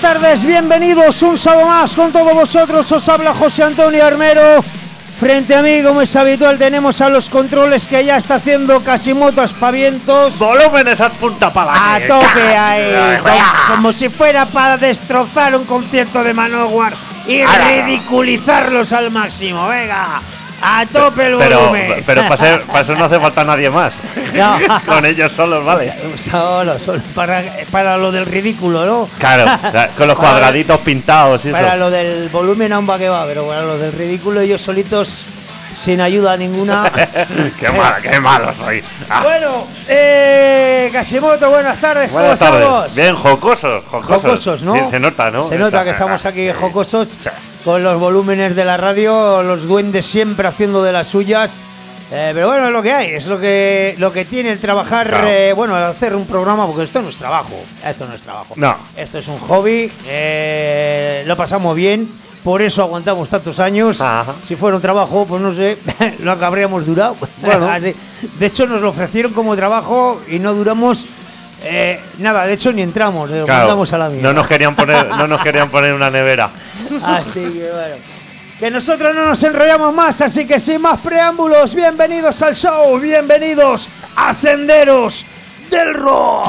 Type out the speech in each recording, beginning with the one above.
tardes, bienvenidos un sábado más con todos vosotros. Os habla José Antonio Armero. Frente a mí, como es habitual, tenemos a los controles que ya está haciendo Casimoto Aspavientos. Volúmenes a punta pala. A tope ahí, como si fuera para destrozar un concierto de Manowar y ridiculizarlos al máximo. Venga, a tope el volumen. Pero para eso no hace falta nadie más. No. Con ellos solos, vale. Solo para lo del ridículo, ¿no? Claro, con los cuadraditos pintados y eso. Para lo del volumen aún va que va, pero para lo del ridículo ellos solitos, sin ayuda ninguna. Qué malo soy. Bueno, Casimoto, buenas tardes. Buenas ¿Cómo tardes. estamos? Bien, jocosos, ¿no? Sí, se nota, ¿no? Se nota que estamos aquí jocosos, Sí. con los volúmenes de la radio, los duendes siempre haciendo de las suyas. Pero bueno, es lo que hay, es lo que tiene el trabajar, Claro. el hacer un programa, porque esto no es trabajo. No. Esto es un hobby, lo pasamos bien, por eso aguantamos tantos años. Ajá. Si fuera un trabajo, pues no sé, lo que habríamos durado. Bueno. Así. De hecho, nos lo ofrecieron como trabajo y no duramos nada, de hecho ni entramos, lo mandamos a la mierda. No nos querían poner una nevera. Así que bueno, que nosotros no nos enrollamos más, así que sin más preámbulos, bienvenidos al show, bienvenidos a Senderos del Rock.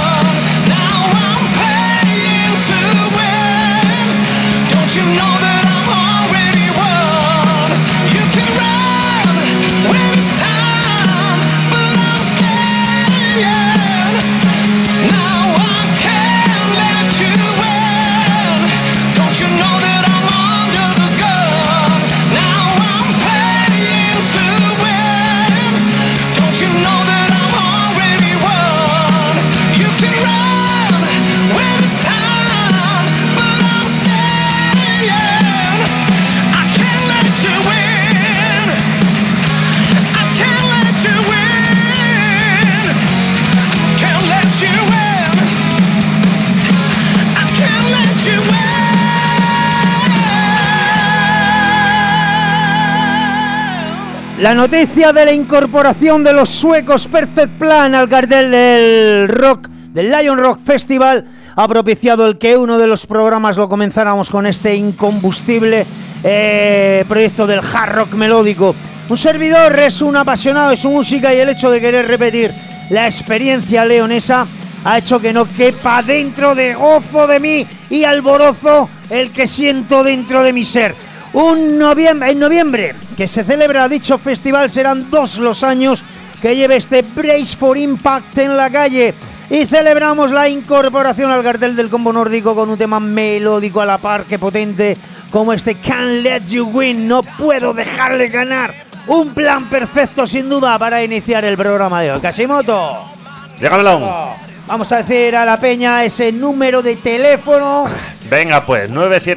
you know that La noticia de la incorporación de los suecos Perfect Plan al cartel del rock, del Lion Rock Festival, ha propiciado el que uno de los programas lo comenzáramos con este incombustible proyecto del hard rock melódico. Un servidor es un apasionado de su música y el hecho de querer repetir la experiencia leonesa ha hecho que no quepa dentro de gozo de mí y alborozo el que siento dentro de mi ser. En noviembre, que se celebra dicho festival, serán 2 los años que lleve este Brace for Impact en la calle y celebramos la incorporación al cartel del combo nórdico con un tema melódico a la par que potente como este Can't Let You Win, no puedo dejarle ganar. Un plan perfecto sin duda para iniciar el programa de hoy. Casimoto, dígamelo. Vamos a decir a la peña ese número de teléfono. Venga pues,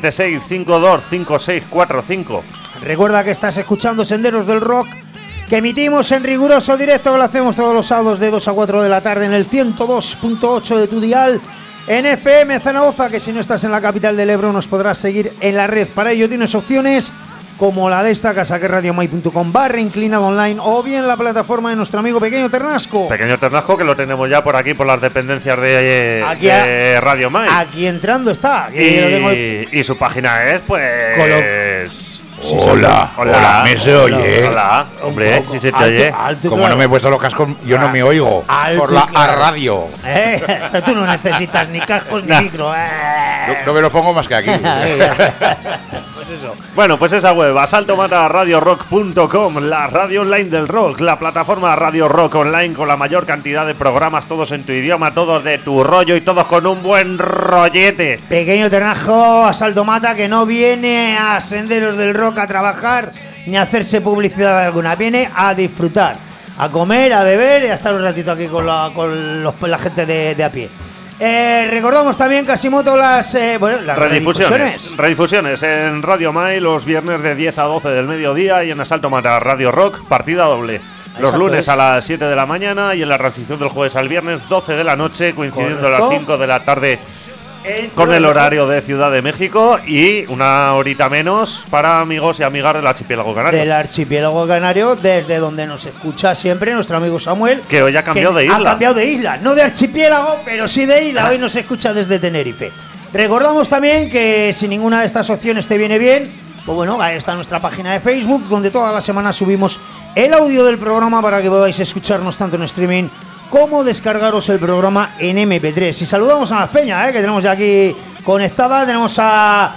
976-525645. Recuerda que estás escuchando Senderos del Rock, que emitimos en riguroso directo, que lo hacemos todos los sábados de 2 a 4 de la tarde en el 102.8 de tu dial, en FM Zaragoza, que si no estás en la capital del Ebro nos podrás seguir en la red. Para ello tienes opciones como la de esta casa, que es radiomai.com/inclinado online, o bien la plataforma de nuestro amigo Pequeño Ternasco. Pequeño Ternasco, que lo tenemos ya por aquí, por las dependencias de Radio Mai. Aquí entrando está. Y su página es, pues... Sí, hola, ¿me se oye? Hola, hombre, si se te oye. Como no me he puesto los cascos, yo no me oigo por la radio. Pero tú no necesitas ni cascos ni micro. No me lo pongo más que aquí. Pues eso. Bueno, pues esa web, asaltomataradiorock.com, la radio online del rock, la plataforma Radio Rock Online con la mayor cantidad de programas, todos en tu idioma, todos de tu rollo y todos con un buen rollete. Pequeño Ternasco, Asalto Mata, que no viene a Senderos del Rock a trabajar ni a hacerse publicidad alguna, viene a disfrutar, a comer, a beber y a estar un ratito aquí con la gente de a pie. Recordamos también, Casimoto, las redifusiones en Radio Mai los viernes de 10 a 12 del mediodía y en Asalto Mata Radio Rock, partida doble. Los lunes a las 7 de la mañana y en la transición del jueves al viernes 12 de la noche, coincidiendo a las 5 de la tarde con el horario de Ciudad de México, y una horita menos para amigos y amigas del archipiélago canario. Del archipiélago canario, desde donde nos escucha siempre nuestro amigo Samuel, que hoy ha cambiado de isla. Ha cambiado de isla, no de archipiélago, pero sí de isla. Hoy nos escucha desde Tenerife. Recordamos también que si ninguna de estas opciones te viene bien, pues bueno, ahí está nuestra página de Facebook, donde todas las semanas subimos el audio del programa para que podáis escucharnos tanto en streaming como descargaros el programa en MP3. Y saludamos a la peña, que tenemos ya aquí conectada. Tenemos a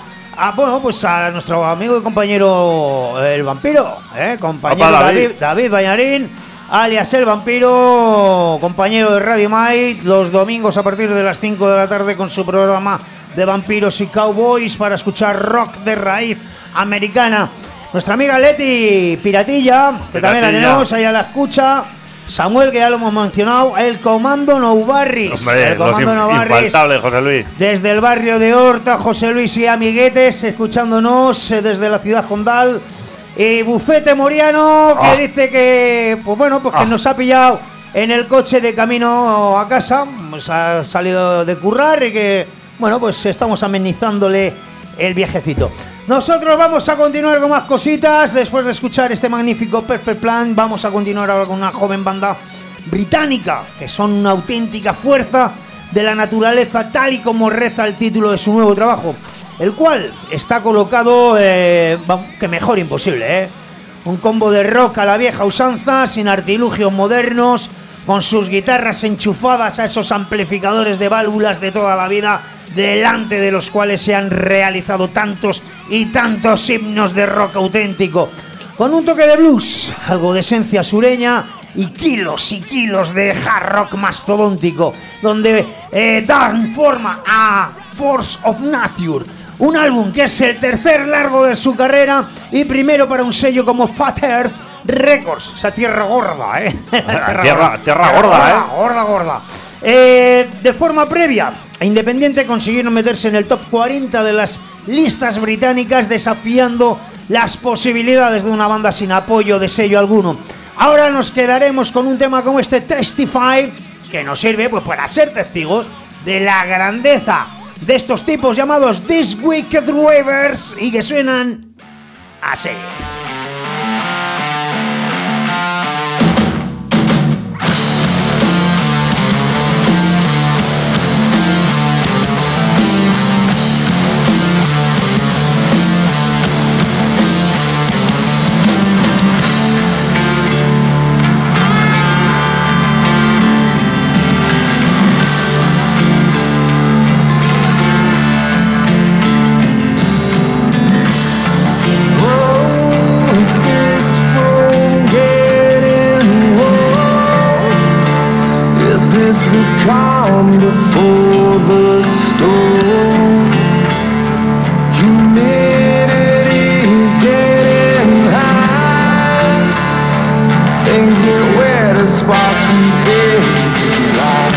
nuestro amigo y compañero el Vampiro, compañero David Bañarín, alias el Vampiro, compañero de Radio Mai, los domingos a partir de las 5 de la tarde con su programa de vampiros y cowboys para escuchar rock de raíz americana. Nuestra amiga Leti Piratilla, que también la tenemos ahí a la escucha. Samuel, que ya lo hemos mencionado, el Comando Nou Barris. Hombre, el Comando Nou Barris, infaltable, José Luis. Desde el barrio de Horta, José Luis y amiguetes, escuchándonos desde la ciudad condal. Y Bufete Moriano, que dice que, que nos ha pillado en el coche de camino a casa. Pues ha salido de currar y que, pues estamos amenizándole el viajecito. Nosotros vamos a continuar con más cositas. Después de escuchar este magnífico Perfect Plan, vamos a continuar ahora con una joven banda británica, que son una auténtica fuerza de la naturaleza, tal y como reza el título de su nuevo trabajo, el cual está colocado, que mejor imposible, un combo de rock a la vieja usanza, sin artilugios modernos, con sus guitarras enchufadas a esos amplificadores de válvulas de toda la vida, delante de los cuales se han realizado tantos y tantos himnos de rock auténtico, con un toque de blues, algo de esencia sureña y kilos de hard rock mastodóntico, donde dan forma a Force of Nature, un álbum que es el tercer largo de su carrera y primero para un sello como Fat Earth Records, esa tierra gorda, tierra gorda, de forma previa e independiente consiguieron meterse en el top 40 de las listas británicas, desafiando las posibilidades de una banda sin apoyo de sello alguno. Ahora nos quedaremos con un tema como este Testify, que nos sirve para ser testigos de la grandeza de estos tipos llamados These Wicked Ravers, y que suenan así. is the calm before the storm. Humidity's getting high. Things get wet as sparks begin to fly.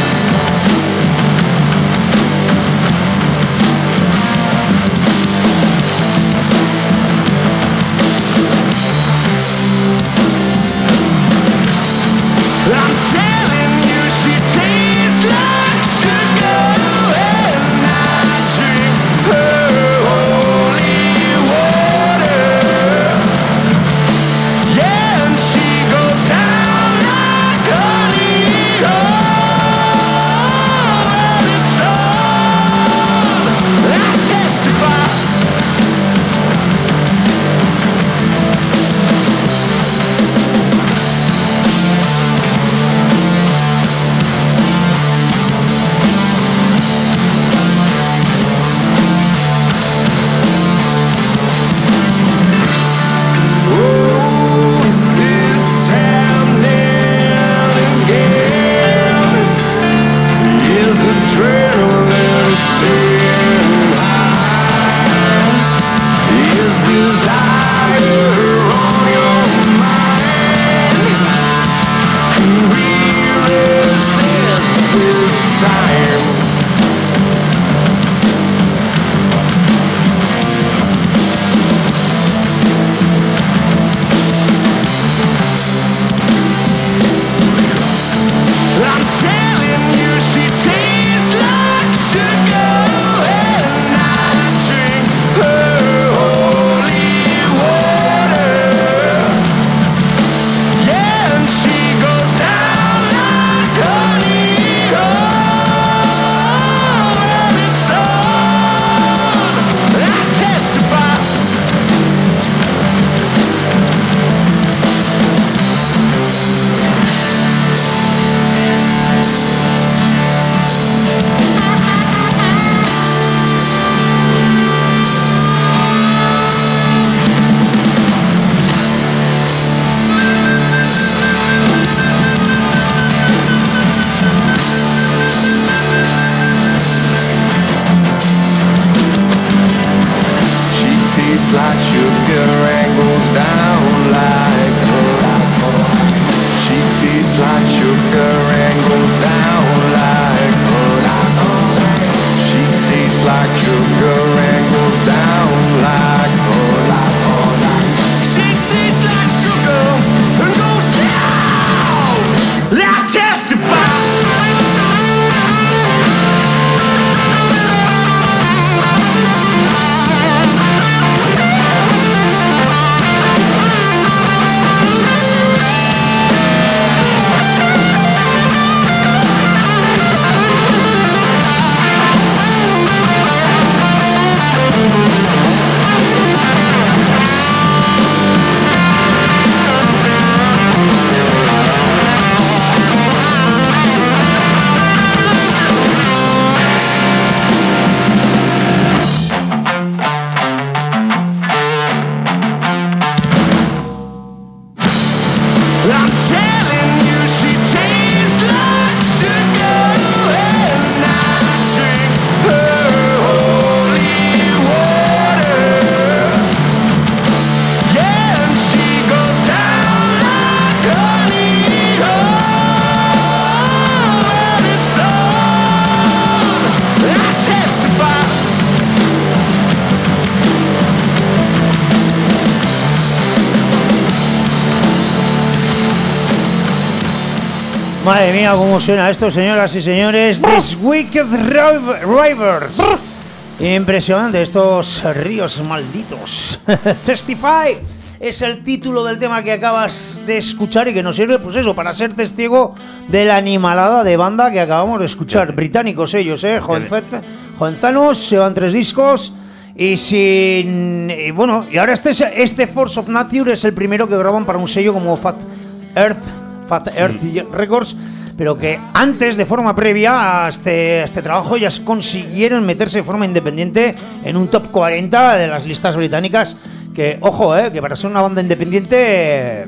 I'm telling you, she tastes like sugar when I drink her holy water. Yeah, and she goes down like honey. Oh, and it's all I testify. Like sugar and goes down like butter. She tastes like sugar and goes down like butter. She tastes like sugar and goes down like butter. She tastes like sugar and goes down. I testify. Madre mía, cómo suena esto, señoras y señores. These Wicked Rivers. Impresionante, estos ríos malditos. Testify es el título del tema que acabas de escuchar y que nos sirve, pues eso, para ser testigo de la animalada de banda que acabamos de escuchar. Británicos ellos, jovenzanos, llevan 3 discos. Y bueno, y ahora este Force of Nature es el primero que graban para un sello como Fat Earth Records, pero que antes, de forma previa a este trabajo, ya consiguieron meterse de forma independiente en un top 40 de las listas británicas. Que, ojo, que para ser una banda independiente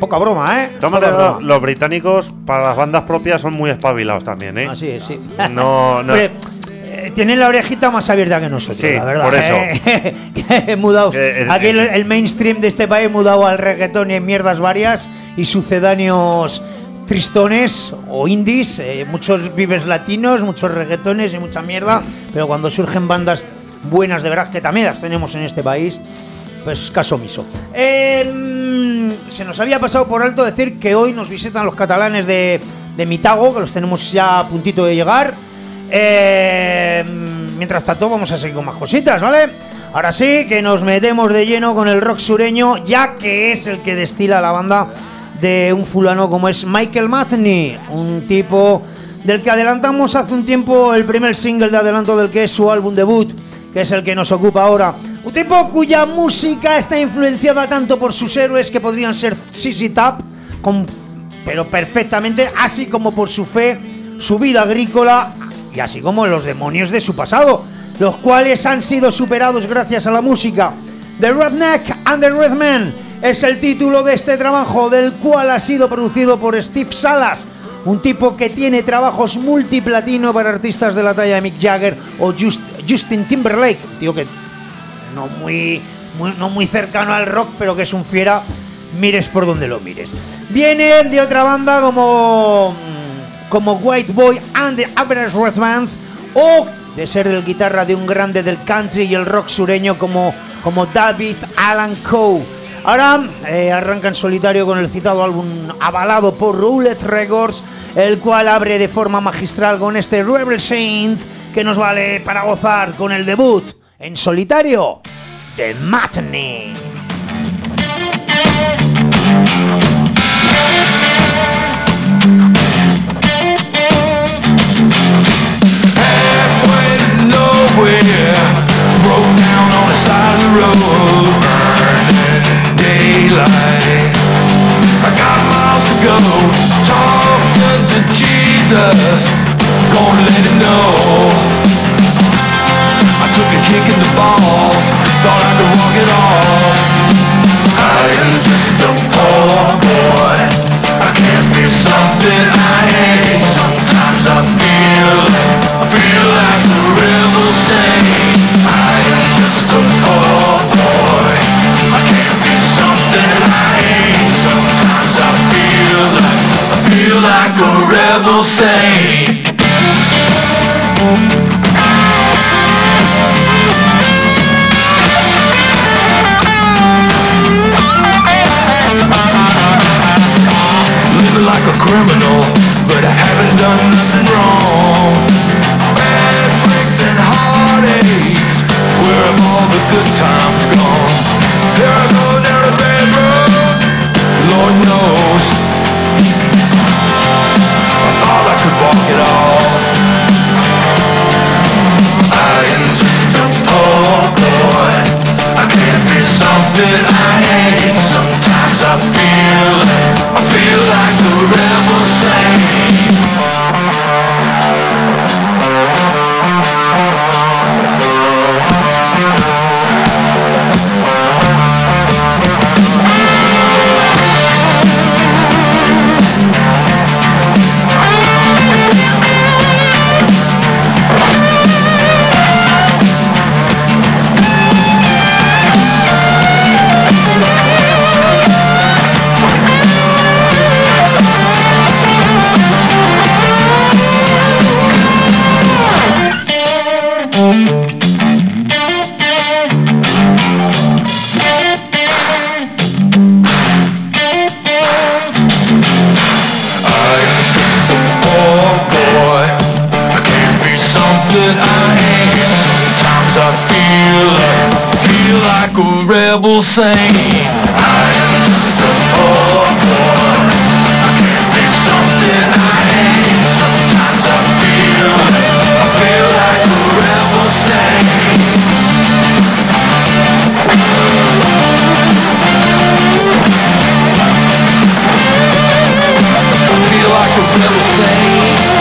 poca broma, ¿eh? De todas maneras, los británicos para las bandas propias son muy espabilados también, ¿eh? Así es, sí. No. Hombre, tienen la orejita más abierta que nosotros, Sí, la verdad. por eso. He mudado. Aquí el mainstream de este país he mudado al reggaetón y en mierdas varias y sucedáneos tristones o indies, muchos vives latinos, muchos reggaetones y mucha mierda, pero cuando surgen bandas buenas de verdad, que también las tenemos en este país, pues caso omiso. Se nos había pasado por alto decir que hoy nos visitan los catalanes de Mitago, que los tenemos ya a puntito de llegar. Mientras tanto vamos a seguir con más cositas, ¿vale? Ahora sí que nos metemos de lleno con el rock sureño, ya que es el que destila la banda de un fulano como es Michael Matney, un tipo del que adelantamos hace un tiempo el primer single de adelanto del que es su álbum debut, que es el que nos ocupa ahora. Un tipo cuya música está influenciada tanto por sus héroes que podrían ser ZZ Top, pero perfectamente, así como por su fe, su vida agrícola y así como los demonios de su pasado, los cuales han sido superados gracias a la música. The Redneck and the Redman es el título de este trabajo, del cual ha sido producido por Steve Salas, un tipo que tiene trabajos multiplatino para artistas de la talla de Mick Jagger o Justin Timberlake, tío que no muy cercano al rock, pero que es un fiera, mires por donde lo mires. Viene de otra banda como White Boy and the Average Red Band, o de ser el guitarra de un grande del country y el rock sureño como David Alan Coe. Ahora arranca en solitario con el citado álbum avalado por Roulette Records, el cual abre de forma magistral con este Rebel Saint, que nos vale para gozar con el debut en solitario de Matney. Halfway to nowhere, broke down on the side of the road, burning daylight. I got miles to go, talking to Jesus, gonna let him know. I took a kick in the balls, thought I could walk it off. I am just a poor boy, I can't be something I ain't. Sometimes I feel like the rebel saying, I am just a poor boy, I can't be something I ain't. Sometimes I feel like a rebel saying. Living like a criminal, but I haven't done nothing wrong. Bad breaks and heartaches, where have all the good times gone? Here I go down a bad road, Lord knows. I thought I could walk it off. I am just a poor boy, I can't be something I ain't. Sometimes I feel like the rebel saying. Rebel saying, I am just a poor boy, I can't be something I ain't. Sometimes I feel like a rebel saying. I feel like a rebel saying.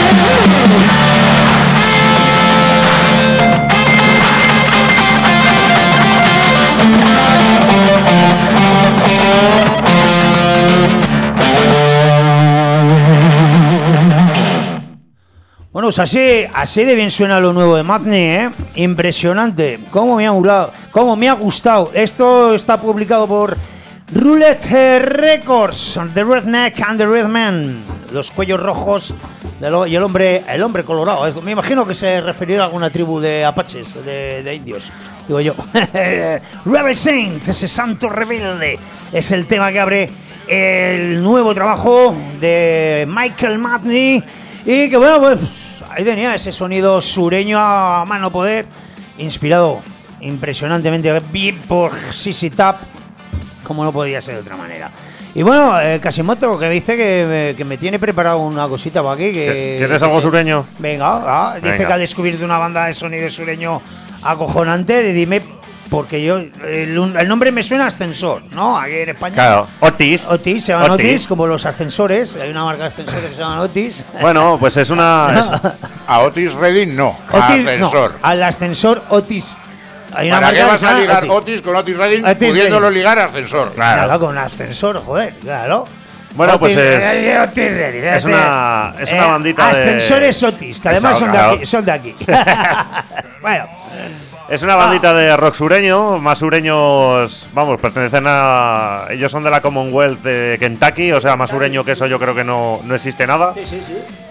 pues así de bien suena lo nuevo de Madney, ¿eh? Impresionante. Cómo me ha gustado. Esto está publicado por Roulette Records, The Redneck and the Redman, los cuellos rojos y el hombre colorado. Me imagino que se referirá a alguna tribu de apaches, de indios, digo yo. Rebel Saint, ese santo rebelde, es el tema que abre el nuevo trabajo de Michael Madney. Y que bueno, pues ahí tenía ese sonido sureño a mano poder, inspirado impresionantemente bien por CC Top, como no podía ser de otra manera. Y bueno, Casimoto, que dice que me tiene preparado una cosita para aquí. ¿Quieres algo sureño? Venga, dice que ha descubierto una banda de sonido sureño acojonante. Dime, porque yo el nombre me suena a Ascensor, ¿no? Aquí en España. Claro, Otis. Otis, se llaman Otis, como los ascensores. Hay una marca de ascensores que se llaman Otis. Bueno, pues es una... A Otis Redding no, Otis, Ascensor. No, al ascensor Otis. Hay una ¿Para qué marca vas a ligar Otis con Otis Redding pudiéndolo ligar a Ascensor? Claro, con ascensor, joder, claro. Bueno, Otis, pues es una bandita de... Ascensores Otis, que además son de aquí. Bueno. Es una bandita de rock sureño, más sureños, vamos, pertenecen a... Ellos son de la Commonwealth de Kentucky, o sea, más sureño que eso yo creo que no existe nada. Sí.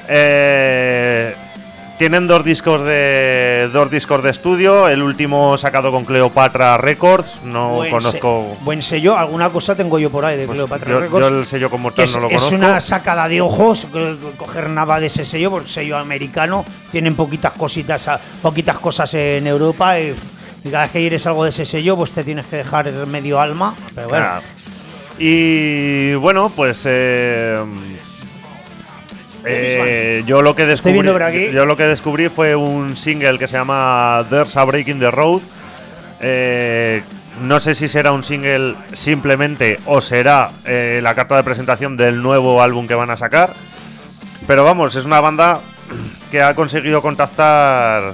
Tienen dos discos de estudio, el último sacado con Cleopatra Records, conozco... Buen sello, alguna cosa tengo yo por ahí de Cleopatra Records. Yo el sello con Mortal no lo conozco. Es una sacada de ojos coger nada de ese sello, porque sello americano, tienen poquitas cosas en Europa y cada vez que quieres algo de ese sello, pues te tienes que dejar medio alma, pero bueno. Claro. Y bueno, pues... yo lo que descubrí fue un single que se llama There's a Break in the Road. No sé si será un single simplemente o será la carta de presentación del nuevo álbum que van a sacar. Pero vamos, es una banda que ha conseguido contactar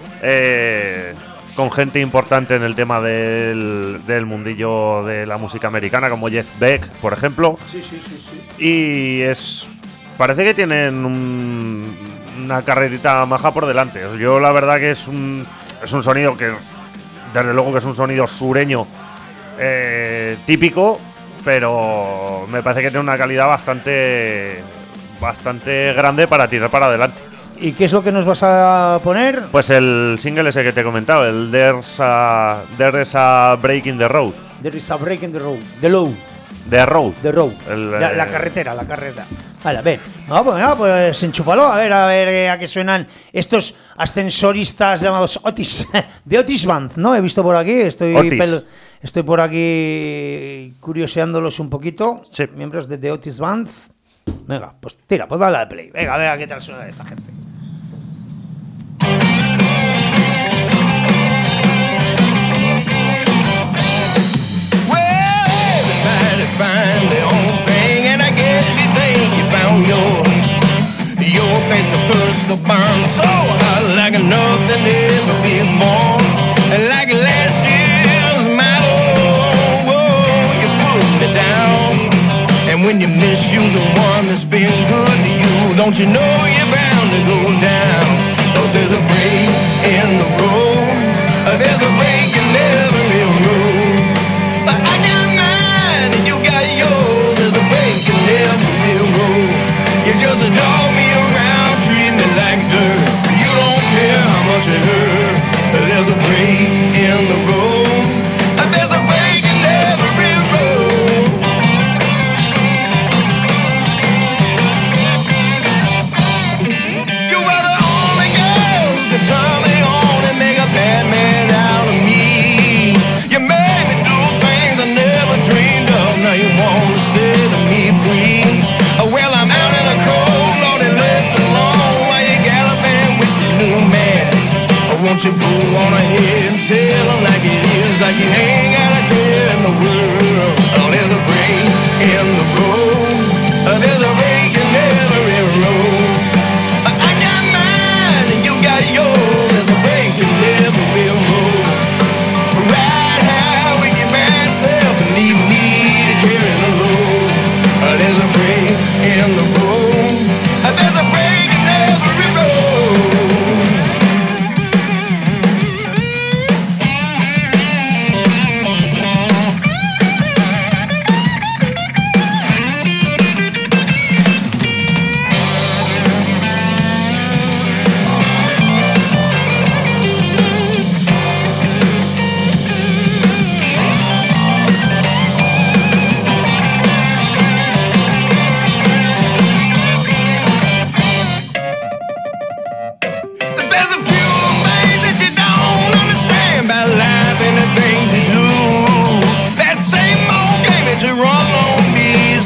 con gente importante en el tema del mundillo de la música americana, como Jeff Beck, por ejemplo. Sí. Y parece que tienen una carrerita maja por delante. Yo la verdad que es un sonido que, desde luego que es un sonido sureño típico, pero me parece que tiene una calidad bastante grande para tirar para adelante. ¿Y qué es lo que nos vas a poner? Pues el single ese que te he comentado, el There's a Break in the Road. There is a break in the road. The road. La carretera. Vale, a ver. Pues enchúfalo. A ver a qué suenan estos ascensoristas llamados Otis. De Otis Band, ¿no? He visto por aquí. Estoy por aquí curioseándolos un poquito. Sí. Miembros de The Otis Band. Venga, pues tira, pues dale al play. Venga, a ver a qué tal suena esta gente. Find their own thing, and I guess you think you found your face a personal bond, so hot like nothing ever before, like last year's medal. Whoa, you put me down, and when you misuse the one that's been good to you, don't you know you're bound to go down? 'Cause there's a break in the road, there's a break in every road. But I got mine and you got yours. There's a break in every road. You just dog me around, treat me like dirt. You don't care how much it hurt. There's a break in the road. There's a break in every road. You were the only girl who could turn me on and make a bad man out of me.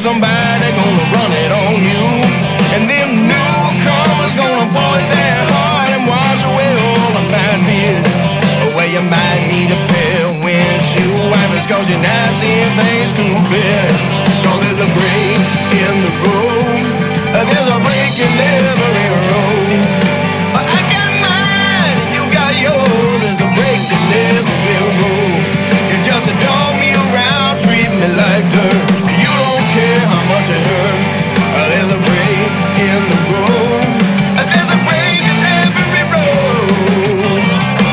somebody gonna run it on you. And them newcomers gonna point their heart and wash away all of my tears. Well, you might need a pair of windshield wipers, cause you're not seeing things too clear. Cause there's a break in the road, there's a break in every road. I got mine and you got yours, there's a break in every road. You just dog me around, treat me like dirt. You don't care how much it hurt. There's a break in the road, there's a break in every road.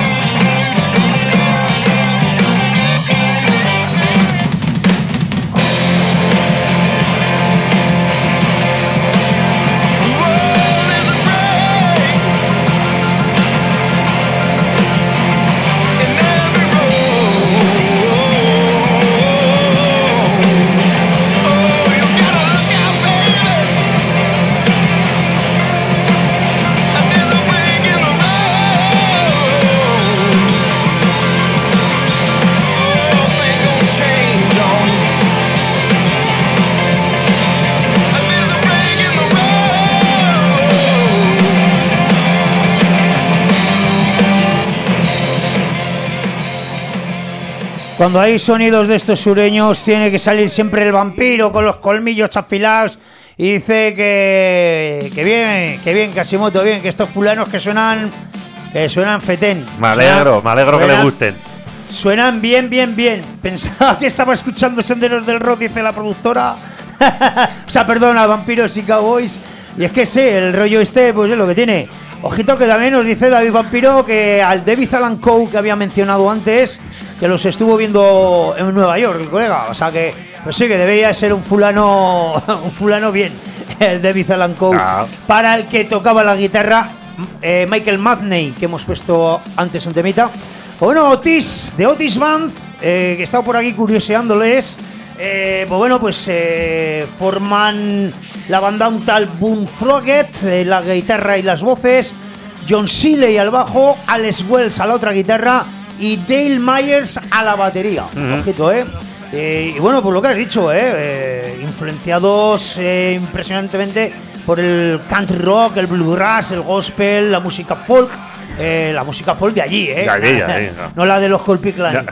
Cuando hay sonidos de estos sureños tiene que salir siempre el vampiro con los colmillos afilados y dice que bien, Quasimoto, bien, que estos fulanos que suenan fetén. Me alegro que le gusten. Suenan bien. Pensaba que estaba escuchando Senderos del Rock, dice la productora. O sea, perdona, Vampiros y Cowboys. Y es que sí, el rollo este, pues es lo que tiene. Ojito que también nos dice David Vampiro que al David Alan Coe que había mencionado antes, que los estuvo viendo en Nueva York, el colega. O sea que, pues sí, que debería ser un fulano bien, el David Alan Coe. Para el que tocaba la guitarra, Michael Matney, que hemos puesto antes un temita. Bueno, Otis, de Otis Band, que he estado por aquí curioseándoles. Forman la banda un tal Boone Froggett, la guitarra y las voces, John Seeley al bajo, Alex Wells a la otra guitarra y Dale Myers a la batería. Ojito, y bueno, por lo que has dicho, influenciados impresionantemente por el country rock, el bluegrass, el gospel, la música folk. La música folk de allí, no la de los Colpiclan.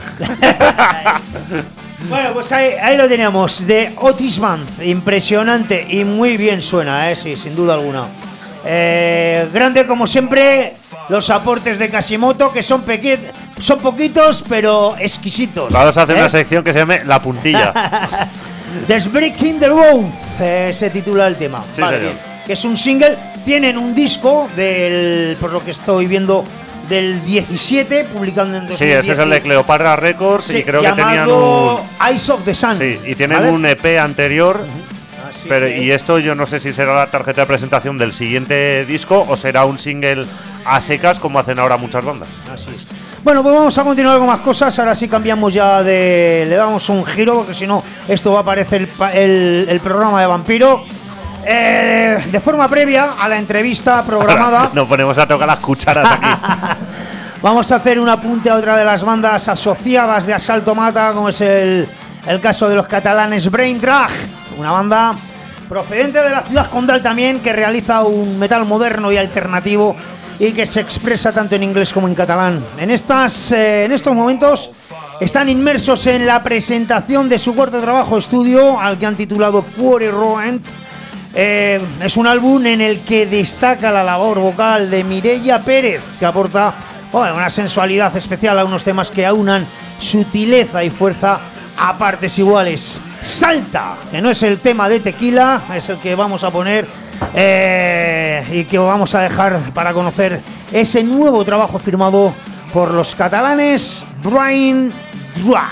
Bueno, pues ahí lo teníamos, de Otis Band, impresionante y muy bien suena, sí, sin duda alguna. Grande como siempre los aportes de Quasimoto, que son poquitos pero exquisitos. Vamos a hacer una sección que se llame La Puntilla. There's Breaking the Road, se titula el tema. Sí, señor. Que es un single, tienen un disco por lo que estoy viendo, del 17, publicando en 2010. Sí, ese es el de Cleopatra Records, sí, y creo que tenían un Eyes of the Sun. Sí, y tienen un EP anterior. Y esto yo no sé si será la tarjeta de presentación del siguiente disco o será un single a secas como hacen ahora muchas bandas. Así es. Bueno, pues vamos a continuar con más cosas. Ahora sí cambiamos ya le damos un giro, porque si no esto va a parecer el programa de Vampiro. De forma previa a la entrevista programada, nos ponemos a tocar las cucharas aquí. Vamos a hacer un apunte a otra de las bandas asociadas de Asalto Mata, como es el caso de los catalanes Brain Drag, una banda procedente de la ciudad condal también, que realiza un metal moderno y alternativo y que se expresa tanto en inglés como en catalán. En estos momentos están inmersos en la presentación de su cuarto trabajo estudio, al que han titulado Quarry Ruined. Es un álbum en el que destaca la labor vocal de Mireia Pérez, que aporta una sensualidad especial a unos temas que aunan sutileza y fuerza a partes iguales. Salta, que no es el tema de Tequila, es el que vamos a poner y que vamos a dejar para conocer ese nuevo trabajo firmado por los catalanes Brain Drag.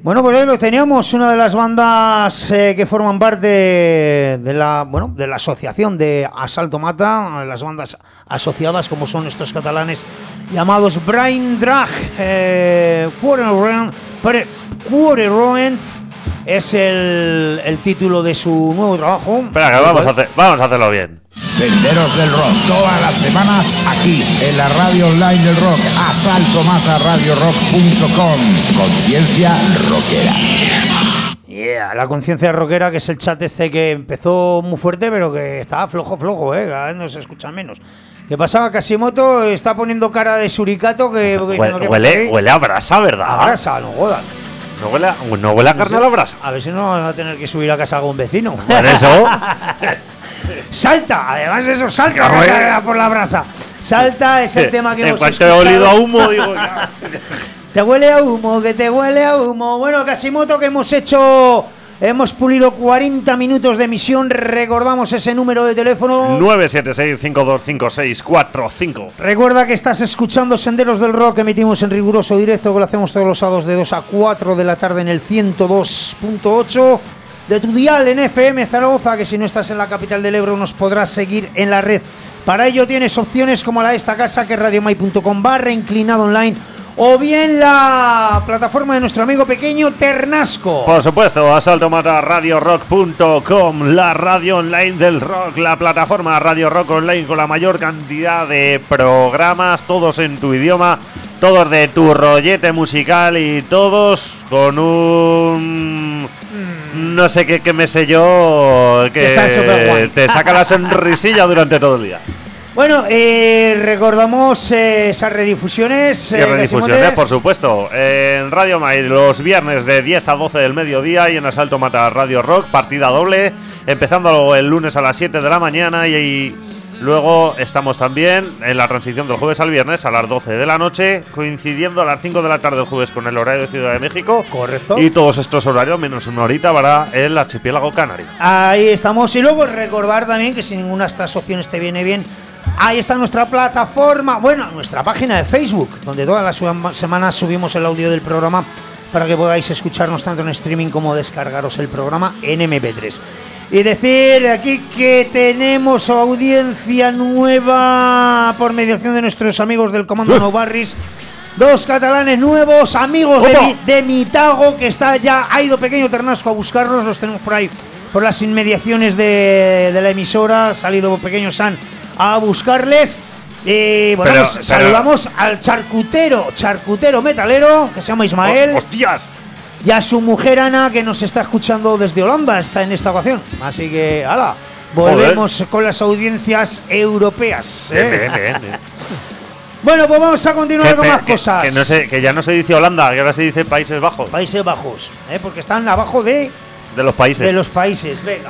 Bueno, pues ahí lo teníamos, una de las bandas que forman parte de la asociación de Asalto Mata, las bandas asociadas como son estos catalanes llamados Brain Drag. Quarterround es el título de su nuevo trabajo. Espera, que vamos a hacerlo bien. Senderos del Rock, todas las semanas aquí en la radio online del rock, asaltomataradiorock.com, conciencia rockera. Yeah, la conciencia rockera, que es el chat este que empezó muy fuerte, pero que estaba flojo, cada vez nos escuchan menos. ¿Qué pasaba? Casimoto está poniendo cara de suricato que huele a brasa, ¿verdad? A brasa, no jodan. ¿No huele a carne a la brasa? A ver si no vamos a tener que subir a casa a algún vecino. Por eso. Salta, además de eso, salta por la brasa. Salta es el tema que hemos escuchado. Te he olido a humo, digo ya. Te huele a humo, que te huele a humo. Bueno, Casimoto, que hemos pulido 40 minutos de emisión. Recordamos ese número de teléfono: 976-525645. Recuerda que estás escuchando Senderos del Rock, emitimos en riguroso directo, que lo hacemos todos los sábados de 2 a 4 de la tarde en el 102.8 de tu dial en FM Zaragoza, que si no estás en la capital del Ebro nos podrás seguir en la red. Para ello tienes opciones como la de esta casa, que es radiomai.com/inclinado online, o bien la plataforma de nuestro amigo pequeño Ternasco. Por supuesto, asaltomataradiorock.com, la radio online del rock, la plataforma Radio Rock Online con la mayor cantidad de programas, todos en tu idioma, todos de tu rollete musical y todos con un... no sé qué me sé yo, que te saca la sonrisilla durante todo el día. Bueno, recordamos esas redifusiones. Redifusiones, por supuesto. En Radio Mail los viernes de 10 a 12 del mediodía y en Asalto Mata Radio Rock, partida doble, empezando el lunes a las 7 de la mañana y luego estamos también en la transición del jueves al viernes a las 12 de la noche, coincidiendo a las 5 de la tarde del jueves con el horario de Ciudad de México. Correcto. Y todos estos horarios menos una horita para el archipiélago canario. Ahí estamos. Y luego recordar también que si ninguna de estas opciones te viene bien, ahí está nuestra plataforma, nuestra página de Facebook, donde todas las semanas subimos el audio del programa para que podáis escucharnos tanto en streaming como descargaros el programa en MP3. Y decir aquí que tenemos audiencia nueva por mediación de nuestros amigos del Comando No Barris. 2 catalanes nuevos, amigos de Mitago, que ha ido pequeño Ternasco a buscarlos, los tenemos por ahí, por las inmediaciones de la emisora, ha salido pequeño San a buscarles. Saludamos al charcutero metalero, que se llama Ismael. ¡Hostias! Y a su mujer Ana, que nos está escuchando desde Holanda, está en esta ocasión. Así que, ¡hala! Volvemos con las audiencias europeas. Bien. Bueno, pues vamos a continuar con más cosas. Que ya no se dice Holanda, que ahora se dice Países Bajos. Países Bajos, porque están abajo de los países. De los países, venga.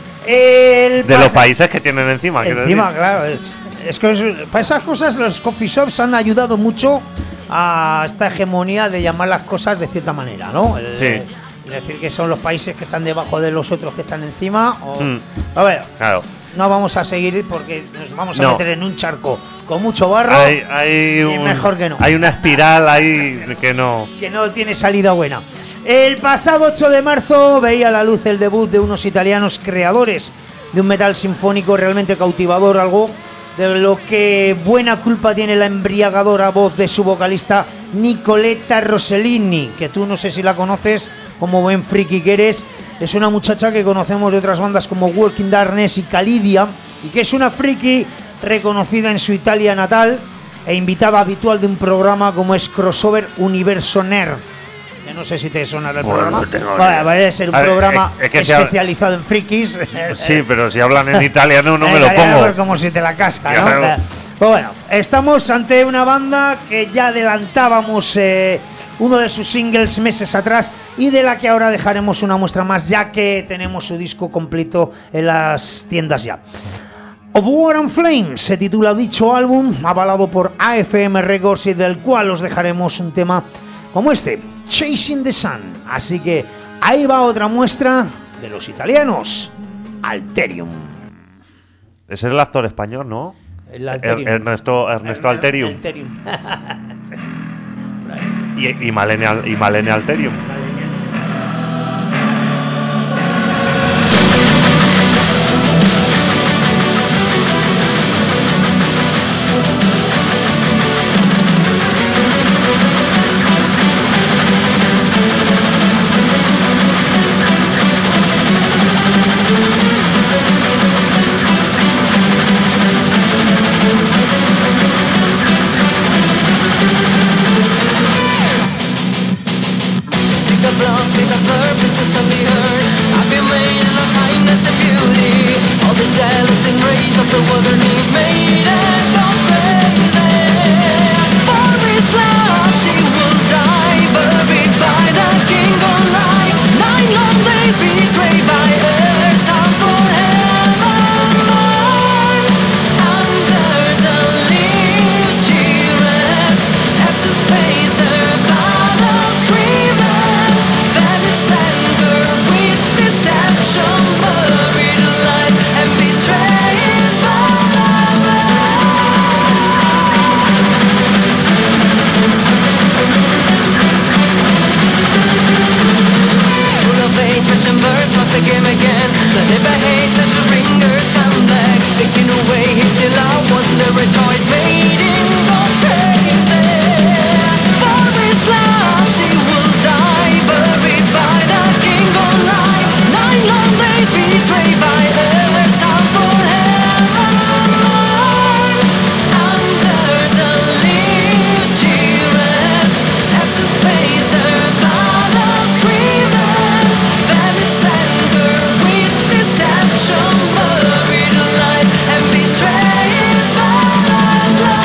Los países que tienen encima. Encima, claro. Es que para esas cosas los coffee shops han ayudado mucho a esta hegemonía de llamar las cosas de cierta manera, ¿no? Sí. Decir que son los países que están debajo de los otros que están encima. A ver, claro. No vamos a seguir porque nos vamos a meter en un charco con mucho barro. Mejor que no. Hay una espiral ahí que no tiene salida buena. El pasado 8 de marzo veía la luz el debut de unos italianos creadores de un metal sinfónico realmente cautivador, algo de lo que buena culpa tiene la embriagadora voz de su vocalista Nicoletta Rossellini, que tú no sé si la conoces, como buen friki que eres. Es una muchacha que conocemos de otras bandas como Working Darkness y Calidia, y que es una friki reconocida en su Italia natal e invitada habitual de un programa como es Crossover Universo Nerd. No sé si te sonará el programa. Va a ser un programa especializado en frikis. Sí, pero si hablan en italiano no me lo pongo. Como si te la casca, ¿no? Pues bueno, estamos ante una banda que ya adelantábamos uno de sus singles meses atrás y de la que ahora dejaremos una muestra más, ya que tenemos su disco completo en las tiendas ya. Of War and Flames se titula dicho álbum, avalado por AFM Records, y del cual os dejaremos un tema como este, Chasing the Sun. Así que ahí va otra muestra de los italianos, Alterium. Ese es el actor español, ¿no? Ernesto Alterium. Alterium. y Malene Alterium. if I hated to bring her some back. Taking away his dear love was never a choice, made him go crazy. For his love she will die, buried by the king on life. 9 long days betrayed by her, sound for heaven. Under the leaves she rests, had to face her father's revenge. Venice anger with deception, buried alive and betrayed by blood.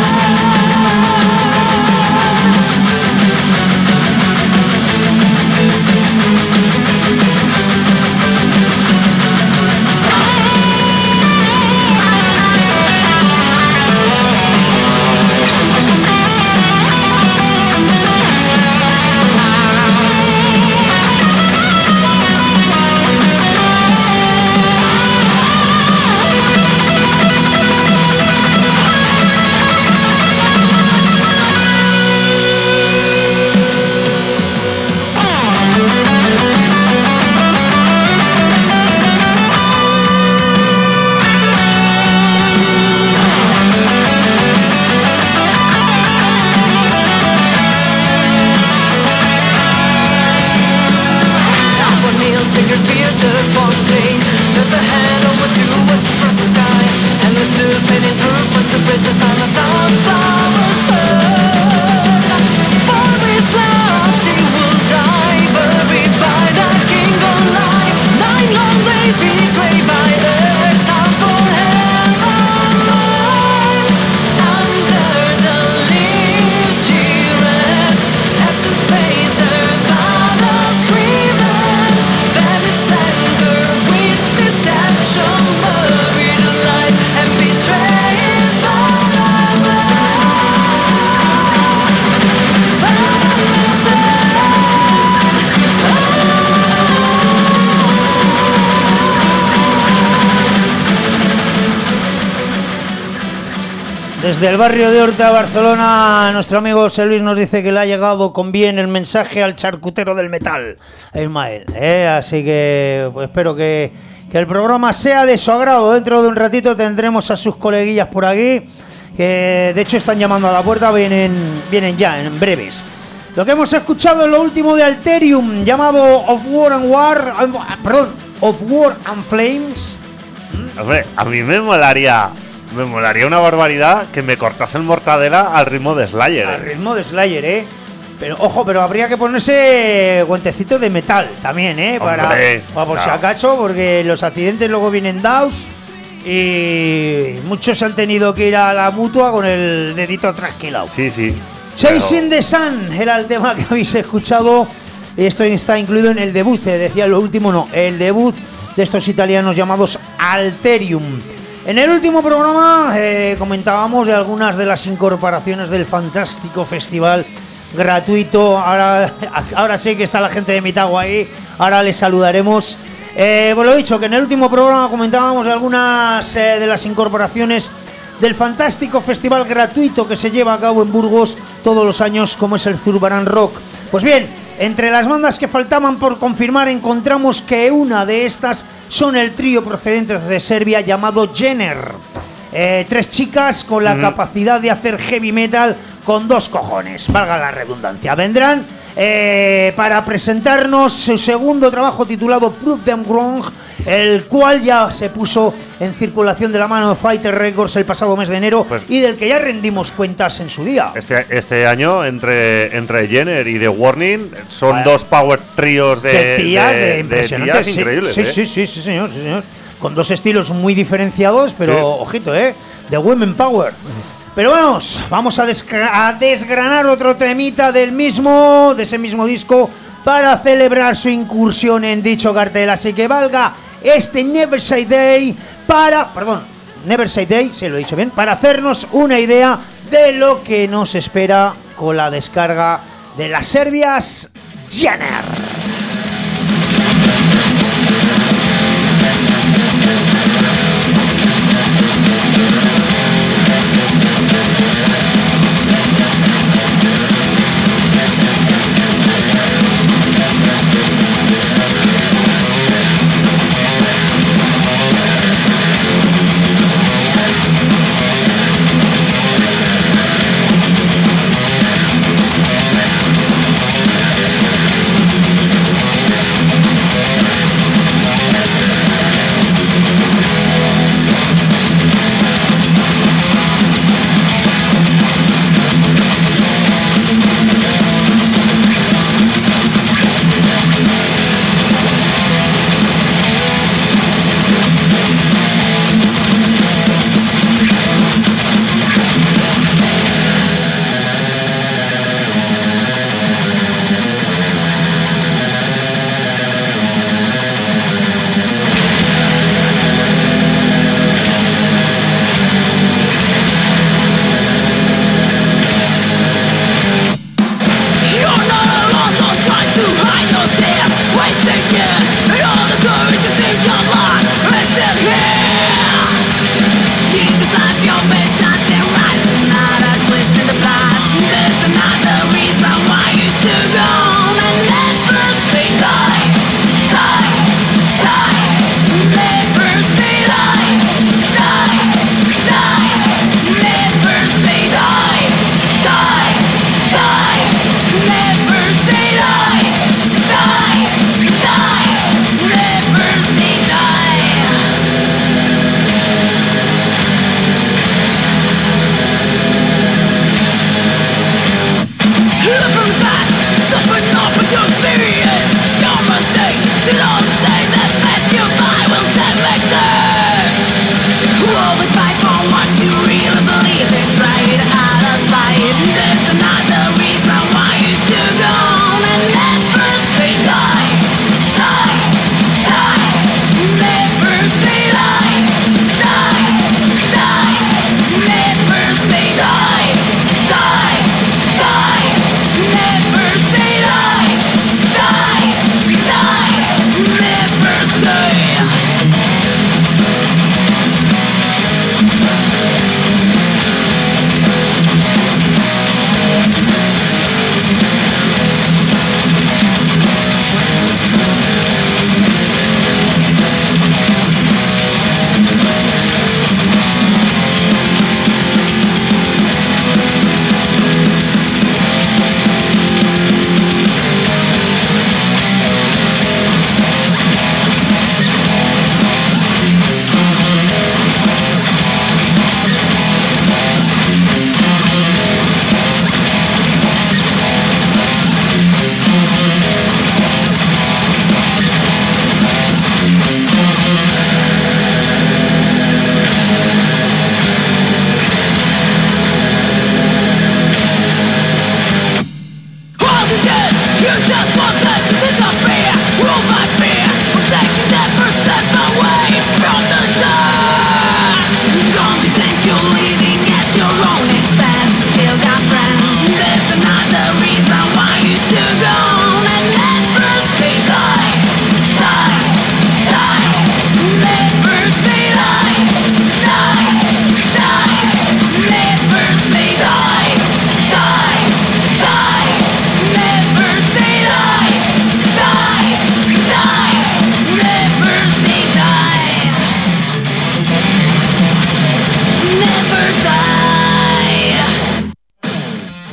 Neil Singer fears her for change. There's a hand almost to watch across the sky, and the still painting through for the princess on the sunflowers burn. For his love she will die, buried by the king on life. 9 long days betrayed by her, sound for heaven. Under the leaves she rests, had to face her father's revenge. Venice anger with deception, buried alive and betrayed by blood. Desde el barrio de Horta, Barcelona, nuestro amigo José Luis nos dice que le ha llegado con bien el mensaje al charcutero del metal, Ismael. Así que pues, espero que el programa sea de su agrado. Dentro de un ratito tendremos a sus coleguillas por aquí, que de hecho están llamando a la puerta, vienen ya en breves. Lo que hemos escuchado es lo último de Alterium, llamado Of War and Flames. Hombre, a mí me molaría una barbaridad que me cortasen mortadela al ritmo de Slayer. Al ritmo de Slayer, Pero ojo, pero habría que ponerse guantecito de metal también, para por si acaso, porque los accidentes luego vienen dados y muchos han tenido que ir a la mutua con el dedito trasquilado. Sí, sí. Chasing the Sun era el tema que habéis escuchado. Esto está incluido en el debut, decía lo último, no, el debut de estos italianos llamados Alterium. En el último programa comentábamos de algunas de las incorporaciones del fantástico festival gratuito. Ahora sé que está la gente de Mitagua ahí, ahora les saludaremos. Pues lo he dicho, que en el último programa comentábamos de algunas de las incorporaciones del fantástico festival gratuito que se lleva a cabo en Burgos todos los años, como es el Zurbarán Rock. Pues bien, entre las bandas que faltaban por confirmar encontramos que una de estas son el trío procedente de Serbia llamado Jenner. 3 chicas con la capacidad de hacer heavy metal con 2 cojones, valga la redundancia. Vendrán para presentarnos su segundo trabajo titulado Proof Them Wrong, el cual ya se puso en circulación de la mano de Fighter Records el pasado mes de enero, pues, y del que ya rendimos cuentas en su día. Este año entre Jenner y The Warning son 2 power tríos de tías increíbles. Sí, señor. Con 2 estilos muy diferenciados, pero ojito, de Women Power. Pero vamos a desgranar otro temita de ese mismo disco para celebrar su incursión en dicho cartel. Así que valga este Never Say Day sí lo he dicho bien, para hacernos una idea de lo que nos espera con la descarga de las serbias Jenner.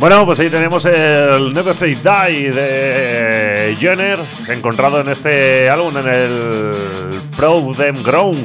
Bueno, pues ahí tenemos el Never Say Die de Jenner, encontrado en este álbum, en el Proud Them Ground.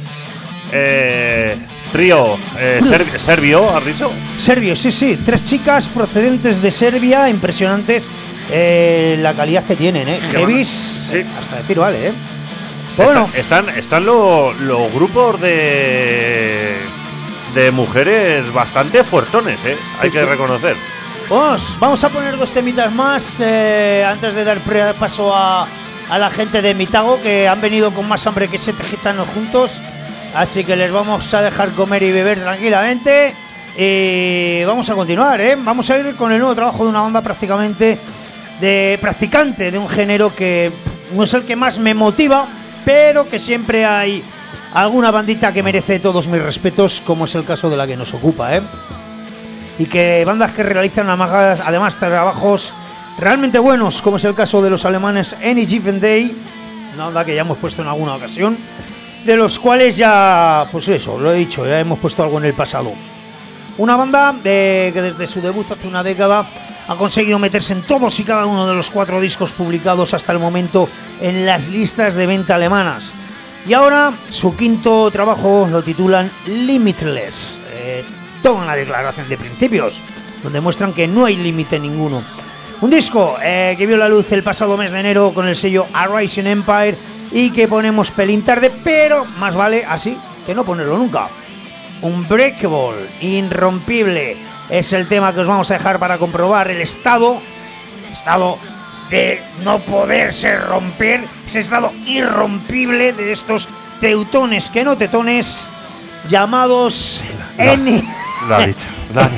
Trío serbio, ¿has dicho? Serbio, sí. 3 chicas procedentes de Serbia, impresionantes la calidad que tienen, Heavis, sí. Hasta decir, vale, Bueno, están los grupos de mujeres bastante fuertones, hay que reconocer. Vamos a poner 2 temitas más antes de dar paso a la gente de Mitago, que han venido con más hambre que 7 gitanos juntos. Así que les vamos a dejar comer y beber tranquilamente. Y vamos a continuar, Vamos a ir con el nuevo trabajo de una banda prácticamente practicante de un género que no es el que más me motiva, pero que siempre hay alguna bandita que merece todos mis respetos, como es el caso de la que nos ocupa, Y que bandas que realizan además trabajos realmente buenos, como es el caso de los alemanes Any Given Day, una banda que ya hemos puesto en alguna ocasión, de los cuales ya, pues eso, lo he dicho, ya hemos puesto algo en el pasado. Una banda que desde su debut hace una década ha conseguido meterse en todos y cada uno de los 4 discos publicados hasta el momento en las listas de venta alemanas. Y ahora su quinto trabajo lo titulan Limitless. Toda una declaración de principios, donde muestran que no hay límite ninguno. Un disco que vio la luz el pasado mes de enero con el sello Arising Empire y que ponemos pelín tarde, pero más vale así que no ponerlo nunca. Unbreakable, irrompible, es el tema que os vamos a dejar para comprobar el estado de no poderse romper, ese estado irrompible de estos teutones que no tetones llamados Lo ha dicho.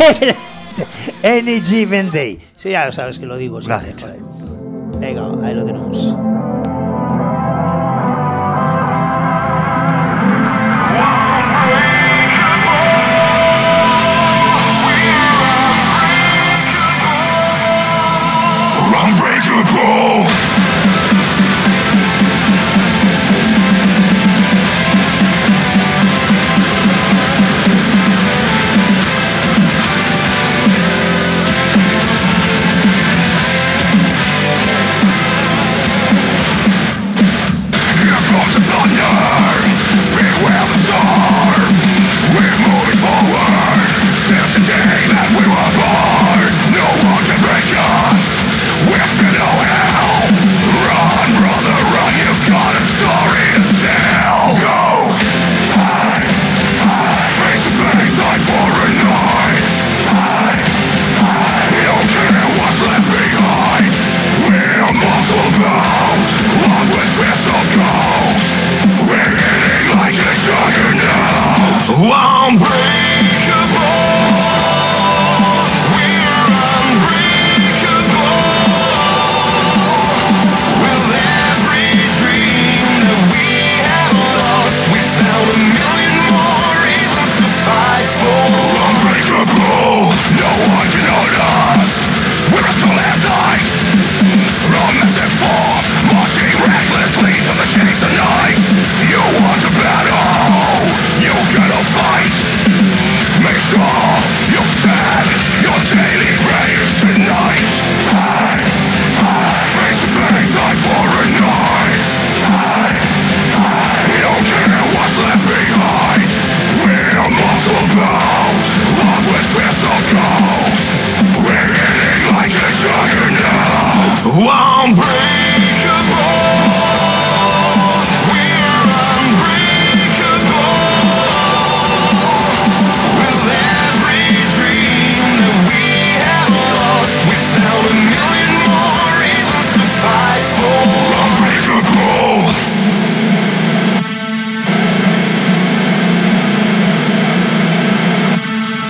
Any Given Day. Sí, ya lo sabes que lo digo. Sí, lo ha dicho. Venga, ahí lo tenemos.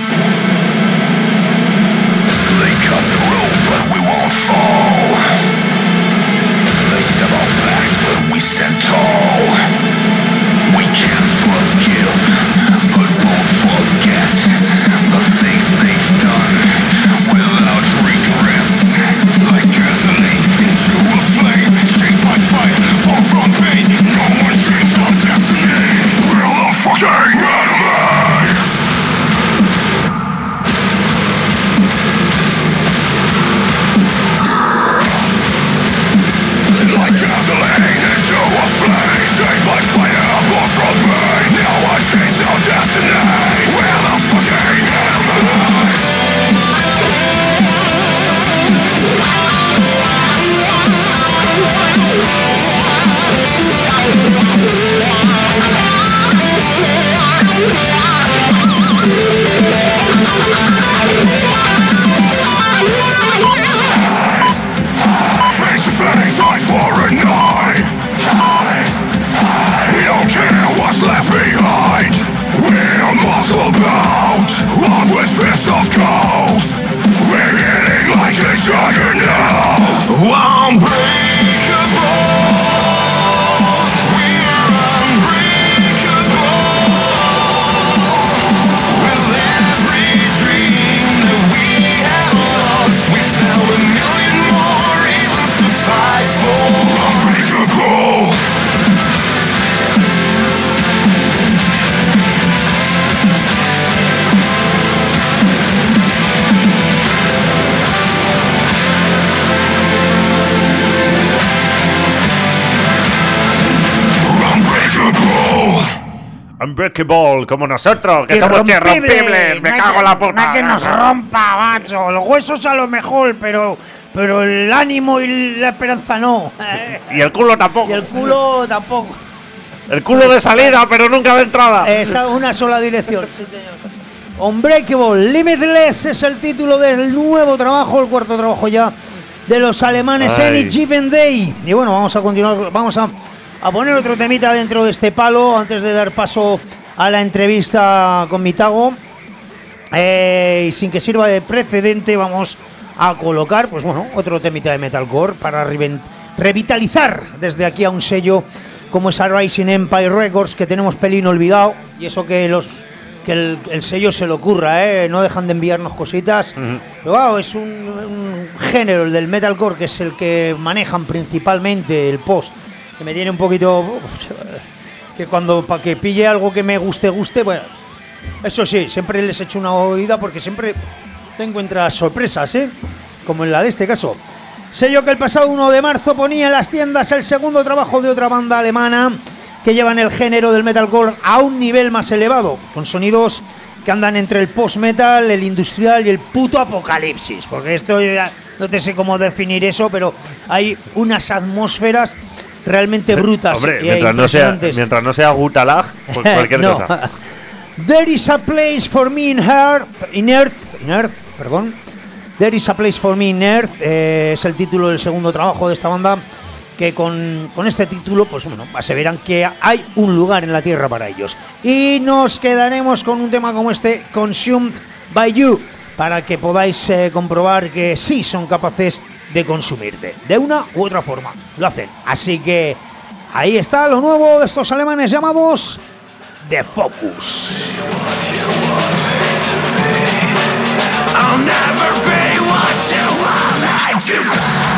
They cut the rope, but we won't fall. Unbreakable, como nosotros, que somos irrompibles. Me cago en la puta. No que nos rompa, macho. Los huesos a lo mejor, pero el ánimo y la esperanza no. Y el culo tampoco. Y el culo tampoco. El culo de salida, pero nunca de entrada. Esa una sola dirección. Sí, señor. Unbreakable, Limitless es el título del nuevo trabajo, el cuarto trabajo ya de los alemanes Any Given Day. Y bueno, vamos a continuar, vamos a poner otro temita dentro de este palo antes de dar paso a la entrevista con Mitago. Y sin que sirva de precedente, vamos a colocar, pues bueno, otro temita de metalcore para revitalizar desde aquí a un sello como es a Rising Empire Records, que tenemos pelín olvidado, y eso que el sello se le ocurra, no dejan de enviarnos cositas. Pero wow, es un género, el del metalcore, que es el que manejan principalmente, el post, que me tiene un poquito que cuando para que pille algo que me guste, bueno, eso sí, siempre les echo una oída porque siempre te encuentras sorpresas, como en la de este caso. Sello que el pasado 1 de marzo ponía en las tiendas el segundo trabajo de otra banda alemana que llevan el género del metalcore a un nivel más elevado, con sonidos que andan entre el post-metal, el industrial y el puto apocalipsis, porque esto yo ya no te sé cómo definir eso, pero hay unas atmósferas realmente brutas. Hombre, mientras no sea Gutalag, pues cualquier cosa. There is a place for me in Earth, perdón. There is a place for me in Earth es el título del segundo trabajo de esta banda, que con este título, pues bueno, aseveran que hay un lugar en la tierra para ellos. Y nos quedaremos con un tema como este, Consumed by You, para que podáis comprobar que sí son capaces de consumirte, de una u otra forma, lo hacen. Así que ahí está lo nuevo de estos alemanes llamados The Focus. I'll never be what you want to be.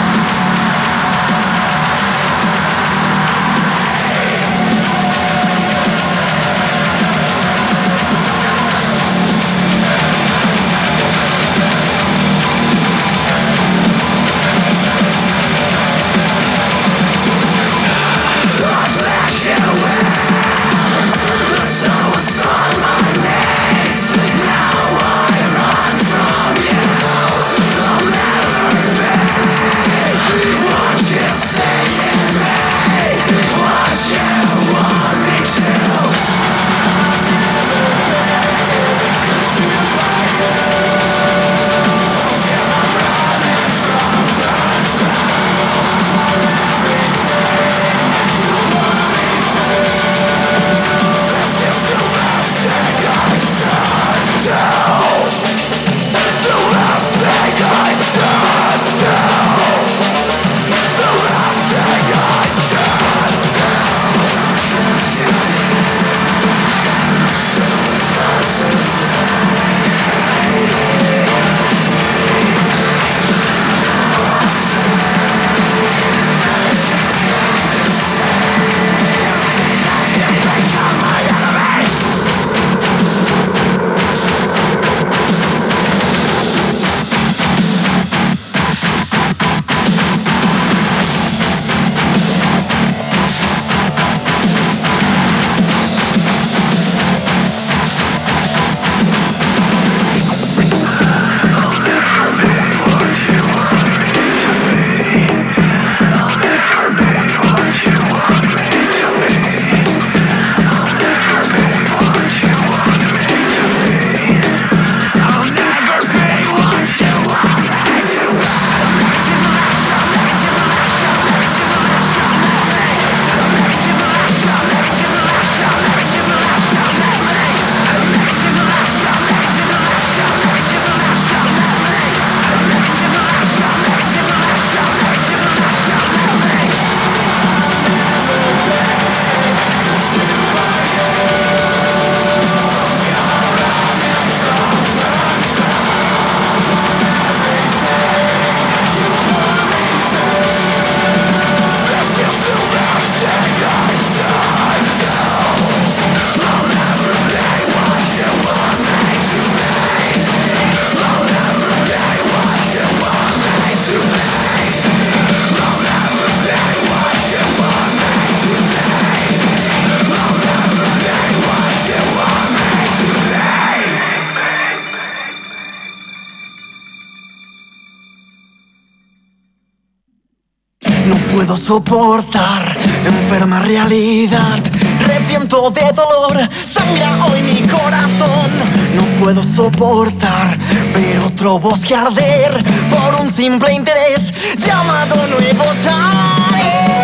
soportar enferma realidad. Reviento de dolor, sangra hoy mi corazón. No puedo soportar ver otro bosque arder por un simple interés llamado Nuevo Time.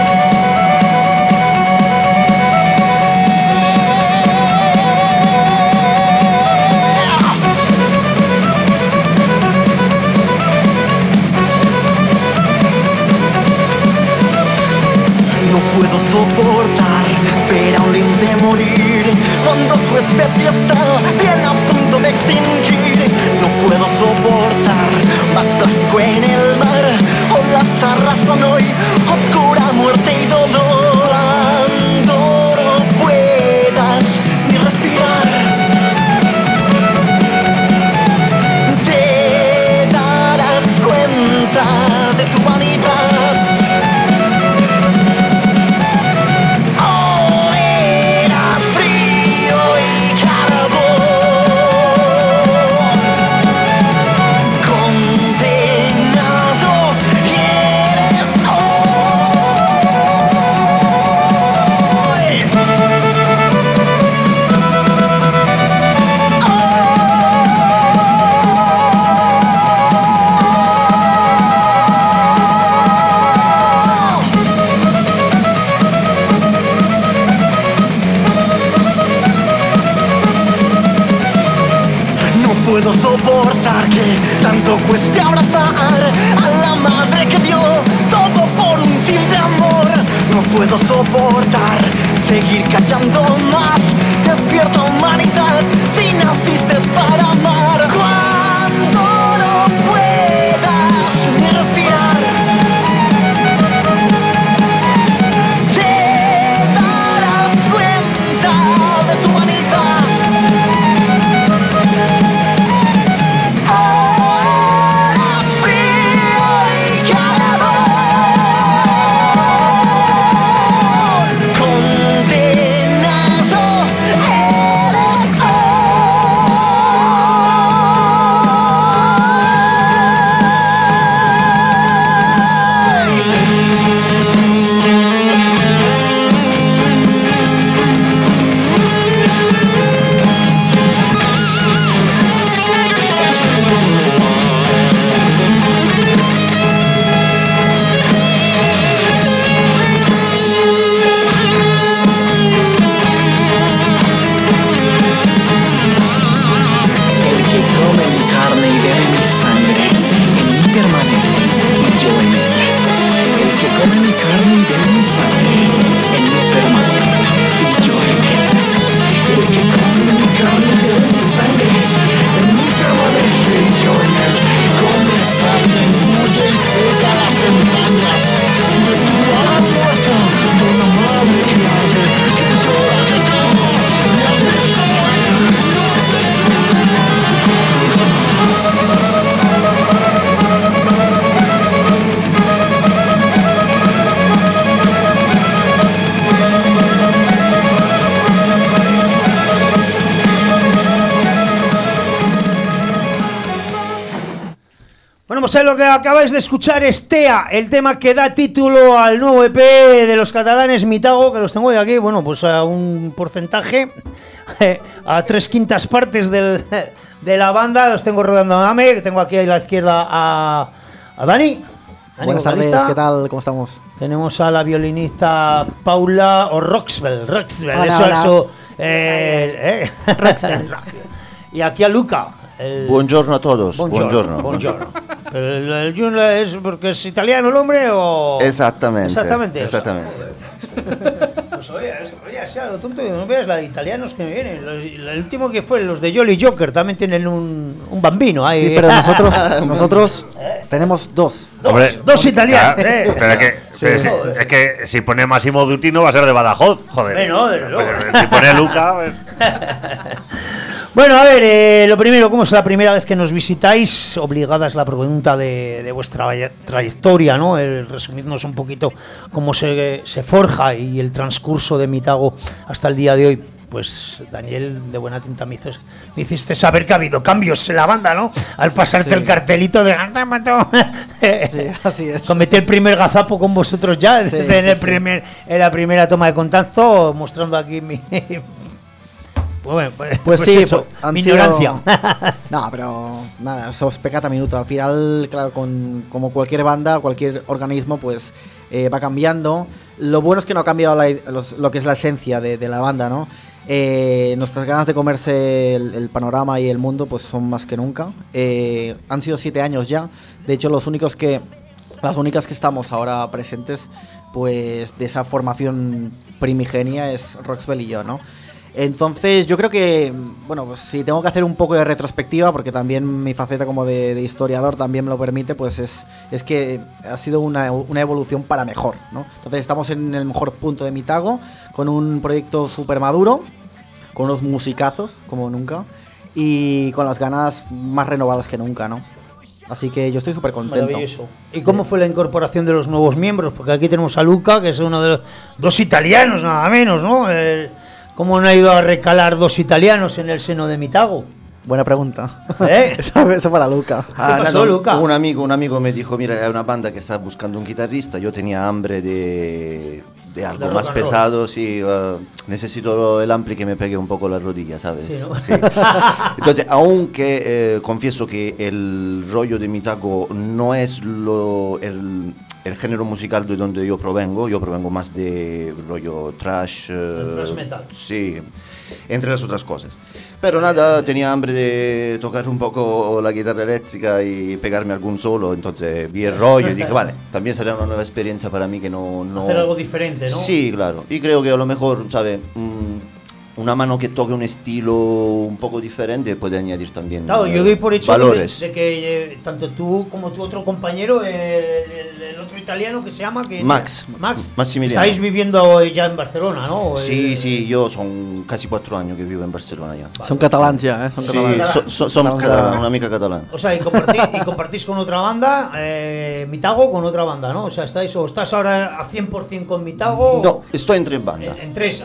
No puedo soportar ver a un lince morir cuando su especie está bien a punto de extinguir. No puedo soportar más plástico en el mar, olas arrasan hoy oscura muerte y dolor. Cuando no puedas ni respirar, te darás cuenta de tu vanidad. Puedo soportar que tanto cueste abrazar a la madre que dio todo por un simple amor. No puedo soportar seguir callando más. Despierta humanidad si naciste para amar. Cuando no puedas ni respirar, te darás cuenta de tu vanidad. Pues lo que acabáis de escuchar es Tea, el tema que da título al nuevo EP de los catalanes Mitago, que los tengo hoy aquí, bueno, pues a un porcentaje, a 3/5 partes de la banda, los tengo rodando a Ame, que tengo aquí a la izquierda a Dani. Buenas tardes, ¿qué tal? ¿Cómo estamos? Tenemos a la violinista Paula o Roxbel, Hola, eso. Roxbel. Y aquí a Luca. Buongiorno a todos. Buongiorno. ¿El Jun es porque es italiano el hombre o...? Exactamente. Pues oye, sea lo tonto, no veas la de italianos que me vienen. El último que fue, los de Jolly Joker, también tienen un bambino ahí. Sí, pero nosotros tenemos dos. Dos italianos. Pero es que si pone Massimo Dutino va a ser de Badajoz, joder. Bueno, si pone Luca... Bueno, a ver, lo primero, ¿cómo es la primera vez que nos visitáis? Obligada es la pregunta de vuestra trayectoria, ¿no? Resumirnos un poquito cómo se forja y el transcurso de Mitago hasta el día de hoy. pues Daniel de buena tinta me hiciste saber que ha habido cambios en la banda, ¿no? Al pasarte el cartelito de Sí, así es. cometí el primer gazapo con vosotros ya, Sí, en la primera toma de contacto, mostrando aquí mi... Bueno, Pues sí, eso, pues, mi ignorancia. No, pero nada, eso es pecata minuto. Al final, claro, como cualquier banda, cualquier organismo, pues va cambiando. Lo bueno es que no ha cambiado lo que es la esencia de la banda, ¿no? Nuestras ganas de comerse el panorama y el mundo pues son más que nunca. Han sido 7 años ya. De hecho, las únicas que estamos ahora presentes pues de esa formación primigenia es Roxbell y yo, ¿no? Entonces yo creo que, bueno, pues si tengo que hacer un poco de retrospectiva, porque también mi faceta como de historiador también me lo permite, pues es que ha sido una evolución para mejor, ¿no? Entonces estamos en el mejor punto de Mitago, con un proyecto súper maduro, con unos musicazos como nunca, y con las ganas más renovadas que nunca, ¿no? Así que yo estoy súper contento. Maravilloso. ¿Y cómo fue la incorporación de los nuevos miembros? Porque aquí tenemos a Luca, que es uno de los 2 italianos, nada menos, ¿no? ¿Cómo no ha ido a recalar 2 italianos en el seno de Mitago? Buena pregunta. ¿Eh? Eso para Luca. ¿Qué pasó, Luca? Un amigo me dijo, mira, hay una banda que está buscando un guitarrista. Yo tenía hambre de algo más pesado, sí. Necesito el ampli que me pegue un poco la rodilla, ¿sabes? Sí, ¿no? Sí. Entonces, aunque confieso que el rollo de Mitago no es el género musical de donde yo provengo más de rollo trash. Thrash metal. Sí, entre las otras cosas. Pero nada, tenía hambre de tocar un poco la guitarra eléctrica y pegarme algún solo, entonces vi el rollo y dije, vale, también será una nueva experiencia para mí que no... Hacer algo diferente, ¿no? Sí, claro. Y creo que a lo mejor, ¿sabes? Una mano que toque un estilo un poco diferente puede añadir también claro, yo doy por hecho valores. de que tanto tú como tu otro compañero, el otro italiano que se llama... Max Massimiliano. Estáis viviendo ya en Barcelona, ¿no? Sí, yo son casi 4 años que vivo en Barcelona ya. Son catalans ya, ¿eh? Son catalanes. Sí, somos catalanes, una mica catalana. O sea, y compartís con otra banda, Mitago con otra banda, ¿no? O sea, estás ahora a 100% con Mitago. No, estoy en 3 bandas. En 3.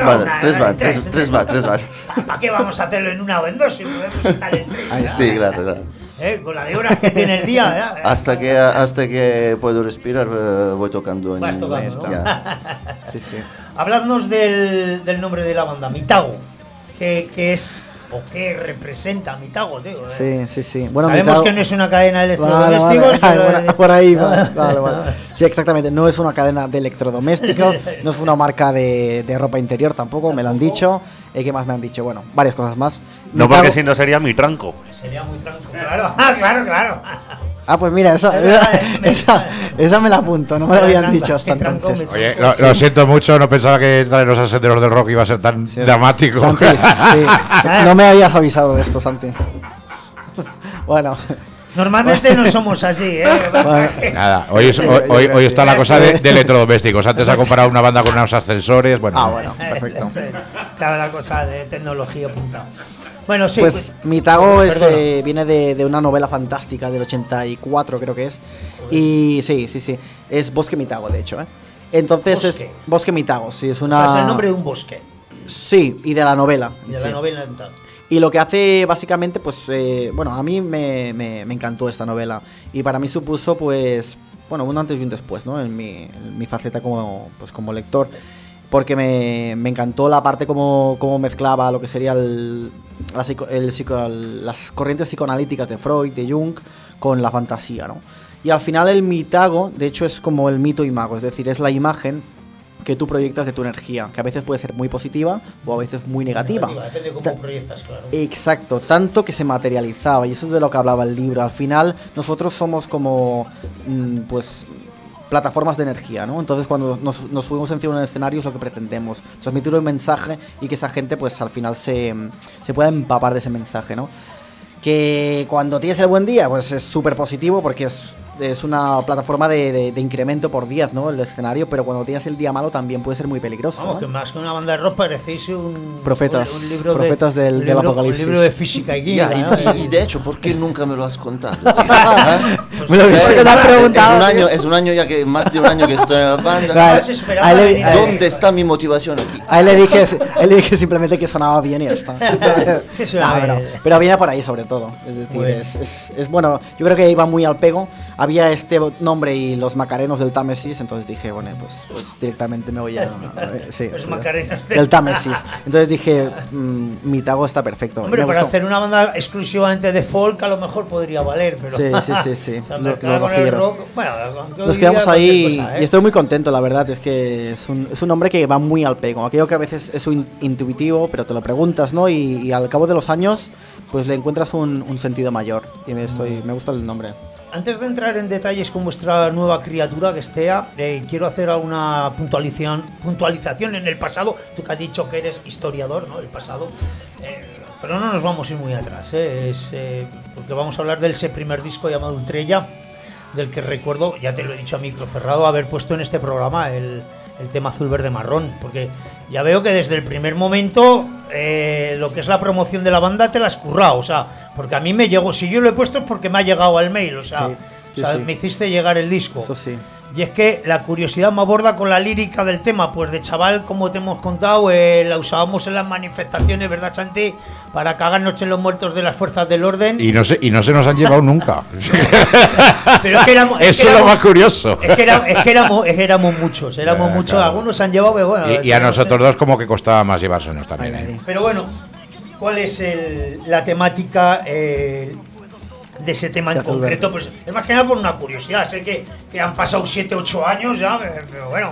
Tres bandas. ¿Para qué vamos a hacerlo en una o en 2 si podemos estar en 3? Sí, claro. Con la de horas que tiene el día. Hasta que puedo respirar, voy tocando. Vas tocando, ¿no? Sí, sí. Habladnos del nombre de la banda, Mitago. ¿Qué es o qué representa Mitago, tío? Sí. Bueno, sabemos Mitago, que no es una cadena de electrodomésticos. Vale. Por ahí, vale. Sí, exactamente. No es una cadena de electrodomésticos, no es una marca de ropa interior tampoco, me lo han dicho. ¿Qué más me han dicho? Bueno, varias cosas más. No, porque si no sería mi tranco. Sería muy tranco, claro. Claro. Ah, pues mira, esa me la apunto, no me lo habían dicho hasta entonces. Oye, lo siento mucho, no pensaba que entrar en los ascenderos del rock iba a ser tan dramático. Santi, sí. No me habías avisado de esto, Santi. Bueno. Normalmente no somos así, ¿eh? Bueno, nada, hoy está la cosa de electrodomésticos. Antes ha comparado una banda con unos ascensores. Bueno, bueno, perfecto. Claro, la cosa de tecnología apuntada. Bueno, sí. Pues Mitago viene de una novela fantástica del 84, creo que es. Y sí. Es Bosque Mitago, de hecho, ¿eh? Entonces ¿Bosque? Es Bosque Mitago, sí, es una... O sea, es el nombre de un bosque. Sí, y de la novela. La novela tal. Y lo que hace básicamente, pues, bueno, a mí me encantó esta novela. Y para mí supuso, pues, bueno, un antes y un después, ¿no? En mi faceta como lector. Porque me encantó la parte como mezclaba lo que sería las corrientes psicoanalíticas de Freud, de Jung, con la fantasía, ¿no? Y al final el Mitago, de hecho, es como el mito y mago, es decir, es la imagen que tú proyectas de tu energía, que a veces puede ser muy positiva o a veces muy negativa. Depende de cómo proyectas, claro. Exacto, tanto que se materializaba, y eso es de lo que hablaba el libro. Al final, nosotros somos como, pues, plataformas de energía, ¿no? Entonces, cuando nos subimos encima de un escenario es lo que pretendemos, transmitir un mensaje y que esa gente, pues, al final se pueda empapar de ese mensaje, ¿no? Que cuando tienes el buen día, pues es súper positivo porque es es una plataforma de incremento por días, ¿no? El escenario, pero cuando tienes el día malo también puede ser muy peligroso. Vamos, ¿no? que más que una banda de rock parecéis un profetas del apocalipsis. Un libro de física y química. Y de hecho, ¿por qué nunca me lo has contado? Me lo has preguntado. Es un año ya que más de un año que estoy en la banda. Claro, ¿Dónde está mi motivación aquí? A él le dije simplemente que sonaba bien y ya está. Pero viene por ahí sobre todo. Es decir, es bueno, yo creo que iba muy al pego. Había este nombre y los Macarenos del Támesis, entonces dije, bueno, pues directamente me voy a... sí, los Macarenos del Támesis. Entonces dije, Mitago está perfecto. Hombre, para hacer una banda exclusivamente de folk a lo mejor podría valer, pero... Sí. O sea, con el rock, bueno, nos quedamos ahí cosa, y estoy muy contento, la verdad, es que es un nombre que va muy al pego. Aquello que a veces es intuitivo, pero te lo preguntas, ¿no? Y al cabo de los años, pues le encuentras un sentido mayor. Y me gusta el nombre. Antes de entrar en detalles con vuestra nueva criatura, que estea, quiero hacer alguna puntualización en el pasado. Tú que has dicho que eres historiador, ¿no? El pasado. Pero no nos vamos a ir muy atrás, porque vamos a hablar de ese primer disco llamado Ultrella, del que recuerdo, ya te lo he dicho a micro cerrado, haber puesto en este programa el tema Azul Verde Marrón, porque ya veo que desde el primer momento lo que es la promoción de la banda te la has currado, o sea, porque a mí me llegó, si yo lo he puesto es porque me ha llegado al mail, o sea, sí. me hiciste llegar el disco. Eso sí. Y es que la curiosidad me aborda con la lírica del tema, pues de chaval, como te hemos contado, la usábamos en las manifestaciones, ¿verdad, Santi? Para cagarnos en los muertos de las fuerzas del orden. Y no se nos han llevado nunca. Pero es que éramos, eso es lo más curioso. Es que éramos muchos, claro. Algunos se han llevado, pero bueno. Y a nosotros dos como que costaba más llevársenos también. Pero bueno, ¿cuál es la temática de ese tema en concreto? Pues es más que nada por una curiosidad. Sé que han pasado 7, 8 años ya, pero bueno.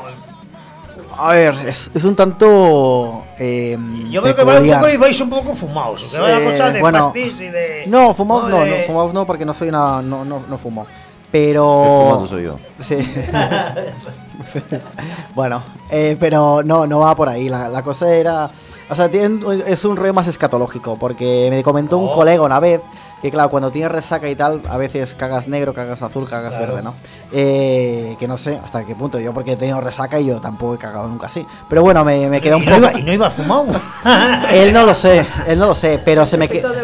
A ver, es un tanto. Yo veo que vais un poco fumados. Que va la cosa de pastis y de. No, fumados fumados no, porque no soy una. No fumo. Pero. El fumado soy yo. Sí. Bueno, pero no va por ahí. La cosa era. O sea, es un rollo más escatológico, porque me comentó un colega una vez que, claro, cuando tienes resaca y tal, a veces cagas negro, cagas azul, cagas verde, ¿no? Que no sé hasta qué punto. Yo, porque he tenido resaca y yo tampoco he cagado nunca así. Pero bueno, me quedó un poco. ¿Y no iba fumado? Él no lo sé, pero se me quedó.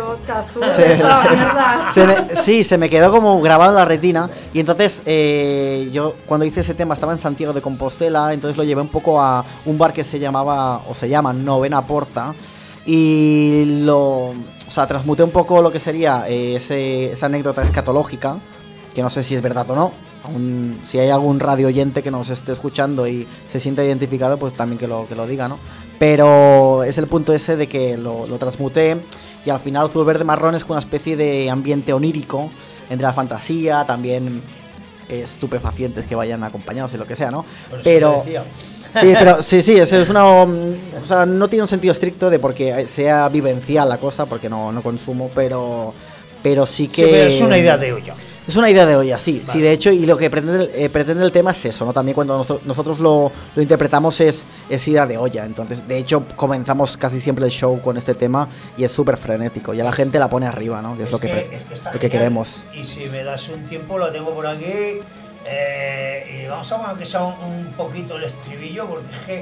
Se me quedó como grabado en la retina. Y entonces, yo cuando hice ese tema estaba en Santiago de Compostela, entonces lo llevé un poco a un bar que se llama Novena Porta. Y transmuté un poco lo que sería esa anécdota escatológica, que no sé si es verdad o no. Si hay algún radio oyente que nos esté escuchando y se sienta identificado, pues también que lo diga, ¿no? Pero es el punto ese de que lo transmuté, y al final Azul Verde Marrón es una especie de ambiente onírico entre la fantasía, también estupefacientes que vayan acompañados y lo que sea, ¿no? Pero sí, eso es una. O sea, no tiene un sentido estricto de porque sea vivencial la cosa, porque no consumo, pero sí que. Sí, pero es una idea de olla. Es una idea de olla, sí, vale. Sí, de hecho, y lo que pretende el tema es eso, ¿no? También cuando nosotros lo interpretamos es idea de olla. Entonces, de hecho, comenzamos casi siempre el show con este tema y es súper frenético. Y a la gente la pone arriba, ¿no? Que es lo que queremos. Y si me das un tiempo, lo tengo por aquí. Y vamos a ver que sea un poquito el estribillo, porque es que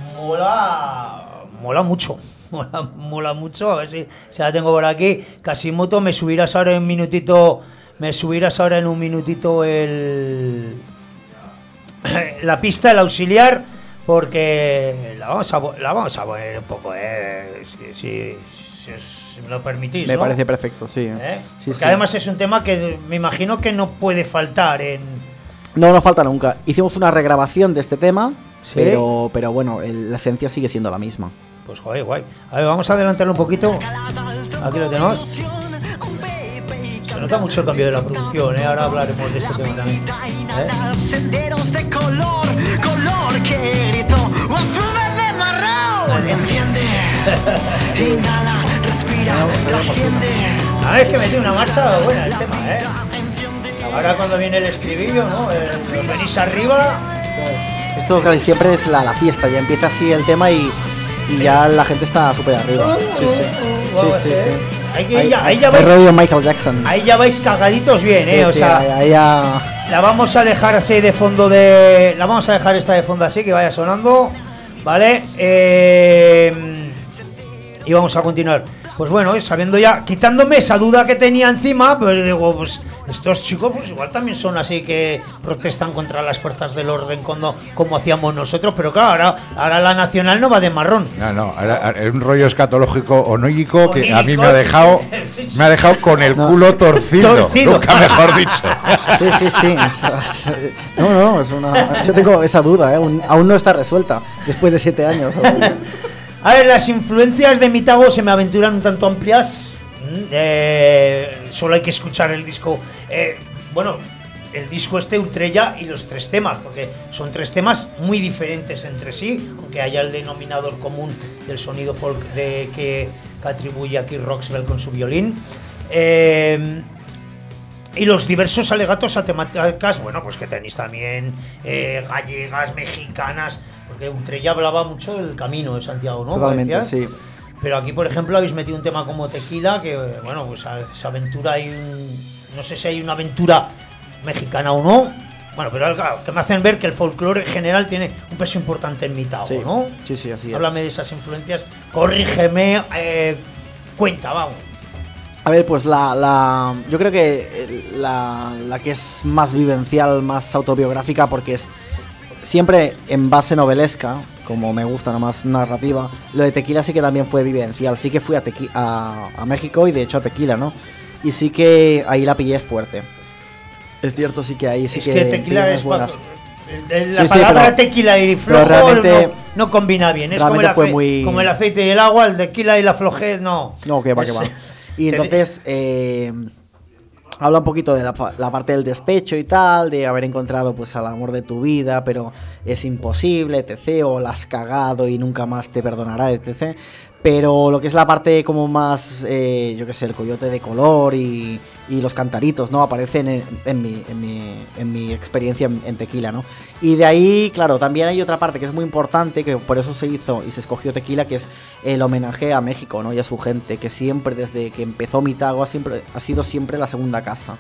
mola mucho. Mola mucho. A ver si la tengo por aquí. Casimoto, me subirás ahora en un minutito la pista, el auxiliar, porque la vamos a poner un poco, si me lo permitís. Me ¿no? parece perfecto, sí. Sí, porque además es un tema que me imagino que no puede faltar en... No falta nunca. Hicimos una regrabación de este tema, ¿sí? pero bueno, la esencia sigue siendo la misma. Pues guay. A ver, vamos a adelantarlo un poquito. Aquí lo tenemos. Se nota mucho el cambio de la producción, ahora hablaremos de este tema también. Senderos de color que gritó Azul Verde Marrón. Enciende, inhala, respira, trasciende. A ver, que mete una marcha buena el tema, Ahora cuando viene el estribillo, ¿no? Venís arriba. Esto casi siempre es la fiesta, ya empieza así el tema y ya la gente está súper arriba. Sí. Ahí ya vais. rollo Michael Jackson. Ahí ya vais cagaditos bien, Sí, o sea. ahí ya. La vamos a dejar así de fondo de... La vamos a dejar esta de fondo así, que vaya sonando, ¿vale? Y vamos a continuar. Pues bueno, sabiendo ya, quitándome esa duda que tenía encima, pues digo, pues estos chicos pues igual también son así que protestan contra las fuerzas del orden como hacíamos nosotros, pero claro, ahora la nacional no va de marrón. No, es un rollo escatológico onírico que a mí me ha dejado con el culo torcido. Nunca mejor dicho. Sí. No, es una... Yo tengo esa duda, aún no está resuelta, después de 7 años. A ver, las influencias de Mitago se me aventuran un tanto amplias. Solo hay que escuchar el disco. El disco Ultrella y los 3 temas, porque son 3 temas muy diferentes entre sí, aunque haya el denominador común del sonido folk que atribuye aquí Roxbell con su violín. Y los diversos alegatos a temáticas, bueno, pues que tenéis también gallegas, mexicanas, porque Ultrella hablaba mucho del camino de Santiago, ¿no? Totalmente, sí. Pero aquí, por ejemplo, habéis metido un tema como Tequila, que, bueno, pues esa aventura no sé si hay una aventura mexicana o no. Bueno, pero claro, que me hacen ver que el folclore en general tiene un peso importante en Mitago, sí, ¿no? Sí, así es. Háblame de esas influencias, corrígeme, cuenta, vamos. A ver, pues yo creo que la que es más vivencial, más autobiográfica, porque es siempre en base novelesca, como me gusta, nada más narrativa. Lo de Tequila sí que también fue vivencial, sí que fui a México y de hecho a Tequila, ¿no? Y sí que ahí la pillé fuerte. Es cierto, sí que ahí sí es que Tequila es buenas. La palabra tequila y flojo no combina bien, es como el aceite y el agua, el tequila y la flojez, no. No, que va. Y entonces habla un poquito de la parte del despecho y tal, de haber encontrado pues al amor de tu vida, pero es imposible, etc. O la has cagado y nunca más te perdonará, etc. Pero lo que es la parte como más, yo qué sé, el coyote de color y los cantaritos, ¿no? Aparecen en mi experiencia en Tequila, ¿no? Y de ahí, claro, también hay otra parte que es muy importante, que por eso se hizo y se escogió Tequila, que es el homenaje a México, ¿no? Y a su gente, que siempre, desde que empezó Mitago, ha sido siempre la segunda casa.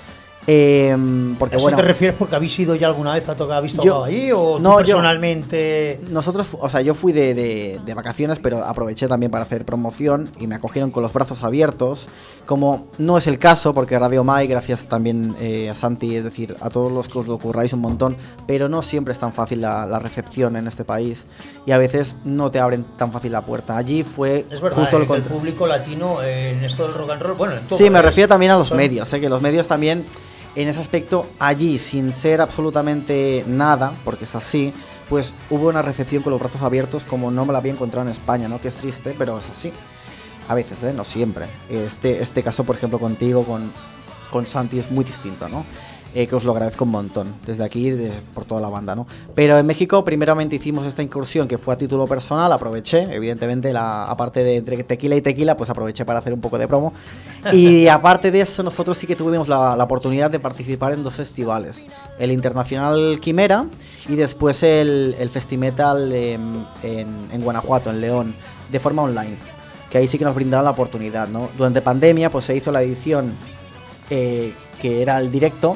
Porque, ¿a eso te refieres porque habéis ido ya alguna vez a tocar, habéis tocado ahí o no, tú personalmente? Nosotros, o sea, yo fui de vacaciones, pero aproveché también para hacer promoción y me acogieron con los brazos abiertos, como no es el caso, porque Radio Mai, gracias también a Santi, es decir, a todos los que os lo curráis un montón, pero no siempre es tan fácil la recepción en este país y a veces no te abren tan fácil la puerta. Allí fue es verdad, justo el público latino en esto del rock and roll, bueno, en todo sí, me refiero también a los medios, que los medios también en ese aspecto, allí, sin ser absolutamente nada, porque es así, pues hubo una recepción con los brazos abiertos como no me la había encontrado en España, ¿no? Que es triste, pero es así. A veces, no siempre. Este caso, por ejemplo, contigo, con Santi, es muy distinto, ¿no? Que os lo agradezco un montón, desde aquí, por toda la banda, ¿no? Pero en México, primeramente hicimos esta incursión que fue a título personal, aproveché, evidentemente, aparte de entre Tequila y Tequila, pues aproveché para hacer un poco de promo. Y aparte de eso, nosotros sí que tuvimos la oportunidad de participar en 2 festivales, el Internacional Quimera y después el Festimetal en Guanajuato, en León, de forma online, que ahí sí que nos brindaron la oportunidad, ¿no? Durante pandemia, pues se hizo la edición que era el directo.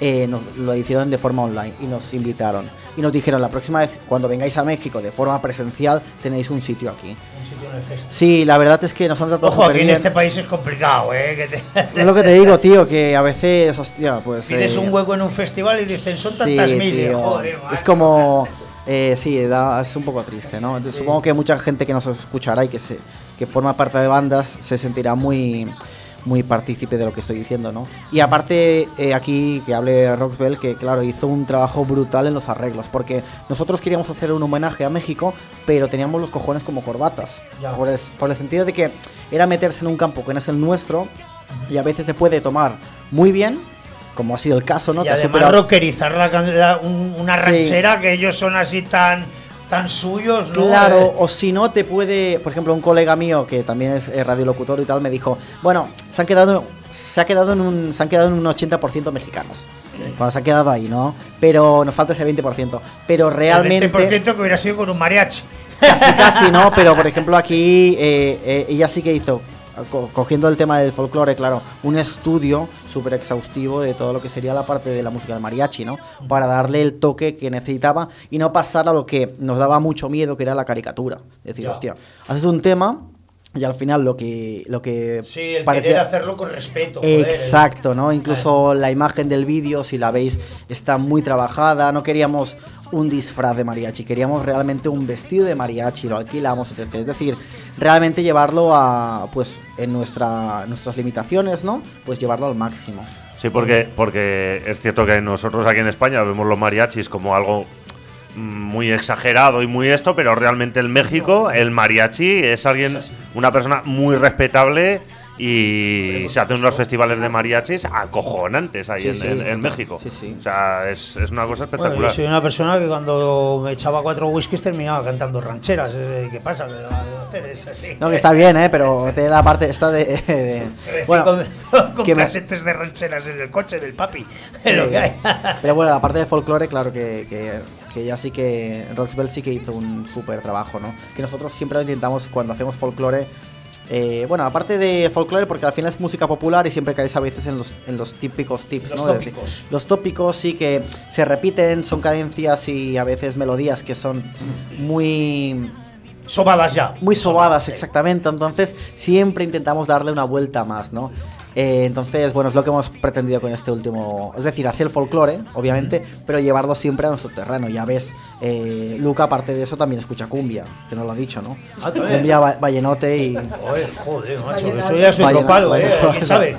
Lo hicieron de forma online y nos invitaron y nos dijeron la próxima vez cuando vengáis a México de forma presencial tenéis un sitio aquí. Un sitio en el festival. Sí, la verdad es que nos han tratado ojo, aquí bien. en este país es complicado, Es lo que te digo, tío, que a veces, hostia, pues pides un hueco en un festival y dicen son tantas miles, joder, es como sí, es un poco triste, ¿no? Entonces supongo que mucha gente que nos escuchará y que forma parte de bandas se sentirá muy partícipe de lo que estoy diciendo, ¿no? Y aparte, aquí que hable de Roxbell, que claro, hizo un trabajo brutal en los arreglos, porque nosotros queríamos hacer un homenaje a México, pero teníamos los cojones como corbatas, por el sentido de que era meterse en un campo que no es el nuestro, y a veces se puede tomar muy bien, como ha sido el caso, ¿no? Y además rockerizar una ranchera, que ellos son así tan suyos, ¿no? Claro, o si no te puede, por ejemplo, un colega mío que también es radiolocutor y tal, me dijo, bueno, se han quedado en un 80% mexicanos. Sí. Bueno, se han quedado ahí, ¿no? Pero nos falta ese 20%. Pero realmente... El 20% que hubiera sido con un mariachi. Casi, ¿no? Pero, por ejemplo, aquí ella sí que hizo cogiendo el tema del folclore, claro, un estudio súper exhaustivo de todo lo que sería la parte de la música del mariachi, ¿no? Para darle el toque que necesitaba y no pasar a lo que nos daba mucho miedo, que era la caricatura. Es decir, hostia, haces un tema y al final lo que sí, el parecía... querer hacerlo con respeto. Joder, exacto, ¿no? Incluso la imagen del vídeo, si la veis, está muy trabajada. No queríamos un disfraz de mariachi, queríamos realmente un vestido de mariachi, lo alquilamos, etc. Es decir, realmente llevarlo a, pues, en nuestras limitaciones, ¿no? Pues llevarlo al máximo. Sí, porque es cierto que nosotros aquí en España vemos los mariachis como algo muy exagerado y muy esto, pero realmente en México el mariachi es una persona muy respetable y se hacen unos festivales de mariachis acojonantes ahí en México. Sí, sí. O sea, es una cosa espectacular. Bueno, yo soy una persona que cuando me echaba 4 whiskies terminaba cantando rancheras. ¿Qué pasa? Es así. No, que está bien, pero tiene la parte esta de bueno, con casetes de rancheras en el coche del papi. Sí, lo que hay. Pero bueno, la parte de folclore, claro que ya sí que Roxbell sí que hizo un súper trabajo, ¿no? Que nosotros siempre lo intentamos cuando hacemos folclore. Bueno, aparte de folclore, porque al final es música popular y siempre caéis a veces en los típicos tips, los ¿no? tópicos. Los tópicos sí que se repiten, son cadencias y a veces melodías que son muy... sobadas ya. Muy sobadas, exactamente. Entonces siempre intentamos darle una vuelta más, ¿no? Entonces, bueno, es lo que hemos pretendido con este último... Es decir, hacer el folclore, obviamente, pero llevarlo siempre a nuestro terreno. Ya ves, Luca, aparte de eso, también escucha cumbia, que nos lo ha dicho, ¿no? Cumbia, vallenote y... Joder, macho, eso ya es otro palo, ¿quién sabe?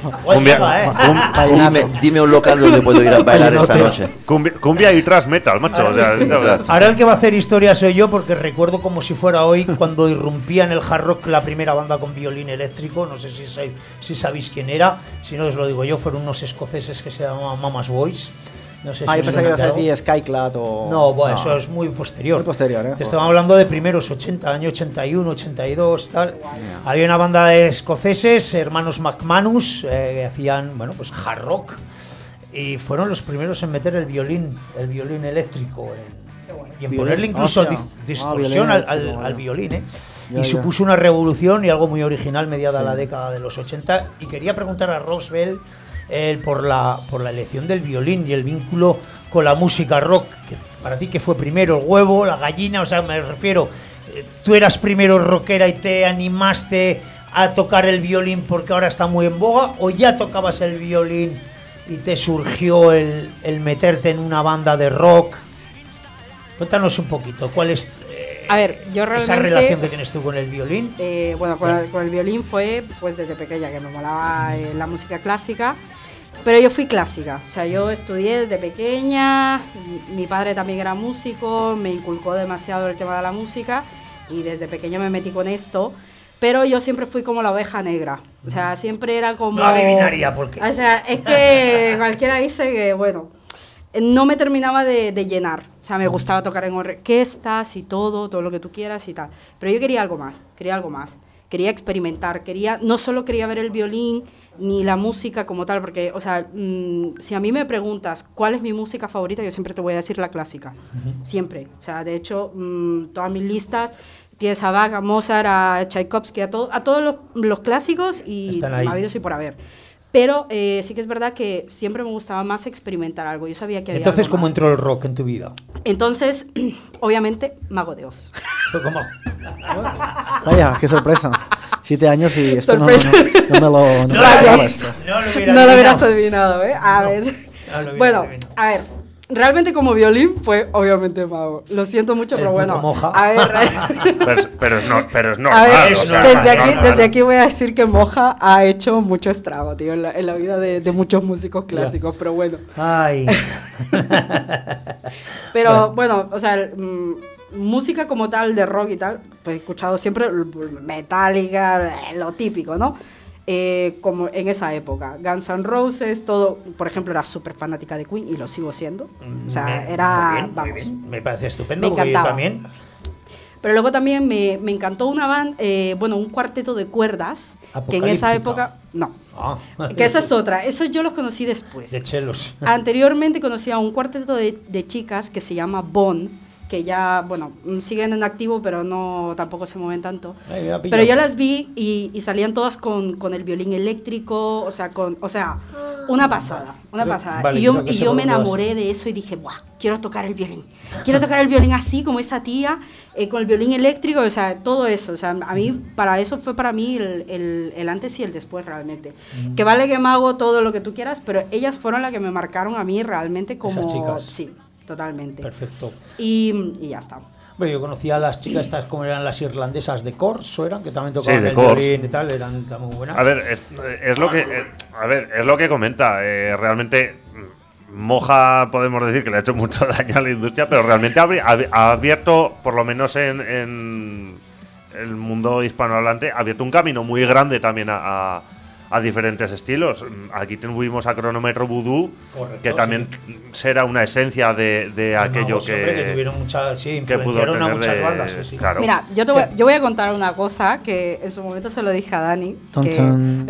Dime un local donde puedo ir a bailar esta noche. Cumbia y thrash metal, macho. Ahora el que va a hacer historia soy yo, porque recuerdo como si fuera hoy cuando irrumpía en el hard rock la primera banda con violín eléctrico. No sé si sabéis quién era. Si no os lo digo yo, fueron unos escoceses que se llamaban Mama's Boys. No sé si yo pensé que ibas a decir Skyclad o... No, bueno, eso es muy posterior. Muy posterior, ¿eh? Te estaba hablando de primeros 80, año 81, 82, tal. Había una banda de escoceses, hermanos McManus, que hacían, bueno, pues hard rock. Y fueron los primeros en meter el violín eléctrico y en ponerle incluso distorsión al violín, ¿eh? Y supuso una revolución y algo muy original mediada la década de los 80. Y quería preguntar a Roxbell por la elección del violín y el vínculo con la música rock. Que para ti, ¿qué fue primero, el huevo, la gallina? O sea, me refiero, ¿tú eras primero rockera y te animaste a tocar el violín porque ahora está muy en boga? ¿O ya tocabas el violín y te surgió el meterte en una banda de rock? Cuéntanos un poquito, ¿cuál es... A ver, yo realmente... ¿Esa relación que tienes tú con el violín? Bueno, con el violín fue pues desde pequeña, que me molaba la música clásica, pero yo fui clásica, o sea, yo estudié desde pequeña, mi padre también era músico, me inculcó demasiado el tema de la música y desde pequeña me metí con esto, pero yo siempre fui como la oveja negra, o sea, siempre era como... No adivinaría por qué. O sea, es que cualquiera dice que, bueno... No me terminaba de llenar, o sea, me gustaba tocar en orquestas y todo lo que tú quieras y tal, pero yo quería algo más, quería experimentar, no solo quería ver el violín ni la música como tal, porque, o sea, si a mí me preguntas cuál es mi música favorita, yo siempre te voy a decir la clásica, siempre, o sea, de hecho, todas mis listas... Tienes a Bach, a Mozart, a Tchaikovsky, a todos los clásicos y habidos y por haber. Pero sí que es verdad que siempre me gustaba más experimentar algo. Yo sabía que había Entonces, algo ¿cómo más. entró el rock en tu vida? Entonces, obviamente, Mago de Oz. ¿Cómo? Vaya, qué sorpresa. 7 años y esto no me lo... No lo hubieras adivinado, ¿eh? A ver. Bueno, a ver. Realmente como violín fue obviamente Mago. Lo siento mucho, pero bueno. Moja. A ver. pero es normal. A ver, o sea, desde aquí voy a decir que Moja ha hecho mucho estrago, tío, en la vida de muchos músicos clásicos, pero bueno. Ay. Pero bueno, o sea, música como tal de rock y tal, pues he escuchado siempre Metallica, lo típico, ¿no? Como en esa época, Guns N' Roses, todo, por ejemplo, era súper fanática de Queen y lo sigo siendo. O sea, era... Muy bien. Me parece estupendo, me porque yo encantaba. también. Pero luego también me encantó una banda, un cuarteto de cuerdas, que en esa época... No, que esa es otra, esos yo los conocí después. De chelos. Anteriormente conocí a un cuarteto de chicas que se llama Bond, que ya, bueno, siguen en activo, pero no tampoco se mueven tanto. Ay, Pero yo las vi y salían todas con el violín eléctrico, o sea, una pasada, una pasada. Vale, y yo me enamoré de eso y dije, ¡buah! Quiero tocar el violín así como esa tía, con el violín eléctrico, o sea, todo eso. O sea, a mí, fue para mí el antes y el después realmente. Que vale que me hago todo lo que tú quieras, pero ellas fueron las que me marcaron a mí realmente como... Esas chicas. Sí, totalmente. Perfecto. Y ya está. Bueno, yo conocía a las chicas estas, como eran las irlandesas de Corso, eran, que también Sí, tocaban de el Corrs. violín y tal, eran muy buenas. A ver, es lo que comenta. Realmente, Moja podemos decir que le ha hecho mucho daño a la industria, pero realmente ha abierto, por lo menos en el mundo hispanohablante, ha abierto un camino muy grande también a diferentes estilos. Aquí tuvimos a Cronómetro Voodoo, Correcto, que también será una esencia de aquello Magos, hombre, que tuvieron muchas, sí, que pudo influenciaron a tener muchas de- bandas, sí, sí. claro. Mira, yo voy a contar una cosa que en su momento se lo dije a Dani. Ton, que, ton.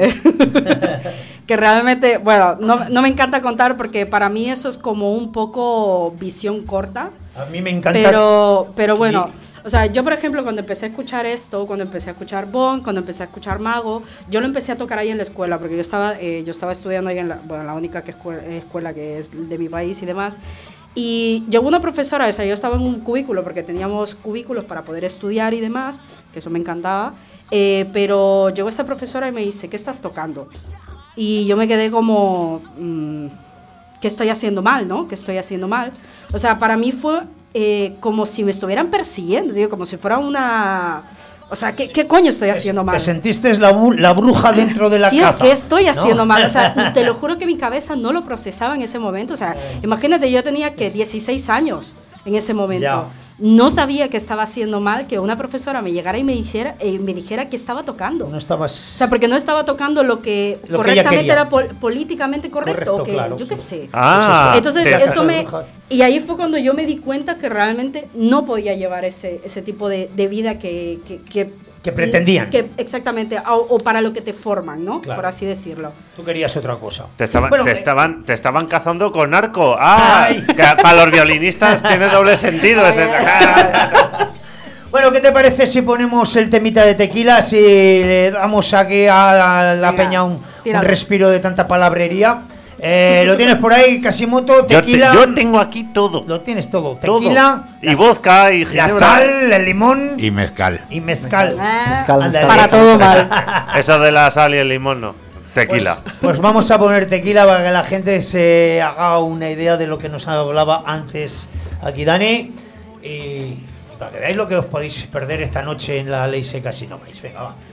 que realmente, bueno, no me encanta contar porque para mí eso es como un poco visión corta. A mí me encanta. Pero bueno, o sea, yo por ejemplo cuando empecé a escuchar esto, cuando empecé a escuchar Bon, cuando empecé a escuchar Mago, yo lo empecé a tocar ahí en la escuela porque yo estaba estudiando ahí en la única escuela que es de mi país y demás. Y llegó una profesora, o sea, yo estaba en un cubículo porque teníamos cubículos para poder estudiar y demás, que eso me encantaba, pero llegó esta profesora y me dice, ¿qué estás tocando? Y yo me quedé como, ¿qué estoy haciendo mal, no? ¿Qué estoy haciendo mal? O sea, para mí fue como si me estuvieran persiguiendo, digo, como si fuera una... O sea, ¿qué coño estoy haciendo mal? Te sentiste la bruja dentro de la Tío, caza. ¿qué estoy ¿no? haciendo mal? O sea, te lo juro que mi cabeza no lo procesaba en ese momento. O sea, imagínate, yo tenía que 16 años en ese momento. Ya. No sabía que estaba haciendo mal, que una profesora me llegara y me dijera que estaba tocando. No estabas... O sea, porque no estaba tocando lo que Lo que correctamente ella era políticamente correcto, Correcto, o que claro, yo qué sí. sé. Ah, Entonces, te- eso y ahí fue cuando yo me di cuenta que realmente no podía llevar ese tipo de vida que pretendían. Exactamente, o para lo que te forman, ¿no? Claro. Por así decirlo. Tú querías otra cosa. Te estaban, Bueno, te estaban cazando con arco. ¡Ah! Que para los violinistas tiene doble sentido ese. Bueno, ¿qué te parece si ponemos el temita de Tequila? Si le damos aquí a la Venga, peña un tíralo. respiro de tanta palabrería. Lo tienes por ahí, Casimoto, tequila. Yo tengo aquí todo. Lo tienes todo. Todo. Tequila, Y vodka y la ginebra. sal, el limón Y mezcal. y mezcal. Mezcal, Ándale. Para todo mal. Eso de la sal y el limón no. Tequila. Pues vamos a poner tequila para que la gente se haga una idea de lo que nos hablaba antes aquí Dani. Y para que veáis lo que os podéis perder esta noche en la Ley Seca si no vais. Venga, va.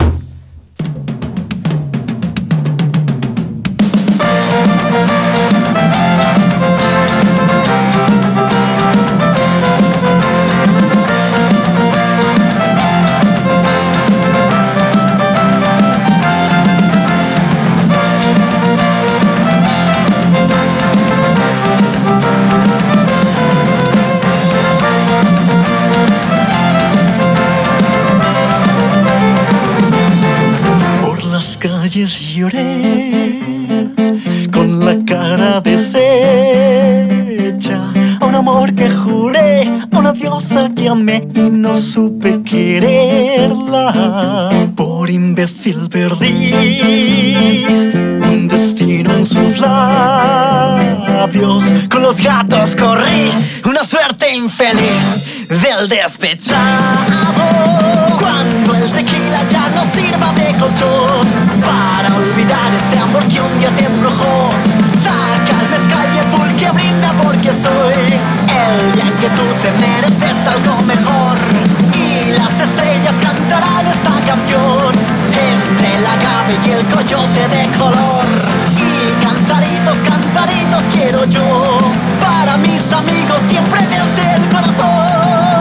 Por las calles lloré con la cara deshecha a un amor que juré, a una diosa que amé y no supe quererla. Por imbécil perdí un destino en sus labios. Con los gatos corrí, una suerte infeliz del despechado. Cuando el tequila ya no sirva de colchón para olvidar ese amor que un día te embrujó, saca el mezcal y el pulque brinda porque soy el día en que tú te mereces algo mejor. Y las estrellas cantarán esta canción entre el agave y el coyote de color. Y cantaritos, cantaritos quiero yo para mis amigos siempre desde el corazón.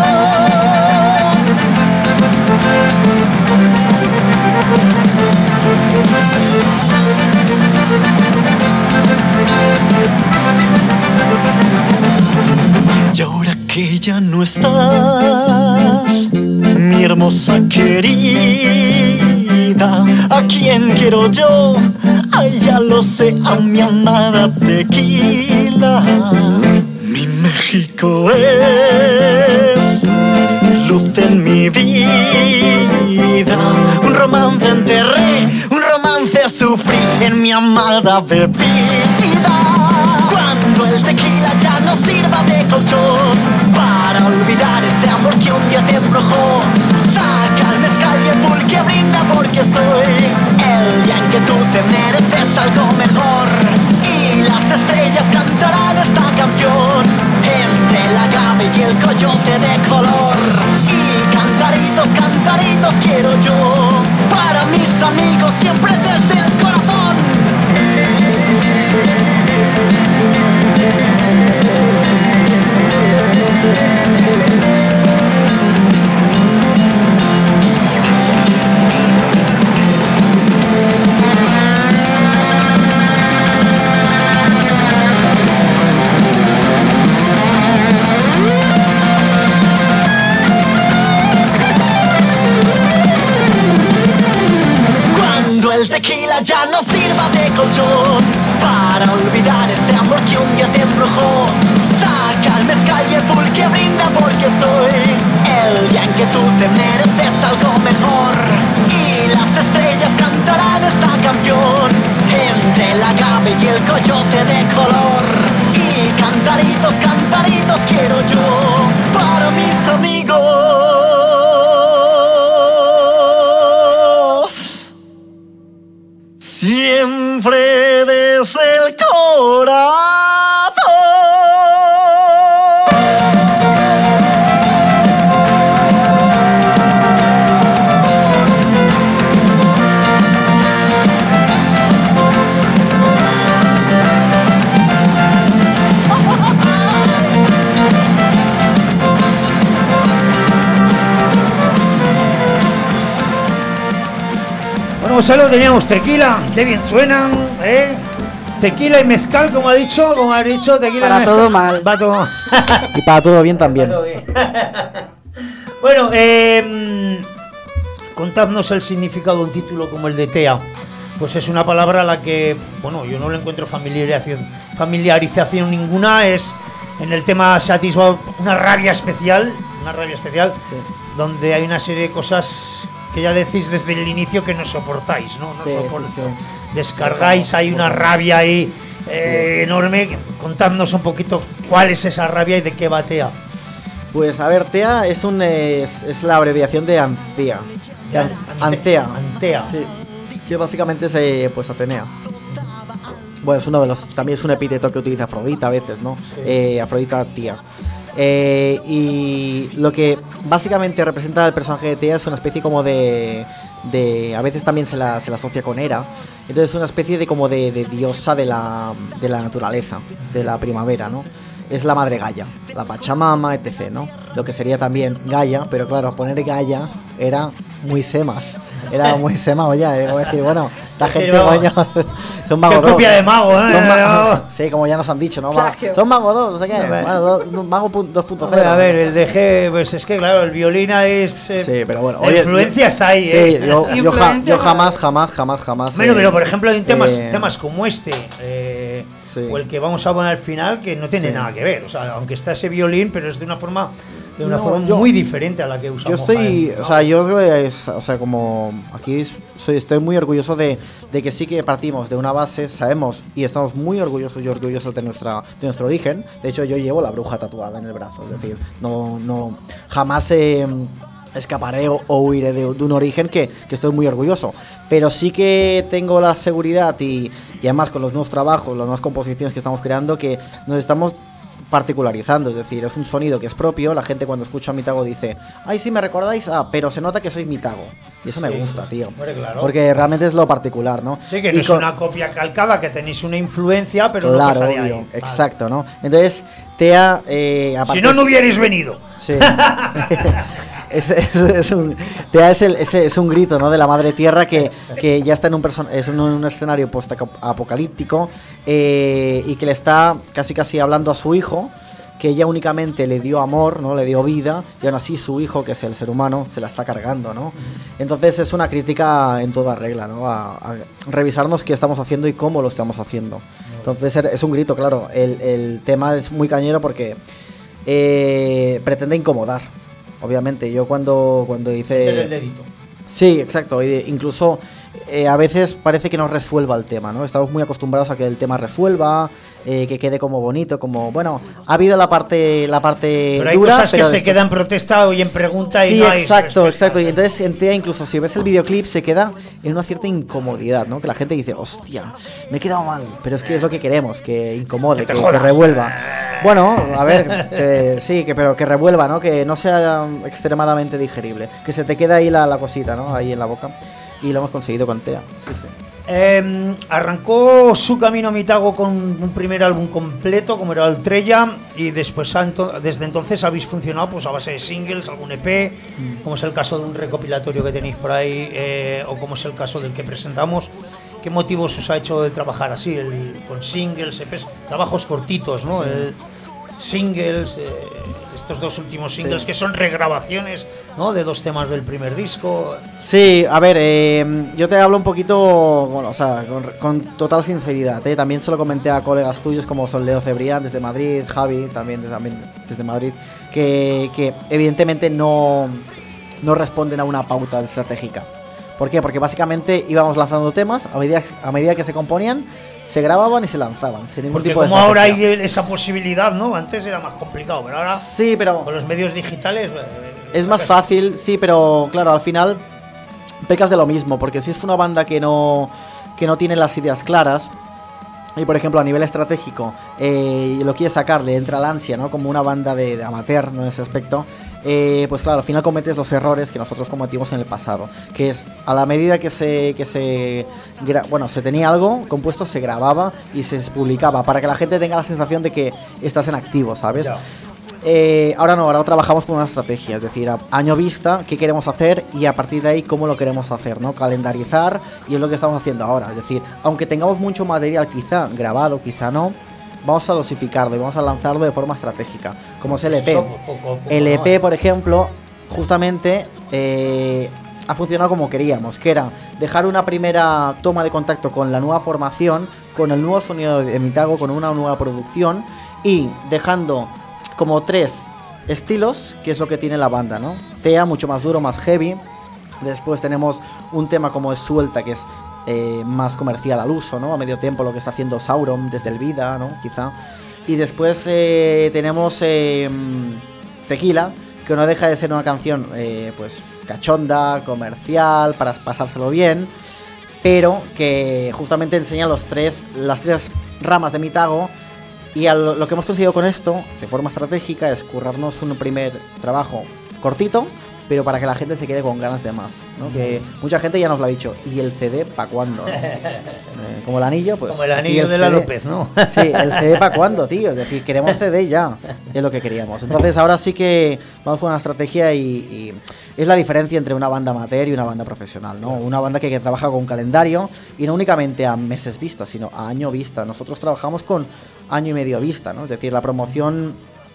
Y ahora que ya no estás, mi hermosa querida, ¿a quién quiero yo? Ay, ya lo sé, a mi amada tequila. Mi México es luz en mi vida. Un romance enterré, un romance sufrí en mi amada bebida. Cuando el tequila ya no sirva de colchón para olvidar ese amor que un día te embrujó, saca el mezcal y el pulque brinda porque soy el día en que tú te mereces algo mejor. Y las estrellas cantarán esta canción entre el agave y el coyote de color. Y cantaritos, cantaritos quiero yo para mis amigos siempre desde el corazón. El tequila ya no sirva de colchón para olvidar ese amor que un día te embrujó. Saca el mezcal y el pulque brinda porque soy el día en que tú te mereces algo mejor. Y las estrellas cantarán esta canción entre el agave y el coyote de color. Y cantaritos, cantaritos quiero yo para mis amigos. Siempre desde el corazón. Bueno, solo teníamos tequila, qué bien suenan, ¿eh? Tequila y mezcal, como has dicho, tequila Para y mezcal. todo mal. Va todo mal. Y para todo bien también. Bueno, contadnos el significado de un título como el de TEA. Pues es una palabra a la que, bueno, yo no le encuentro familiarización ninguna. Es en el tema se ha atisbado una rabia especial, sí, donde hay una serie de cosas que ya decís desde el inicio que no soportáis, ¿no? Sí, soportáis. sí. Descargáis, hay una rabia ahí enorme. Contadnos un poquito cuál es esa rabia y de qué va TEA. Pues a ver, TEA es la abreviación de Antea. Antea. Sí. Que básicamente es pues Atenea. Bueno, es uno de los. También es un epíteto que utiliza Afrodita a veces, ¿no? Sí. Afrodita tía. Y lo que básicamente representa el personaje de TEA es una especie como de a veces también se la asocia con Hera. Entonces es una especie de como de diosa de la naturaleza, de la primavera, ¿no? Es la madre Gaia, la Pachamama, etc., ¿no? Lo que sería también Gaia, pero claro, poner Gaia era muy semas. Era muy sema, oye, voy a decir, bueno, la gente, coño, son Mago 2. Qué copia de Mago, ¿eh? Sí, como ya nos han dicho, ¿no? Plagio. Son Mago 2, no sé qué. Bueno, Mago 2.0. A ver, el DG, pues es que claro, el violín es. Sí, pero bueno. La influencia está ahí, sí, yo jamás. Bueno, pero por ejemplo, hay temas como este. Sí. O el que vamos a poner al final, que no tiene nada que ver. O sea, aunque está ese violín, pero es de una forma muy diferente a la que usamos. Yo estoy, o sea, yo creo que es, o sea, como aquí estoy muy orgulloso de que sí que partimos de una base, sabemos y estamos muy orgullosos y orgullosos de nuestro origen. De hecho, yo llevo la bruja tatuada en el brazo, es decir, no jamás escaparé o huiré de un origen que estoy muy orgulloso. Pero sí que tengo la seguridad y además con los nuevos trabajos, las nuevas composiciones que estamos creando, que nos estamos particularizando, es decir, es un sonido que es propio. La gente cuando escucha a Mitago dice, ay, sí, me recordáis, pero se nota que sois Mitago. Y eso me gusta, tío. Hombre, claro. Porque realmente es lo particular, ¿no? Sí, que no es una copia calcada, que tenéis una influencia, pero claro, no pasa de ahí. Exacto, vale. ¿No? Entonces, TEA... si no hubierais venido. Sí. TEA es un grito, ¿no? De la madre tierra que ya está en un escenario post-apocalíptico y que le está casi hablando a su hijo, que ella únicamente le dio amor, ¿no? Le dio vida, y aún así su hijo, que es el ser humano, se la está cargando, ¿no? Entonces es una crítica en toda regla, ¿no? A revisarnos qué estamos haciendo y cómo lo estamos haciendo. Entonces es un grito, claro. El tema es muy cañero porque pretende incomodar. obviamente. Yo cuando hice... Meter el dedito. Sí, exacto. Incluso a veces parece que no resuelva el tema, ¿no? Estamos muy acostumbrados a que el tema resuelva, que quede como bonito, como... Bueno, ha habido la parte pero hay dura, cosas que pero se después... quedan protestadas y en pregunta y Sí, no hay exacto. respuesta. Y entonces en TEA, incluso si ves el videoclip, se queda en una cierta incomodidad, ¿no? Que la gente dice, hostia, me he quedado mal. Pero es que es lo que queremos, que incomode, que revuelva. Bueno, a ver, pero que revuelva, ¿no? Que no sea extremadamente digerible. Que se te quede ahí la cosita, ¿no? Ahí en la boca. Y lo hemos conseguido con TEA. Sí, sí. Arrancó su camino Mitago con un primer álbum completo, como era Ultrella, y después desde entonces habéis funcionado pues a base de singles, algún EP, como es el caso de un recopilatorio que tenéis por ahí, o como es el caso del que presentamos. ¿Qué motivos os ha hecho de trabajar así, con singles, EPs, trabajos cortitos, ¿no? Singles, estos dos últimos singles que son regrabaciones, ¿no? De dos temas del primer disco. Sí, a ver, yo te hablo un poquito, bueno, o sea, con total sinceridad, ¿eh? También se lo comenté a colegas tuyos como son Leo Cebrián desde Madrid, Javi también desde Madrid, que evidentemente no responden a una pauta estratégica. ¿Por qué? Porque básicamente íbamos lanzando temas, a medida que se componían, se grababan y se lanzaban, sin ningún porque tipo de como ahora estrategia. hay esa posibilidad, ¿no? Antes era más complicado, pero ahora sí, pero con los medios digitales es más fácil, sí, pero claro, al final pecas de lo mismo, porque si es una banda que no tiene las ideas claras y por ejemplo a nivel estratégico lo quiere sacar, le entra la ansia, ¿no? Como una banda de amateur, ¿no? En ese aspecto, pues claro, al final cometes los errores que nosotros cometimos en el pasado, que es a la medida que se tenía algo compuesto, se grababa y se publicaba para que la gente tenga la sensación de que estás en activo, ¿sabes? Ya. Ahora no, ahora trabajamos con una estrategia, es decir, a año vista, qué queremos hacer y a partir de ahí cómo lo queremos hacer, ¿no? Calendarizar, y es lo que estamos haciendo ahora, es decir, aunque tengamos mucho material quizá grabado, quizá no, vamos a dosificarlo y vamos a lanzarlo de forma estratégica, como es el EP. El EP, por ejemplo, justamente ha funcionado como queríamos, que era dejar una primera toma de contacto con la nueva formación, con el nuevo sonido de Mitago, con una nueva producción y dejando como 3 estilos, que es lo que tiene la banda, ¿no? TEA, mucho más duro, más heavy. Después tenemos un tema como es Suelta, que es más comercial al uso, ¿no? A medio tiempo lo que está haciendo Sauron desde el Vida, ¿no? Quizá. Y después tenemos Tequila, que no deja de ser una canción pues cachonda, comercial, para pasárselo bien, pero que justamente enseña las tres ramas de Mitago. Y lo que hemos conseguido con esto, de forma estratégica, es currarnos un primer trabajo cortito, pero para que la gente se quede con ganas de más, ¿no? Que mucha gente ya nos lo ha dicho. ¿Y el CD para cuándo? Como el anillo, pues... Como el anillo de la López, ¿no? Sí, el CD para cuándo, tío. Es decir, queremos CD ya. Es lo que queríamos. Entonces ahora sí que vamos con una estrategia y es la diferencia entre una banda amateur y una banda profesional, ¿no? Una banda que trabaja con calendario y no únicamente a meses vista, sino a año vista. Nosotros trabajamos con año y medio vista, ¿no? Es decir, la promoción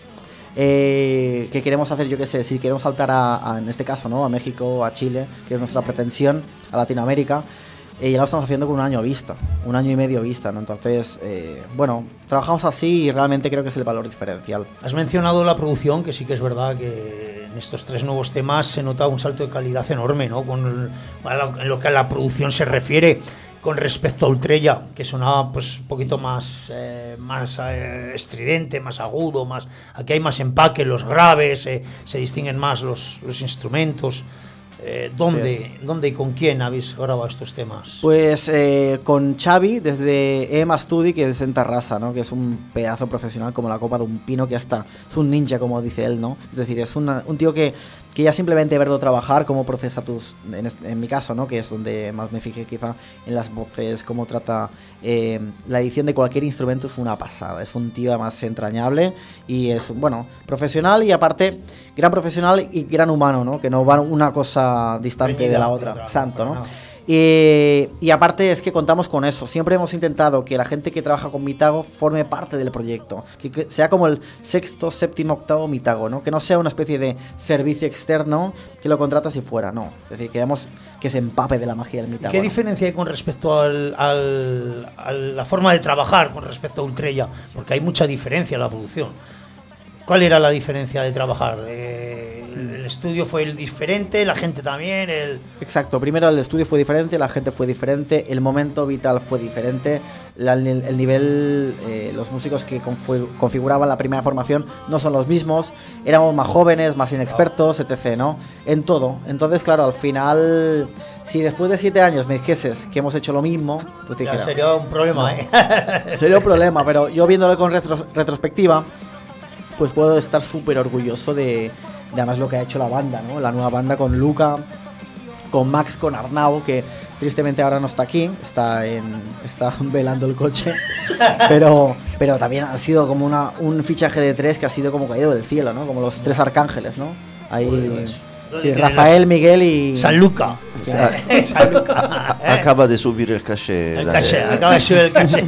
que queremos hacer, yo qué sé, si queremos saltar en este caso, ¿no? A México, a Chile, que es nuestra pretensión, a Latinoamérica, ya lo estamos haciendo con un año vista, un año y medio vista, ¿no? Entonces, bueno, trabajamos así y realmente creo que es el valor diferencial. Has mencionado la producción, que sí que es verdad que en estos 3 nuevos temas se nota un salto de calidad enorme, ¿no? En lo que a la producción se refiere. Con respecto a Ultrella, que sonaba pues un poquito más estridente, más agudo, más aquí hay más empaque, los graves, se distinguen más los instrumentos. ¿Dónde y con quién habéis grabado estos temas? Pues con Xavi desde EMA Studi, que es en Tarrasa, ¿no? Que es un pedazo profesional como la copa de un pino, que hasta es un ninja, como dice él, ¿no? Es decir, es un tío que ya simplemente verlo trabajar, cómo procesa en mi caso, ¿no? Que es donde más me fijé quizá en las voces, cómo trata la edición de cualquier instrumento, es una pasada. Es un tío además entrañable y es, bueno, profesional y aparte gran profesional y gran humano, ¿no? Que no va una cosa distante de la otra, santo, ¿no? Y aparte es que contamos con eso. Siempre hemos intentado que la gente que trabaja con Mitago forme parte del proyecto, que sea como el 6º, 7º, 8º Mitago, ¿no? Que no sea una especie de servicio externo que lo contratas y fuera, no. Es decir, queremos que se empape de la magia del Mitago. ¿Qué ¿no? diferencia hay con respecto a la forma de trabajar con respecto a Ultrella? Porque hay mucha diferencia en la producción. ¿Cuál era la diferencia de trabajar? el estudio fue el diferente, la gente también, Exacto, primero el estudio fue diferente, la gente fue diferente, el momento vital fue diferente, el nivel, los músicos que configuraban la primera formación no son los mismos, éramos más jóvenes, más inexpertos, etc., ¿no? En todo. Entonces, claro, al final, si después de 7 años me dijeses que hemos hecho lo mismo, pues te dijera, sería un problema, no, sería un problema, pero yo viéndolo con retrospectiva, pues puedo estar súper orgulloso de además lo que ha hecho la banda, ¿no? La nueva banda con Luca, con Max, con Arnau, que tristemente ahora no está aquí, está velando el coche, pero también ha sido como un fichaje de 3 que ha sido como caído del cielo, ¿no? Como los 3 arcángeles, ¿no? Ahí sí, Rafael, Miguel y San Luca. San Luca. Acaba de subir el caché. Acaba de subir el caché.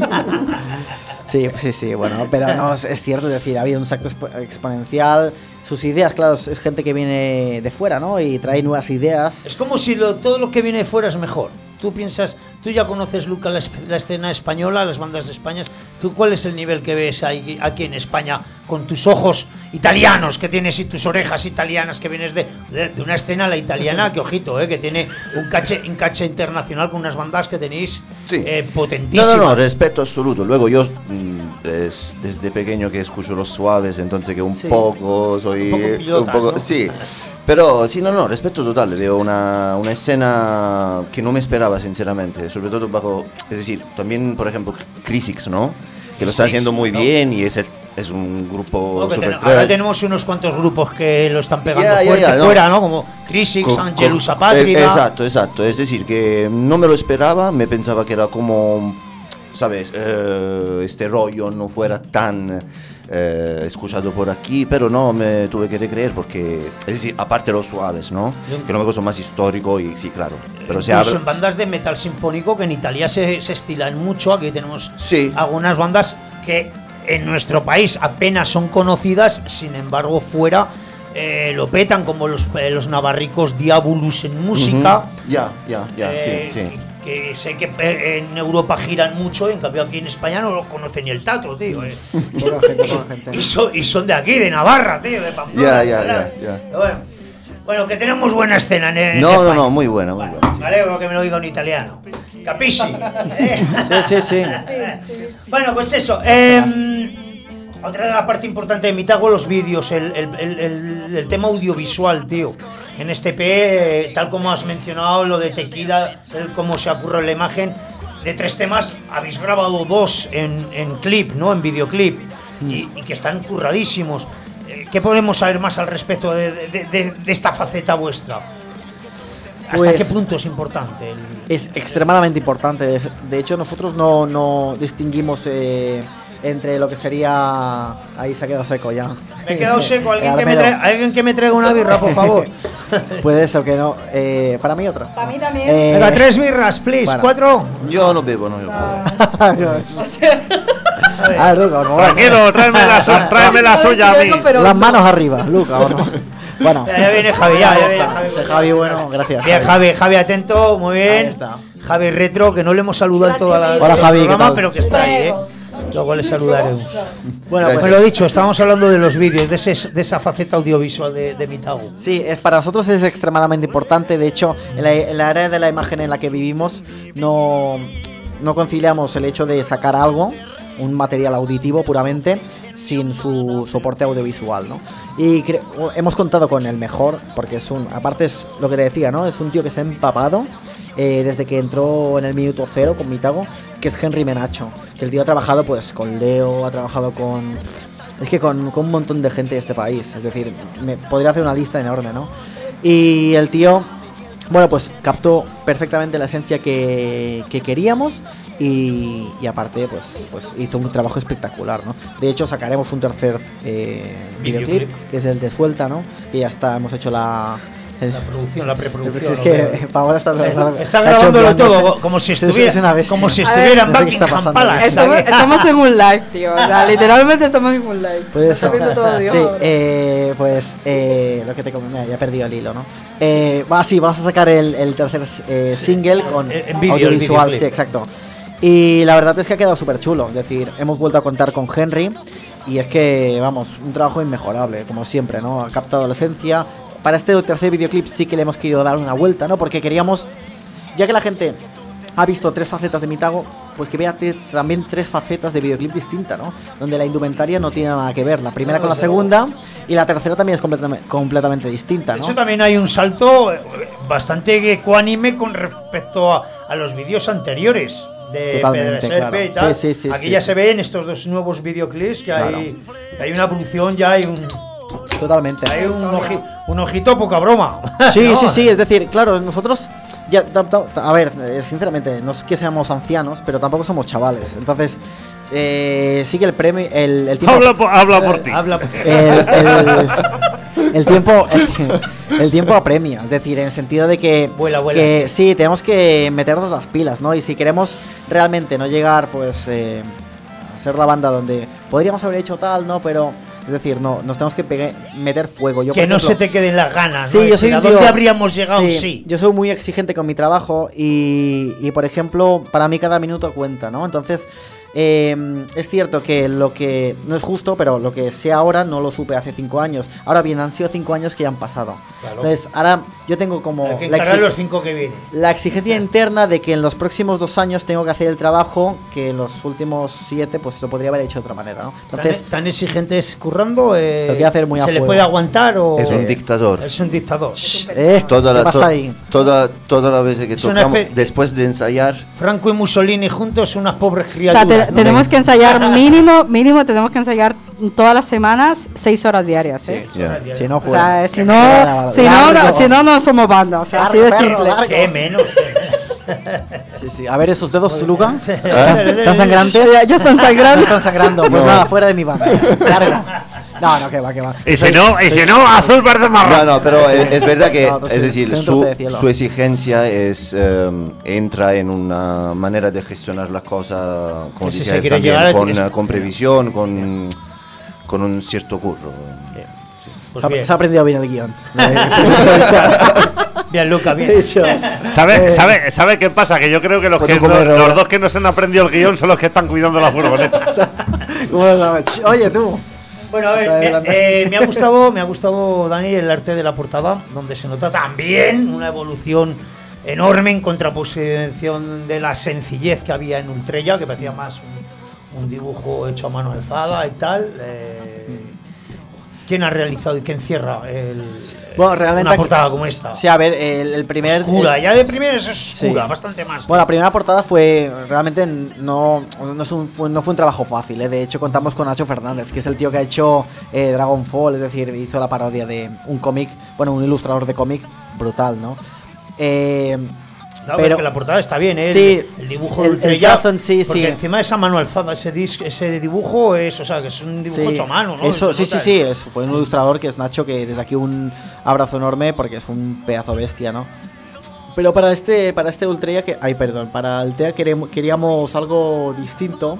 Sí, bueno, pero no, es cierto, es decir, ha habido un salto exponencial. Sus ideas, claro, es gente que viene de fuera, ¿no? Y trae nuevas ideas. Es como si todo lo que viene de fuera es mejor. Tú piensas, tú ya conoces, Luca, la escena española, las bandas de España. ¿Tú cuál es el nivel que ves aquí en España con tus ojos italianos que tienes y tus orejas italianas que vienes de una escena, la italiana, que ojito, que tiene un caché internacional con unas bandas que tenéis potentísimas? No, respeto absoluto. Luego yo desde pequeño que escucho los suaves, entonces que un poco soy... Un poco, ¿no? Sí. Pero sí, no, respeto total, veo una escena que no me esperaba, sinceramente, sobre todo bajo, es decir, también, por ejemplo, Crisix, ¿no? Que lo está haciendo muy bien y es un grupo super ahora tenemos unos cuantos grupos que lo están pegando fuera, ¿no? Como Crisix, Angelus Apátrida. Exacto, es decir, que no me lo esperaba, me pensaba que era como, ¿sabes? Este rollo no fuera tan... escuchado por aquí, pero no me tuve que recreer porque, es decir, aparte los suaves, ¿no? Que no me son más histórico y sí, claro. Pero son bandas de metal sinfónico que en Italia se estilan mucho. Aquí tenemos algunas bandas que en nuestro país apenas son conocidas, sin embargo fuera lo petan, como los navarricos Diabolus en música. Sí. Que sé que en Europa giran mucho, en cambio aquí en España no los conoce ni el tato, tío. Y son de aquí, de Navarra, tío, de Pamplona. Bueno, que tenemos buena escena en España. No, muy buena. Me alegro que me lo diga un italiano. Capisci. Sí. Bueno, pues eso. Otra de la parte importante de Mitago, los vídeos, el tema audiovisual, tío. En este EP, tal como has mencionado, lo de Tequila, cómo se ocurre la imagen, de 3 temas habéis grabado 2 en clip, ¿no? En videoclip, y que están curradísimos. ¿Qué podemos saber más al respecto de esta faceta vuestra? ¿Hasta qué punto es importante? Es extremadamente importante. De hecho, nosotros no distinguimos entre lo que sería... Ahí se ha quedado seco ya. Me he quedado seco. ¿Alguien que me traiga una birra, por favor? Puede ser que no. Para mí otra. Para mí también. Venga, 3 birras, please. Bueno. 4. Yo no bebo. Tranquilo, tráeme la suya a mí. Las manos arriba, Luca, ¿o no? Bueno. Ya viene Javi, Javi, bueno, gracias. Bien, Javi atento, muy bien. Ahí está. Javi Retro, que no le hemos saludado en toda la Hola, Javi, programa, pero que está ahí, Luego le saludaremos. Bueno, pues lo dicho, estábamos hablando de los vídeos, de esa faceta audiovisual de Mitago. Sí, para nosotros es extremadamente importante. De hecho, en la área de la imagen en la que vivimos no conciliamos el hecho de sacar algo, un material auditivo puramente, sin su soporte audiovisual, ¿no? Y hemos contado con el mejor, porque aparte es lo que te decía, ¿no? Es un tío que se ha empapado desde que entró en el minuto 0 con Mitago, que es Henry Menacho, que el tío ha trabajado pues con Leo, ha trabajado con un montón de gente de este país, es decir, podría hacer una lista enorme, ¿no? Y el tío, bueno, pues captó perfectamente la esencia que queríamos y aparte pues hizo un trabajo espectacular, ¿no? De hecho sacaremos un tercer videoclip, que es el de Suelta, ¿no? Que ya hemos hecho la preproducción. Es que Paola está grabándolo todo como si estuviera en Buckingham Palace. Estamos en un live, tío. O sea, literalmente estamos en un live. Pues está viendo todo, Dios. Sí, lo que te comenté, ya he perdido el hilo, ¿no? Vamos a sacar el tercer single con audiovisual, sí, exacto. Y la verdad es que ha quedado súper chulo. Es decir, hemos vuelto a contar con Henry y es que, vamos, un trabajo inmejorable, como siempre, ¿no? Ha captado la esencia. para este tercer videoclip sí que le hemos querido dar una vuelta, ¿no? Porque queríamos, ya que la gente ha visto 3 facetas de Mitago, pues que vea también 3 facetas de videoclip distinta, ¿no? Donde la indumentaria no tiene nada que ver, la primera con la segunda, y la tercera también es completamente distinta, ¿no? De hecho, también hay un salto bastante ecuánime con respecto a los vídeos anteriores de Pedro Serpe y tal. Sí, Aquí ya se ven estos 2 nuevos videoclips que hay una evolución, ya hay un... Totalmente. Hay un ojito, poca broma. Sí, ¿no? sí, es decir, claro, nosotros... Ya, a ver, sinceramente, no es que seamos ancianos, pero tampoco somos chavales. Entonces, sí que el premio, el tiempo... Habla por ti. El tiempo apremia, es decir, en el sentido de que, vuela, sí, tenemos que meternos las pilas, ¿no? Y si queremos realmente no llegar, pues, a ser la banda donde podríamos haber hecho tal, ¿no? Pero... Es decir, no, nos tenemos que meter fuego. Yo, que por ejemplo, no se te queden las ganas, sí, ¿no? Yo soy ¿A dónde habríamos llegado? Sí. Yo soy muy exigente con mi trabajo y, por ejemplo, para mí cada minuto cuenta, ¿no? Entonces, es cierto que lo que no es justo, pero lo que sé ahora no lo supe hace 5 años. Ahora bien, han sido 5 años que ya han pasado. Claro. Entonces, ahora yo tengo como hay que encarar los 5 que vienen. La exigencia interna de que en los próximos 2 años tengo que hacer el trabajo que en los últimos 7 pues lo podría haber hecho de otra manera, ¿no? Entonces, ¿Tan exigente es currando? Lo quiero hacer muy a ¿Se le fuego. puede aguantar o...? Es un dictador. Es un dictador. ¿qué pasa ahí? Toda la vez que Es tocamos, después de ensayar... Franco y Mussolini juntos, unas pobres O criaturas. sea, ¿no? tenemos que ensayar mínimo tenemos que ensayar todas las semanas 6 horas diarias, ¿eh? Sí, horas diarias. Si no, O sea, si no, no somos banda, o sea, así de simple. ¿Qué menos? Sí. A ver esos dedos, Luca. Sí. ¿Están sangrantes? Ya están sangrando. Están sangrando. Pues No. nada, fuera de mi banda. Larga. No, que va. Y si no, azul, verde, marrón. No, pero es verdad que, No, es decir, soy un trozo de cielo. su exigencia es entra en una manera de gestionar las cosas, como Que si decía se él quiere también, llegar con previsión, con un cierto curro. Pues bien. Se ha aprendido bien el guión. Bien, Luca, bien. ¿Sabe qué pasa? Que yo creo que los 2 que no se han aprendido el guión son los que están cuidando la furgoneta. Oye, tú. Bueno, a ver, me ha gustado, Dani, el arte de la portada, donde se nota también una evolución enorme en contraposición de la sencillez que había en Ultrella, que parecía más un dibujo hecho a mano alzada y tal. ¿Quién ha realizado y quién cierra Bueno, realmente una portada como esta? Sí, a ver, el primer... Oscura, ya de primera es oscura, Sí. bastante más. Bueno, la primera portada fue realmente no fue un trabajo fácil, ¿eh? De hecho, contamos con Nacho Fernández, que es el tío que ha hecho Dragonfall, es decir, hizo la parodia de un cómic, bueno, un ilustrador de cómic brutal, ¿no? No, pero que la portada está bien, ¿eh? Sí, el dibujo el de Ultrella, trazo en sí, porque sí. encima de esa mano alzada, ese dibujo es, o sea, que es un dibujo Sí, hecho a mano, ¿no? eso, Se sí, nota. fue un ilustrador que es Nacho, que desde aquí un abrazo enorme porque es un pedazo bestia, ¿no? Pero para este Ultrella para el TEA queríamos algo distinto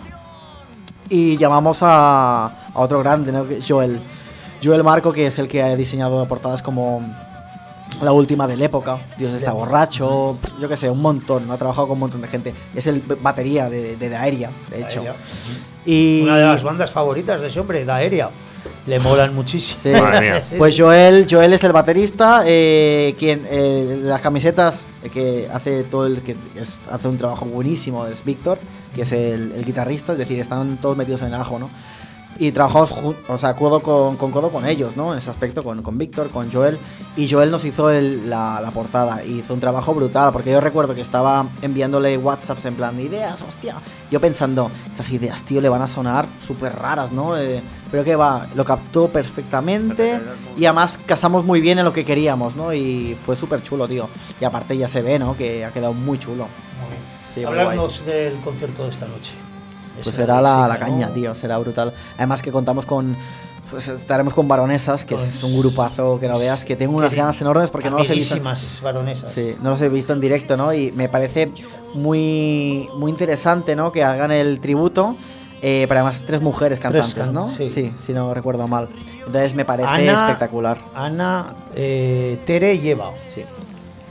y llamamos a otro grande, ¿no? Que es Joel Marco, que es el que ha diseñado portadas como La Última de la Época, Dios está borracho, yo qué sé, un montón, ha trabajado con un montón de gente, es el batería de Aérea, de hecho. Aérea. Y Una de las bandas favoritas de ese hombre, la Aérea. Le molan muchísimo. sí. Madre mía. Pues Joel es el baterista, quien las camisetas que hace hace un trabajo buenísimo es Víctor, que es el guitarrista, es decir, están todos metidos en el ajo, ¿no? Y trabajamos codo con ellos, ¿no? En ese aspecto, con Víctor, con Joel. Y Joel nos hizo la portada. Y hizo un trabajo brutal, porque yo recuerdo que estaba enviándole WhatsApps en plan de ideas, hostia. Yo pensando, estas ideas, tío, le van a sonar súper raras, ¿no? Pero que va, lo captó perfectamente. Y además casamos muy bien en lo que queríamos, ¿no? Y fue súper chulo, tío. Y aparte ya se ve, ¿no? Que ha quedado muy chulo. Sí, muy guay. Hablarnos del concierto de esta noche. Pues será la caña, tío, será brutal. Además que contamos pues estaremos con Baronesas, que es un grupazo que no veas, que tengo unas ganas enormes porque no los he visto. Baronesas. Sí, no los he visto en directo, ¿no? Y me parece muy interesante, ¿no? Que hagan el tributo. Pero además 3 mujeres cantantes, ¿no? Sí, si no recuerdo mal. Entonces me parece espectacular. Ana, Tere y Eva. Sí.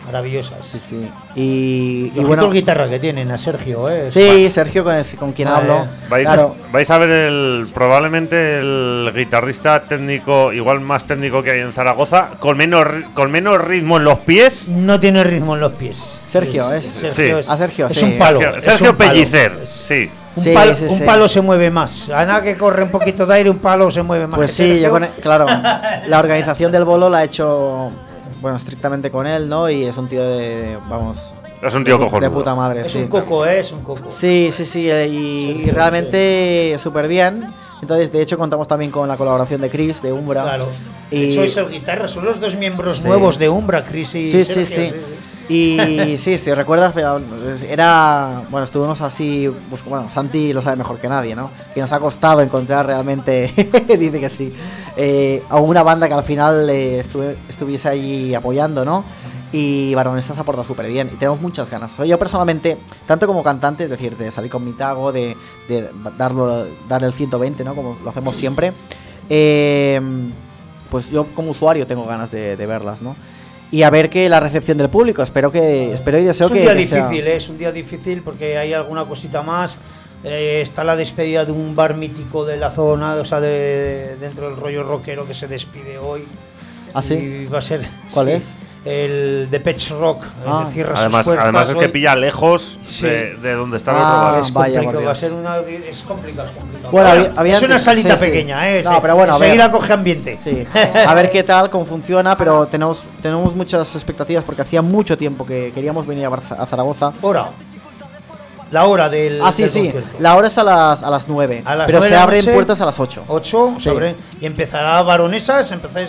maravillosas. Sí. Y Los bueno, guitarra que tienen a Sergio, Sí, Sergio con quien hablo. Vais a ver probablemente el guitarrista técnico, igual más técnico que hay en Zaragoza, con menos ritmo en los pies. No tiene ritmo en los pies. Sergio es un palo. Sergio Pellicer, sí. Un palo se mueve más. Ana que corre un poquito de aire, un palo se mueve más. Pues sí, claro. La organización del bolo la ha hecho, bueno, estrictamente con él, ¿no? Y es un tío es un tío cojonudo. De puta madre, es un coco, es un coco. Sí, y realmente súper bien. Entonces, de hecho, contamos también con la colaboración de Chris, de Umbra. Claro. De hecho, es el guitarra, son los dos miembros nuevos de Umbra, Chris y Sergio. Sí. Y sí, recuerdas, bueno, estuvimos así, pues, bueno, Santi lo sabe mejor que nadie, ¿no? Que nos ha costado encontrar realmente, dice que sí, a una banda que al final estuviese ahí apoyando, ¿no? Y Baronesa se ha portado súper bien y tenemos muchas ganas. Yo personalmente, tanto como cantante, es decir, de salir con mi tago, de darle el 120, ¿no? Como lo hacemos siempre, pues yo como usuario tengo ganas de verlas, ¿no? Y a ver que la recepción del público, espero y deseo que... Es un día difícil porque hay alguna cosita más. Está la despedida de un bar mítico de la zona, o sea, dentro del rollo rockero que se despide hoy. ¿Ah, sí? Y va a ser... ¿Cuál es? El de Pets Rock. Además es que pilla lejos de donde está el otro bar. Es complicado, va a ser es complicado. Bueno, es una salita pequeña, No, pero bueno, enseguida coge ambiente. Sí. A ver qué tal, cómo funciona, pero tenemos muchas expectativas porque hacía mucho tiempo que queríamos venir a Zaragoza. La hora del concierto. La hora es a las 9, pero se abren puertas a las 8. 8, se abren, y empezará Baronesas,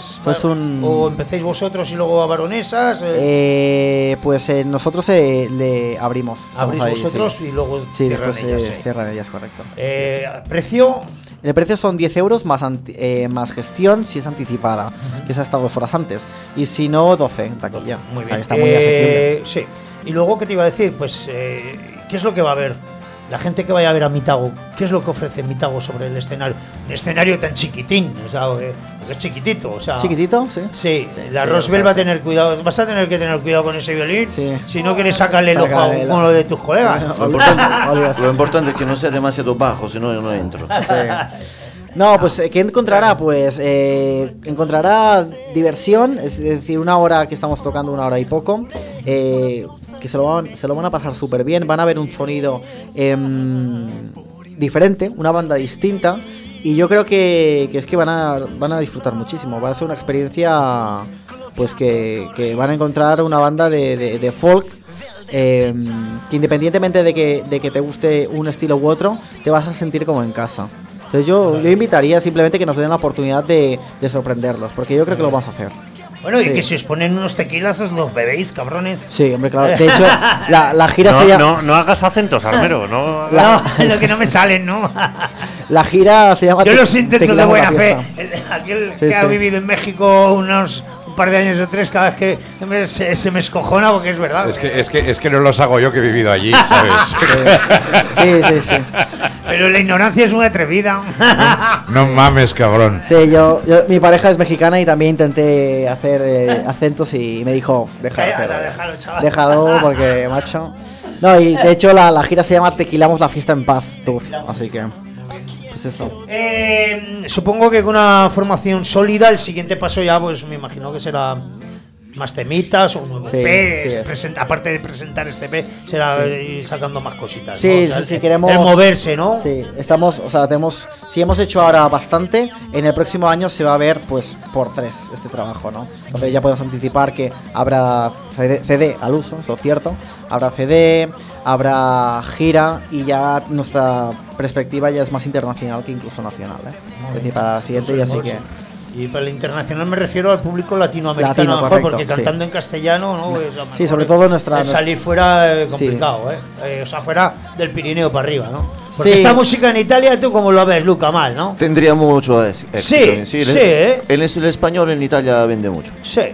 o empecéis vosotros y luego a Baronesas. Pues nosotros le abrimos. Abrís vosotros y luego cierran ellas, correcto. ¿Precio? El precio son 10 euros más gestión si es anticipada, que es hasta 2 horas antes, y si no 12 en taquilla. Muy bien. Está muy asequible. Sí. Y luego, ¿qué te iba a decir? Pues, ¿qué es lo que va a haber? La gente que vaya a ver a Mitago, ¿qué es lo que ofrece Mitago sobre el escenario? Un escenario tan chiquitín, o sea, es chiquitito, o sea... ¿Chiquitito? Sí. Sí, la Rosbel va a tener cuidado, vas a tener que tener cuidado con ese violín, si no quieres sacarle el ojo como lo de tus colegas. Lo importante es que no sea demasiado bajo, si no, yo no entro. No, pues ¿qué encontrará? Pues encontrará diversión, es decir, una hora que estamos tocando, una hora y poco, que se lo van a pasar súper bien, van a ver un sonido diferente, una banda distinta, y yo creo que es que van a disfrutar muchísimo, va a ser una experiencia pues que van a encontrar una banda de folk, que independientemente de que te guste un estilo u otro, te vas a sentir como en casa. Entonces yo invitaría simplemente que nos den la oportunidad de sorprenderlos, porque yo creo que lo vamos a hacer. Bueno, y que si os ponen unos tequilas os los bebéis, cabrones. Sí, hombre, claro. De hecho, la gira se llama... No hagas acentos, Armero. No, lo que no me salen, ¿no. La gira se llama... Yo los intento de buena fe. Aquel que ha vivido en México un par de años o 3, cada vez que se me escojona, porque es verdad. Es que no los hago yo, que he vivido allí, ¿sabes? Sí. Pero la ignorancia es muy atrevida. No mames, cabrón. Sí, mi pareja es mexicana y también intenté hacer acentos y me dijo, déjalo, chaval. Déjalo, porque, macho. No, y de hecho la gira se llama Tequilamos la fiesta en paz tour, así que... Eso. Supongo que con una formación sólida el siguiente paso ya pues me imagino que será más temitas o un nuevo EP, aparte de presentar este EP será ir sacando más cositas, ¿no? O sea, queremos el moverse, ¿no? Sí, si hemos hecho ahora bastante, en el próximo año se va a ver pues por 3 este trabajo, ¿no? Entonces ya podemos anticipar que habrá CD al uso, eso es cierto, habrá CD, habrá gira y ya nuestra perspectiva ya es más internacional que incluso nacional, es decir, para la siguiente, y así que... Y para el internacional me refiero al público latinoamericano, mejor, porque cantando en castellano, ¿no? Sí, sobre todo nuestra... salir fuera complicado, o sea, fuera del Pirineo para arriba, ¿no? Porque esta música en Italia, ¿tú cómo lo ves, Luca? Mal, ¿no? Tendría mucho éxito. Sí, el español en Italia vende mucho. Sí.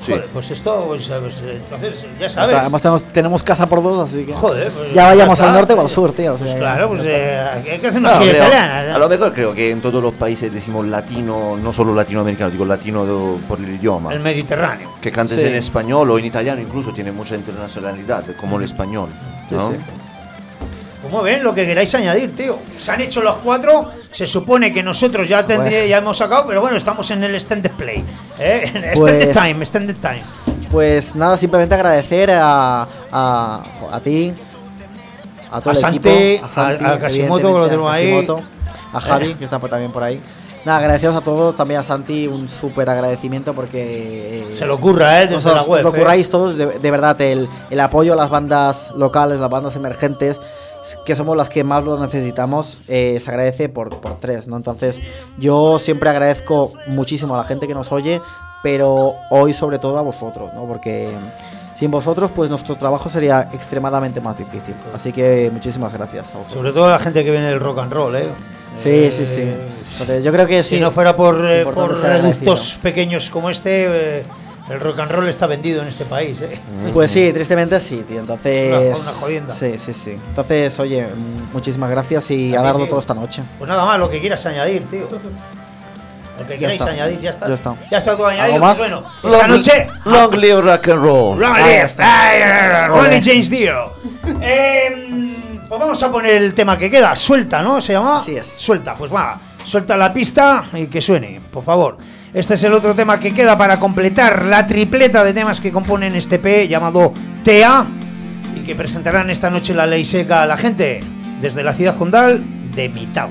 Sí. Joder, pues esto, pues, entonces, ya sabes. Además tenemos casa por dos, así que. Joder, pues ya vayamos está. al norte o al sur, tío. O sea, Pues claro, pues hay que hacer No, una chile creo- italiana. a lo mejor creo que en todos los países decimos latino, no solo latinoamericano, digo latino por el idioma. El Mediterráneo. Que cantes Sí. en español o en italiano incluso tiene mucha internacionalidad, como el español. ¿no? Sí, Como ven, lo que queráis añadir, tío. Se han hecho los 4. Se supone que nosotros ya ya hemos sacado, pero bueno, estamos en el extended play. Extended time. Pues nada, simplemente agradecer a ti, a todo A el Santi, equipo, a Casimoto, que lo tenemos ahí. Casimoto, a Javi, que está también por ahí. Nada, agradeceros a todos, también a Santi, un súper agradecimiento porque... Se lo ocurra, desde vosotros la web. lo curráis todos, de verdad, el apoyo a las bandas locales, las bandas emergentes, que somos las que más lo necesitamos, se agradece por 3, ¿no? Entonces, yo siempre agradezco muchísimo a la gente que nos oye, pero hoy sobre todo a vosotros, ¿no? Porque sin vosotros, pues nuestro trabajo sería extremadamente más difícil. Así que muchísimas gracias a vosotros. Sobre todo la gente que viene del rock and roll, Sí. Entonces, yo creo que sí. Si no fuera por importante ser reductos agradecido. pequeños como este, el rock and roll está vendido en este país, Pues sí, tristemente sí, tío. Entonces. Una jodienda. Sí. Entonces, oye, muchísimas gracias y a darlo todo esta noche. Pues nada más, lo que quieras añadir, tío. Lo que queráis está. añadir, ya está. Ya está. Ya está todo añadido. ¿Algo más? Pues bueno, esta noche. Long live rock and roll. Long live. Ronnie James Dio. Pues vamos a poner el tema que queda. Suelta, ¿no? ¿Se llama? Así es. Suelta, pues va. Suelta la pista y que suene, por favor. Este es el otro tema que queda para completar la tripleta de temas que componen este EP llamado TEA y que presentarán esta noche la ley seca a la gente desde la ciudad condal de Mitago.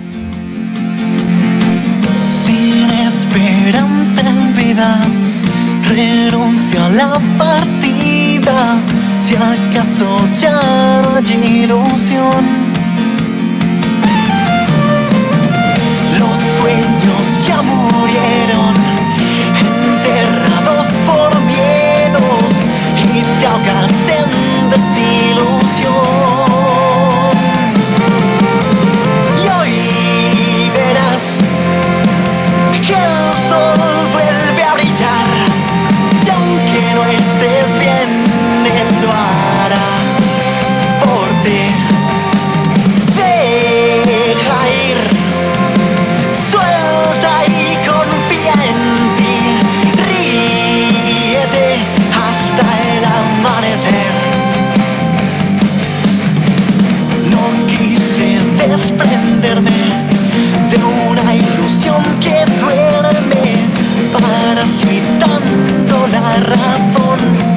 Sin esperanza en vida, renuncio a la partida. Si acaso ya no hay ilusión, los sueños ya murieron, enterrados por miedos y te ahogas en desilusión. Y hoy verás que el sol vuelve a brillar, y aunque no estés bien, él lo hará por ti. Deja ir, suelta y confía en ti, ríete hasta el amanecer. No quise desprenderme de una ilusión que duerme, parasitando la razón.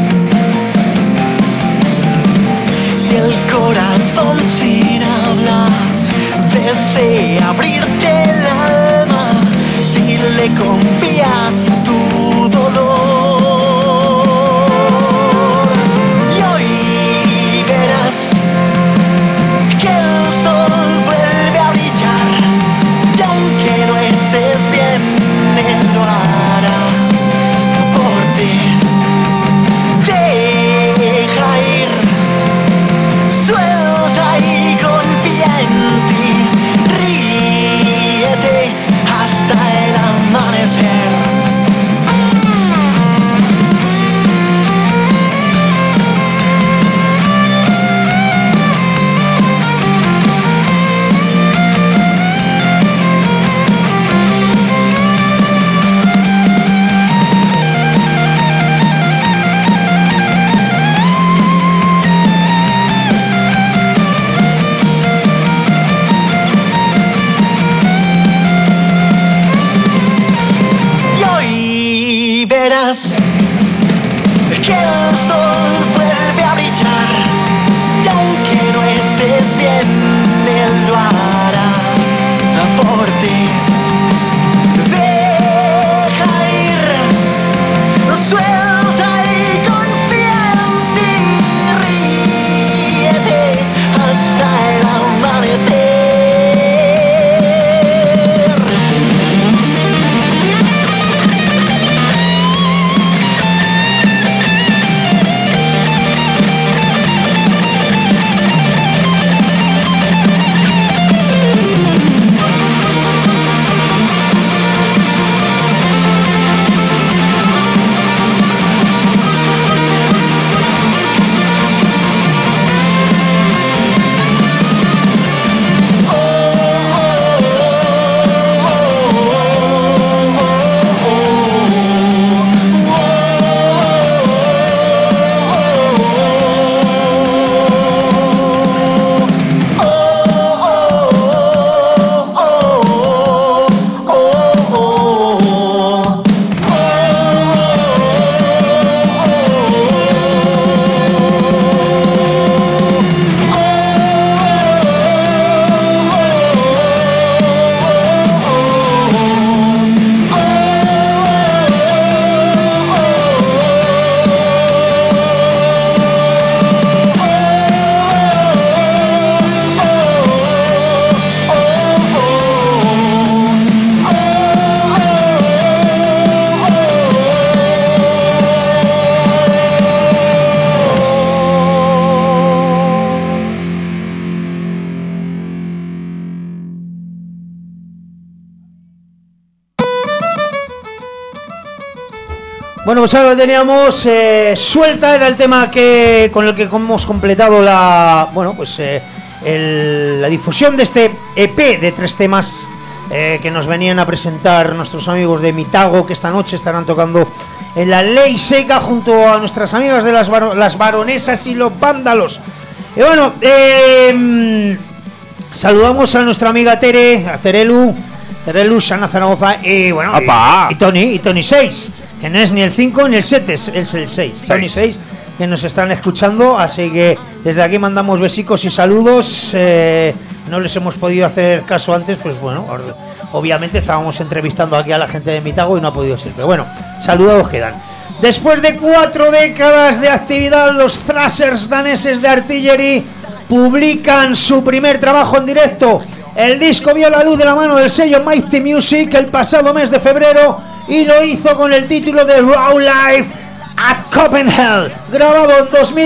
Y el corazón sin hablar desea abrirte el alma si le confías tu dolor. Y hoy verás que el sol vuelve a brillar, y aunque no estés bien, él lo hará por ti. Deja ir, suelta y confía en ti, ríete hasta el amanecer. Y hoy verás que el sol vuelve a brillar, y aunque no estés bien, él lo hará por ti. Deja ir, suelta y confía en ti, ríete hasta el amanecer. Bueno, pues ahora lo teníamos Suelta, era el tema con el que hemos completado la difusión de este EP de 3 temas que nos venían a presentar nuestros amigos de Mitago, que esta noche estarán tocando en la Ley Seca junto a nuestras amigas de las Baronesas y los Vándalos. Y bueno, saludamos a nuestra amiga Tere, a Terelu, Sana Zaragoza y bueno, y Tony 6, que no es ni el 5 ni el 7, es el 6. Tony 6, que nos están escuchando, así que desde aquí mandamos besicos y saludos. No les hemos podido hacer caso antes, pues bueno, obviamente estábamos entrevistando aquí a la gente de Mitago y no ha podido ser, pero bueno, saludados quedan. Después de 4 décadas de actividad, los Thrashers daneses de Artillery publican su primer trabajo en directo. El disco vio la luz de la mano del sello Mighty Music el pasado mes de febrero y lo hizo con el título de Raw Life at Copenhagen, grabado en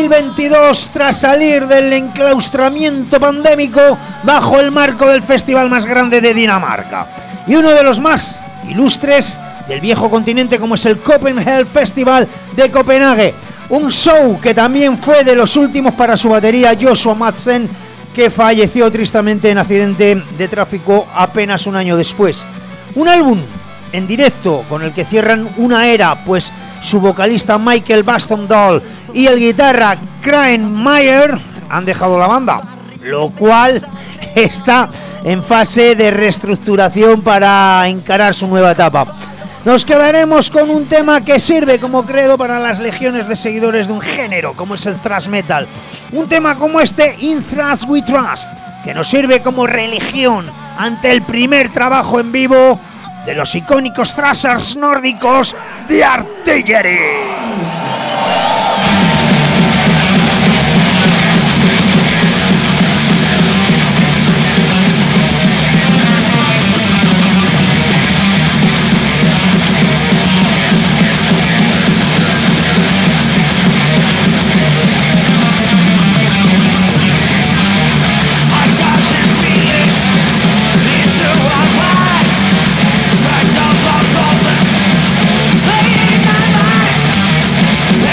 2022 tras salir del enclaustramiento pandémico bajo el marco del festival más grande de Dinamarca y uno de los más ilustres del viejo continente, como es el Copenhagen Festival de Copenhague, un show que también fue de los últimos para su batería Joshua Madsen, que falleció tristemente en accidente de tráfico apenas un año después. Un álbum en directo con el que cierran una era, pues su vocalista Michael Bastondal y el guitarra Kraen Meyer han dejado la banda, lo cual está en fase de reestructuración para encarar su nueva etapa. Nos quedaremos con un tema que sirve como credo para las legiones de seguidores de un género como es el thrash metal. Un tema como este, In Thrash We Trust, que nos sirve como religión ante el primer trabajo en vivo de los icónicos thrashers nórdicos de Artillery. Playing my mind.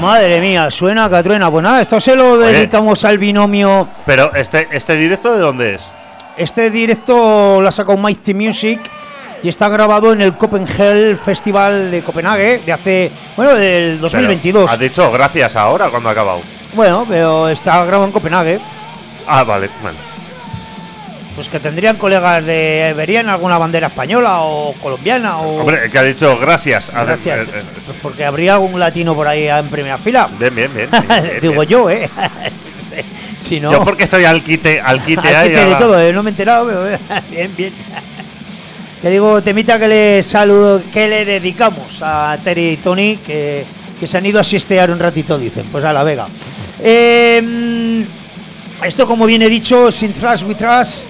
Madre mía, suena que truena. Pues nada, esto se lo dedicamos al binomio. Pero este directo, ¿de dónde es? Este directo lo ha sacado Mighty Music y está grabado en el Copenhagen Festival de Copenhague de hace, del 2022. Pero has dicho gracias ahora cuando ha acabado. Bueno, pero está grabado en Copenhague. Ah, vale. Pues que tendrían colegas verían alguna bandera española o colombiana o... Hombre, que ha dicho gracias. Gracias. Pues porque habría algún latino por ahí en primera fila. Bien. Digo yo, si no... Yo porque estoy al quite al quite de todo, no me he enterado, pero bien. Te digo, temita que le saludo, que le dedicamos a Terry y Tony, que se han ido a siestear un ratito, dicen. Pues a la Vega. Esto, como bien he dicho, Sin Thrash We Trust,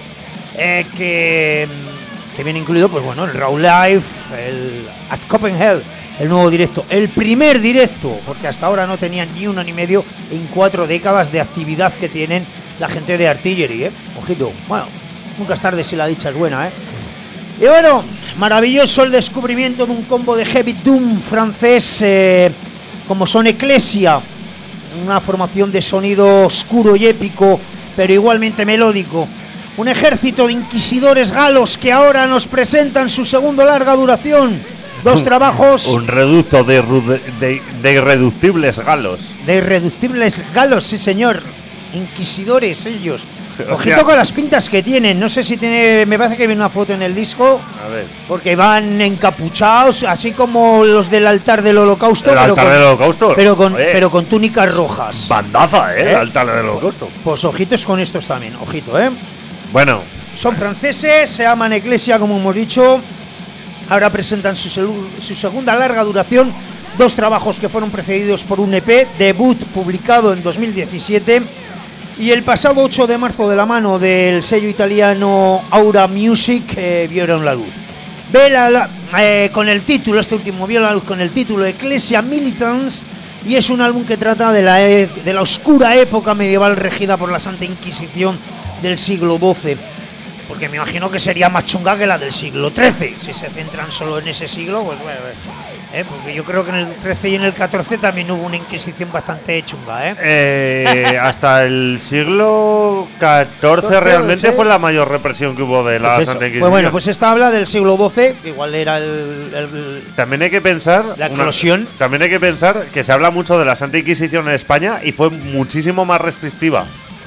que viene incluido, pues bueno, el Raw Live, el At Copenhagen, el nuevo directo, el primer directo, porque hasta ahora no tenían ni 1 año y medio en 4 décadas de actividad que tienen la gente de Artillery, ojito, bueno, nunca es tarde si la dicha es buena, Y bueno, maravilloso el descubrimiento de un combo de heavy doom francés, como son Ecclesia, una formación de sonido oscuro y épico, pero igualmente melódico. Un ejército de inquisidores galos que ahora nos presentan su segundo larga duración. 2 trabajos. Un reducto de irreductibles galos. De irreductibles galos, sí señor. Inquisidores ellos. Ojito con las pintas que tienen. No sé si tiene... Me parece que viene una foto en el disco. A ver. Porque van encapuchados, así como los del altar del holocausto. ¿El altar del holocausto? Pero con túnicas rojas. Bandaza, el altar del holocausto. Pues ojitos con estos también. Ojito, Bueno. Son franceses, se llaman Ecclesia, como hemos dicho. Ahora presentan su segunda larga duración. 2 trabajos que fueron precedidos por un EP, debut publicado en 2017. Y el pasado 8 de marzo, de la mano del sello italiano Aura Music, vieron la luz. Con el título, este último vio la luz con el título Ecclesia Militans, y es un álbum que trata de la oscura época medieval regida por la Santa Inquisición del siglo XII. Porque me imagino que sería más chunga que la del siglo XIII, si se centran solo en ese siglo, pues bueno. Porque yo creo que en el 13 y en el 14 también hubo una inquisición bastante chunga, hasta el siglo 14 realmente fue la mayor represión que hubo de la Santa Inquisición. Pues bueno, pues esta habla del siglo XII, igual era también hay que pensar la eclosión. También hay que pensar que se habla mucho de la Santa Inquisición en España y fue muchísimo más restrictiva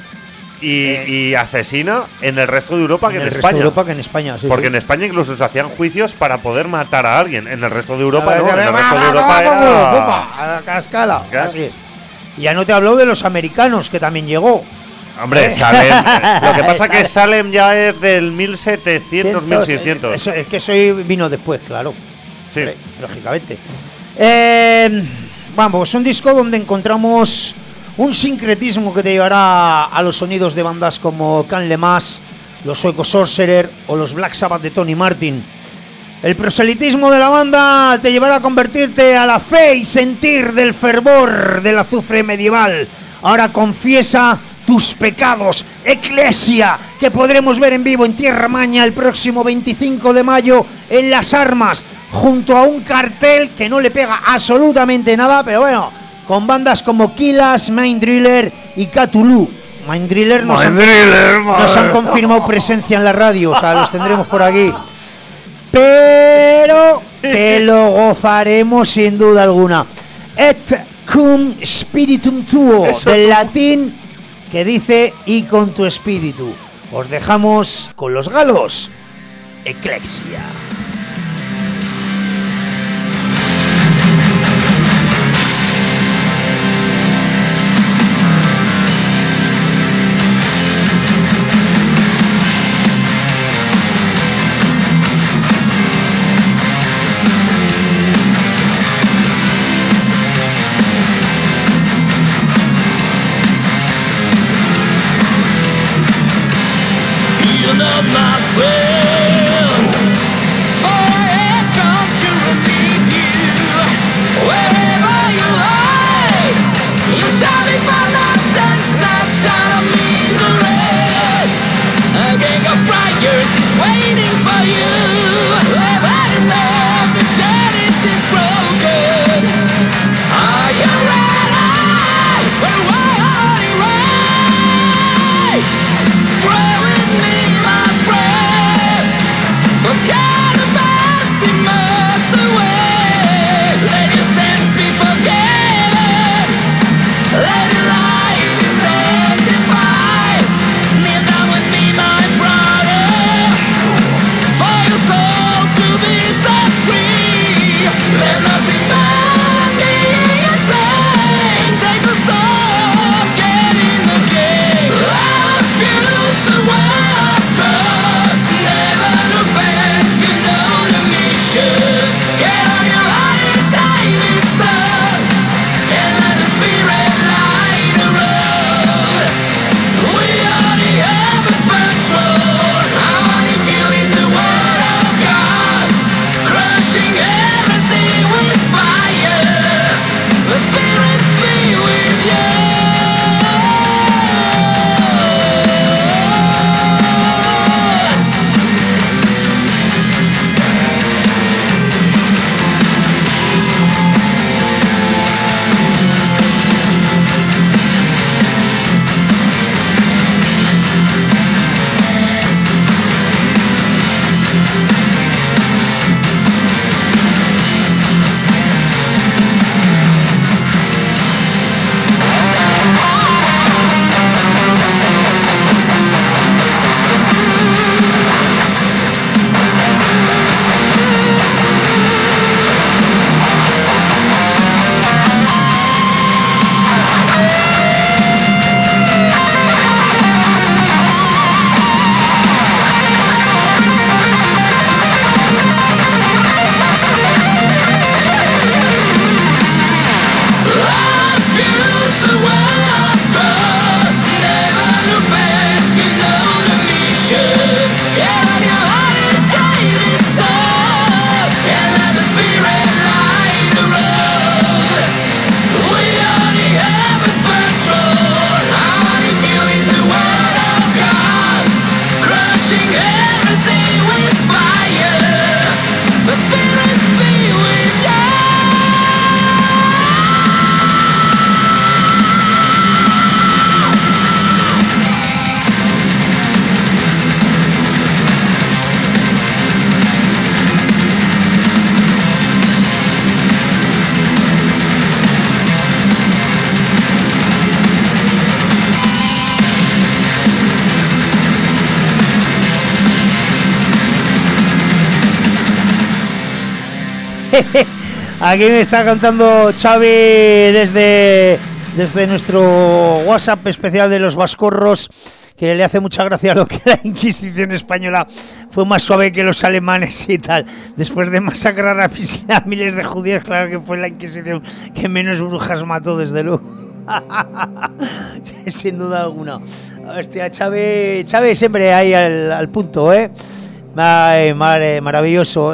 y asesina en el resto de Europa que en España. Sí, porque en España incluso se hacían juicios para poder matar a alguien. En el resto de Europa no. En el resto de Europa era a cascala. Así es. Y ya no te hablo de los americanos, que también llegó. Hombre, Salem. Lo que pasa es que Salem ya es del 1700, 1600. Es que eso vino después, claro. Sí. Hombre, lógicamente. Vamos, es un disco donde encontramos un sincretismo que te llevará a los sonidos de bandas como Can Lemas, los Suecos Sorcerer o los Black Sabbath de Tony Martin. El proselitismo de la banda te llevará a convertirte a la fe y sentir del fervor del azufre medieval. Ahora confiesa tus pecados, Ecclesia, que podremos ver en vivo en Tierra Maña el próximo 25 de mayo en Las Armas, junto a un cartel que no le pega absolutamente nada, pero bueno, con bandas como Killas, Mind Driller y Cthulhu. Mind Driller nos han confirmado presencia en la radio, o sea, los tendremos por aquí. Pero que lo gozaremos sin duda alguna. Et cum spiritum tuo, del latín que dice y con tu espíritu. Os dejamos con los galos, Ecclesia. My friend, Aquí me está cantando Xavi desde nuestro WhatsApp especial de los Vascorros, que le hace mucha gracia lo que la Inquisición española fue más suave que los alemanes y tal. Después de masacrar a miles de judíos, claro que fue la Inquisición que menos brujas mató, desde luego. Sin duda alguna. Hostia, Xavi siempre ahí al punto, ¿eh? Ay, madre, maravilloso.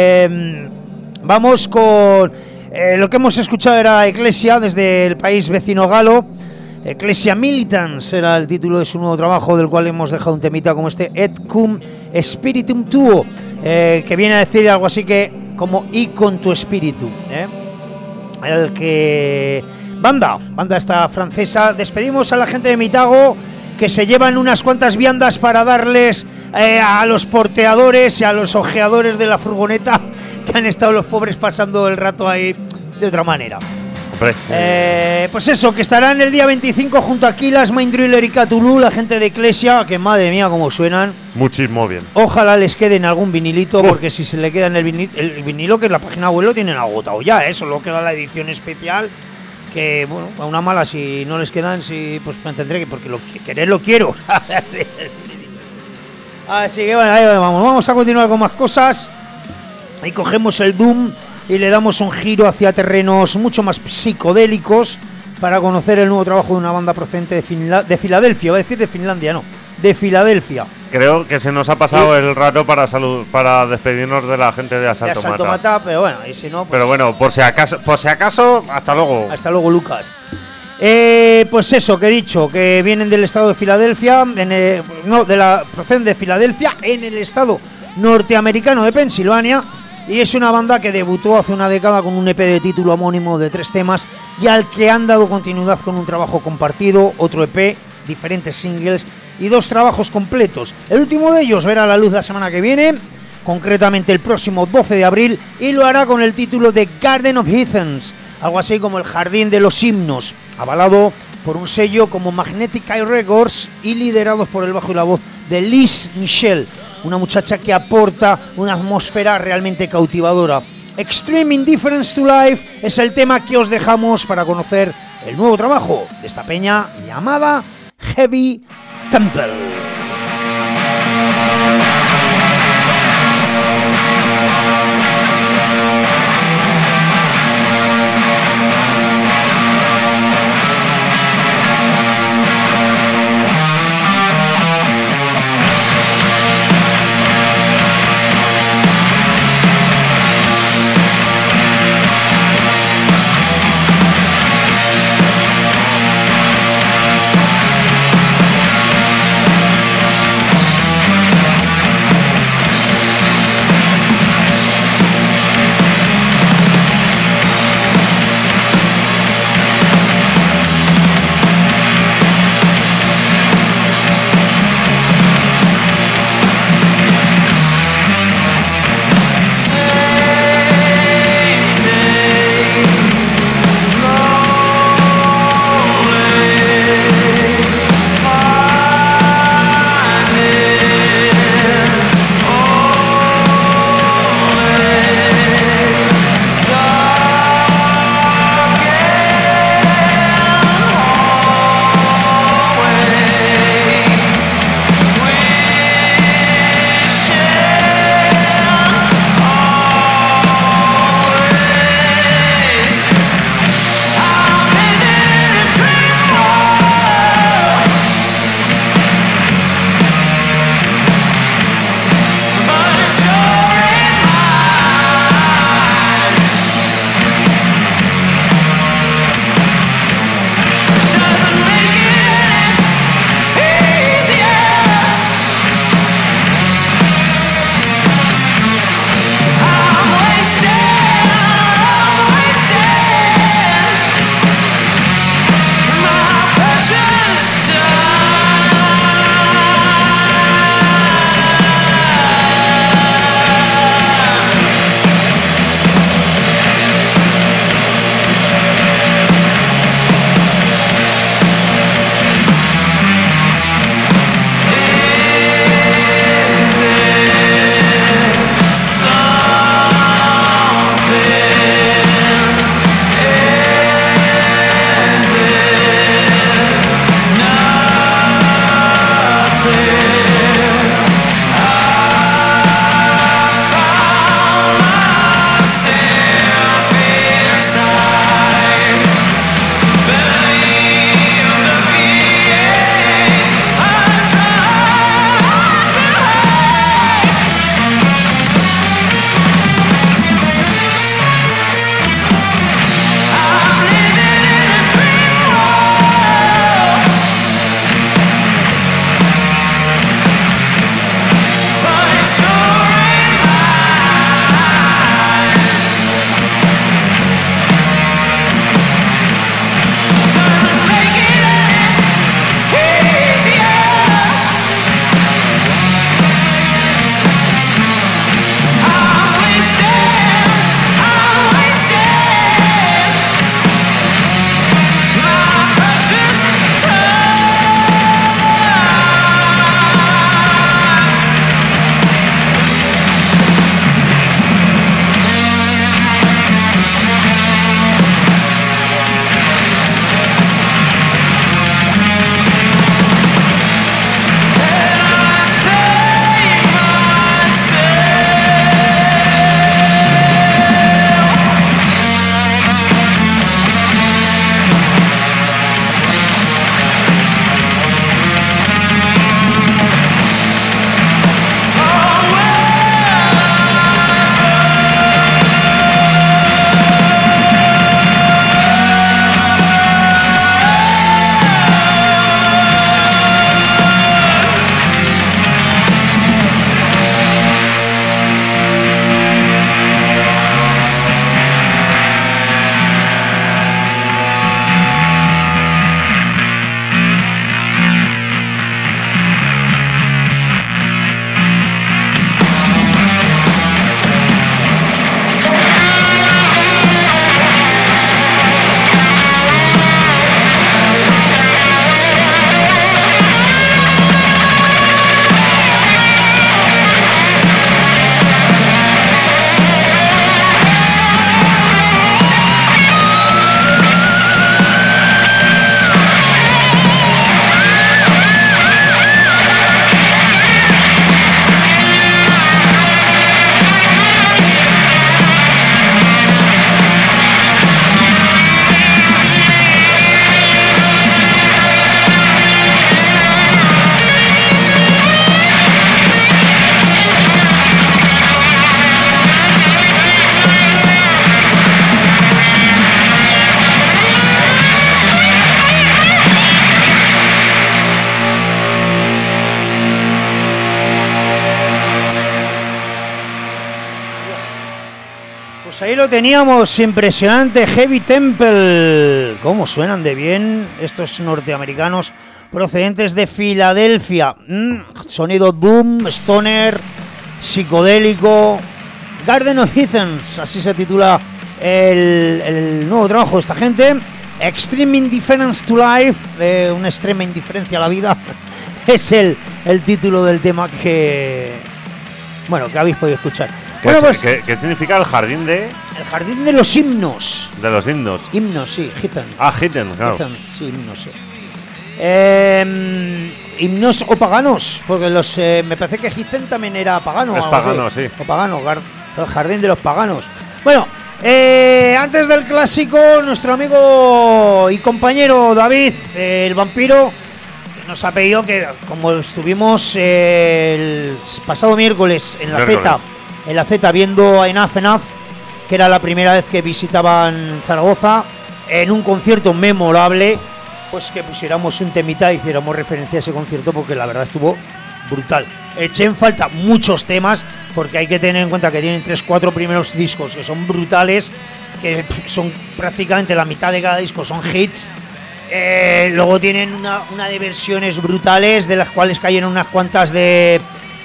Vamos con lo que hemos escuchado. Era Ecclesia desde el país vecino galo. Ecclesia Militans era el título de su nuevo trabajo, del cual hemos dejado un temita como este Et cum spiritum tuo, que viene a decir algo así que como y con tu espíritu, el que banda esta francesa. Despedimos a la gente de Mitago, que se llevan unas cuantas viandas para darles a los porteadores y a los ojeadores de la furgoneta, que han estado los pobres pasando el rato ahí de otra manera. Pues eso, que estarán el día 25 junto a Kilas, Mindriller y Cthulhu, la gente de Ecclesia, que madre mía cómo suenan. Muchísimo bien. Ojalá les quede en algún vinilito, porque si se le queda en el vinilo, que en la página web lo tienen agotado ya, solo queda la edición especial, que bueno, a una mala si no les quedan, pues me tendré que, porque querer lo quiero. Así que bueno, ahí vamos a continuar con más cosas. Ahí cogemos el Doom y le damos un giro hacia terrenos mucho más psicodélicos para conocer el nuevo trabajo de una banda procedente de Filadelfia. Iba a decir de Finlandia, no, de Filadelfia. Creo que se nos ha pasado el rato para despedirnos de la gente de Asalto Mata, pero bueno, y si no, pues, pero bueno, por si acaso, hasta luego. Hasta luego, Lucas. Pues eso que he dicho, que vienen del estado de Filadelfia, proceden de Filadelfia, en el estado norteamericano de Pensilvania. Y es una banda que debutó hace una década con un EP de título homónimo de 3 temas y al que han dado continuidad con un trabajo compartido, otro EP, diferentes singles y 2 trabajos completos. El último de ellos verá la luz la semana que viene, concretamente el próximo 12 de abril, y lo hará con el título de Garden of Heathens, algo así como el jardín de los himnos, avalado por un sello como Magnetic Eye Records y liderados por el bajo y la voz de Liz Michelle, una muchacha que aporta una atmósfera realmente cautivadora. Extreme Indifference to Life es el tema que os dejamos para conocer el nuevo trabajo de esta peña llamada Heavy Temple. Pues ahí lo teníamos, impresionante, Heavy Temple. ¿Cómo suenan de bien estos norteamericanos procedentes de Filadelfia? Sonido doom, stoner, psicodélico. Garden of Heathens, así se titula el nuevo trabajo de esta gente. Extreme Indifference to Life, una extrema indiferencia a la vida, es el título del tema que habéis podido escuchar. ¿Qué significa el jardín de...? El jardín de los himnos. De los himnos. Himnos, sí, Heathens. Heathens, claro. Heathens, sí, himnos, sí. Himnos o paganos, porque me parece que Heathen también era pagano. Es pagano, sí. O pagano, el jardín de los paganos. Bueno, antes del clásico, nuestro amigo y compañero David, el vampiro, nos ha pedido que, como estuvimos el pasado miércoles en la Z viendo a Enough, que era la primera vez que visitaban Zaragoza, en un concierto memorable, pues que pusiéramos un temita y hiciéramos referencia a ese concierto, porque la verdad estuvo brutal. Eché en falta muchos temas, porque hay que tener en cuenta que tienen 3-4 primeros discos que son brutales, que son prácticamente la mitad de cada disco son hits. Luego tienen una de versiones brutales, de las cuales cayen unas cuantas de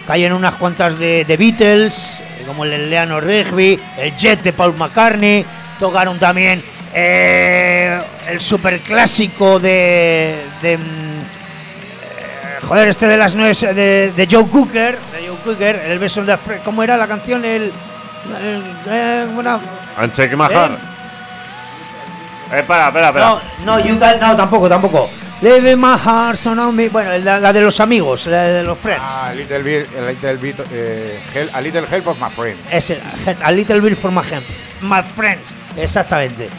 Beatles, como el Eleanor Rigby, el Jet de Paul McCartney. Tocaron también el superclásico de las 9 de Joe Cooker, el beso de ¿cómo era la canción? Check My Heart. Espera. No, tampoco. Leave my heart on me. Bueno, la de los amigos, la de los friends. A little bit, a little help of my friends. Es a little bit for my friends. Exactamente.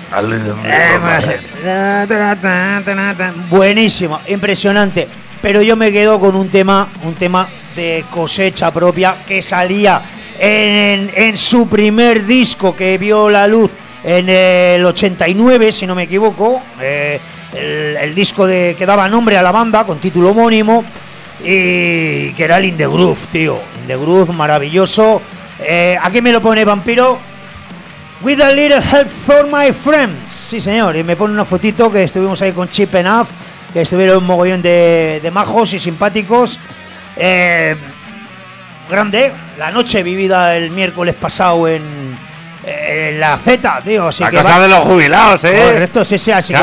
Buenísimo, impresionante. Pero yo me quedo con un tema de cosecha propia que salía en su primer disco, que vio la luz en el 89, si no me equivoco. El disco que daba nombre a la banda, con título homónimo, y que era el In The Groove, tío. In The Groove, maravilloso. Aquí me lo pone Vampiro. With a little help for my friends. Sí, señor. Y me pone una fotito que estuvimos ahí con Chip Enough, que estuvieron un mogollón de majos y simpáticos. Grande. La noche vivida el miércoles pasado en la Z, tío. Así la que casa de los jubilados, Correcto, sí, así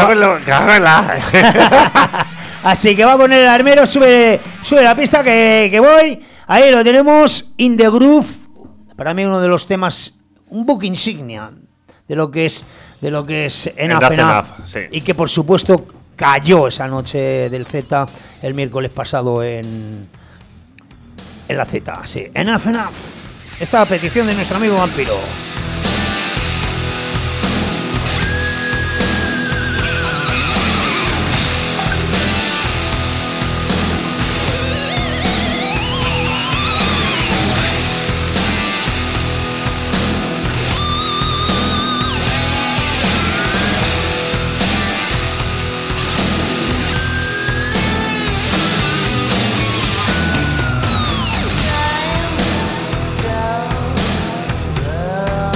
así que va a poner el armero, sube la pista que voy. Ahí lo tenemos, In The Groove. Para mí uno de los temas, un book insignia de lo que es Enough. Sí. Y que por supuesto cayó esa noche del Z el miércoles pasado en la Z, sí. Enough. Esta petición de nuestro amigo Vampiro. Love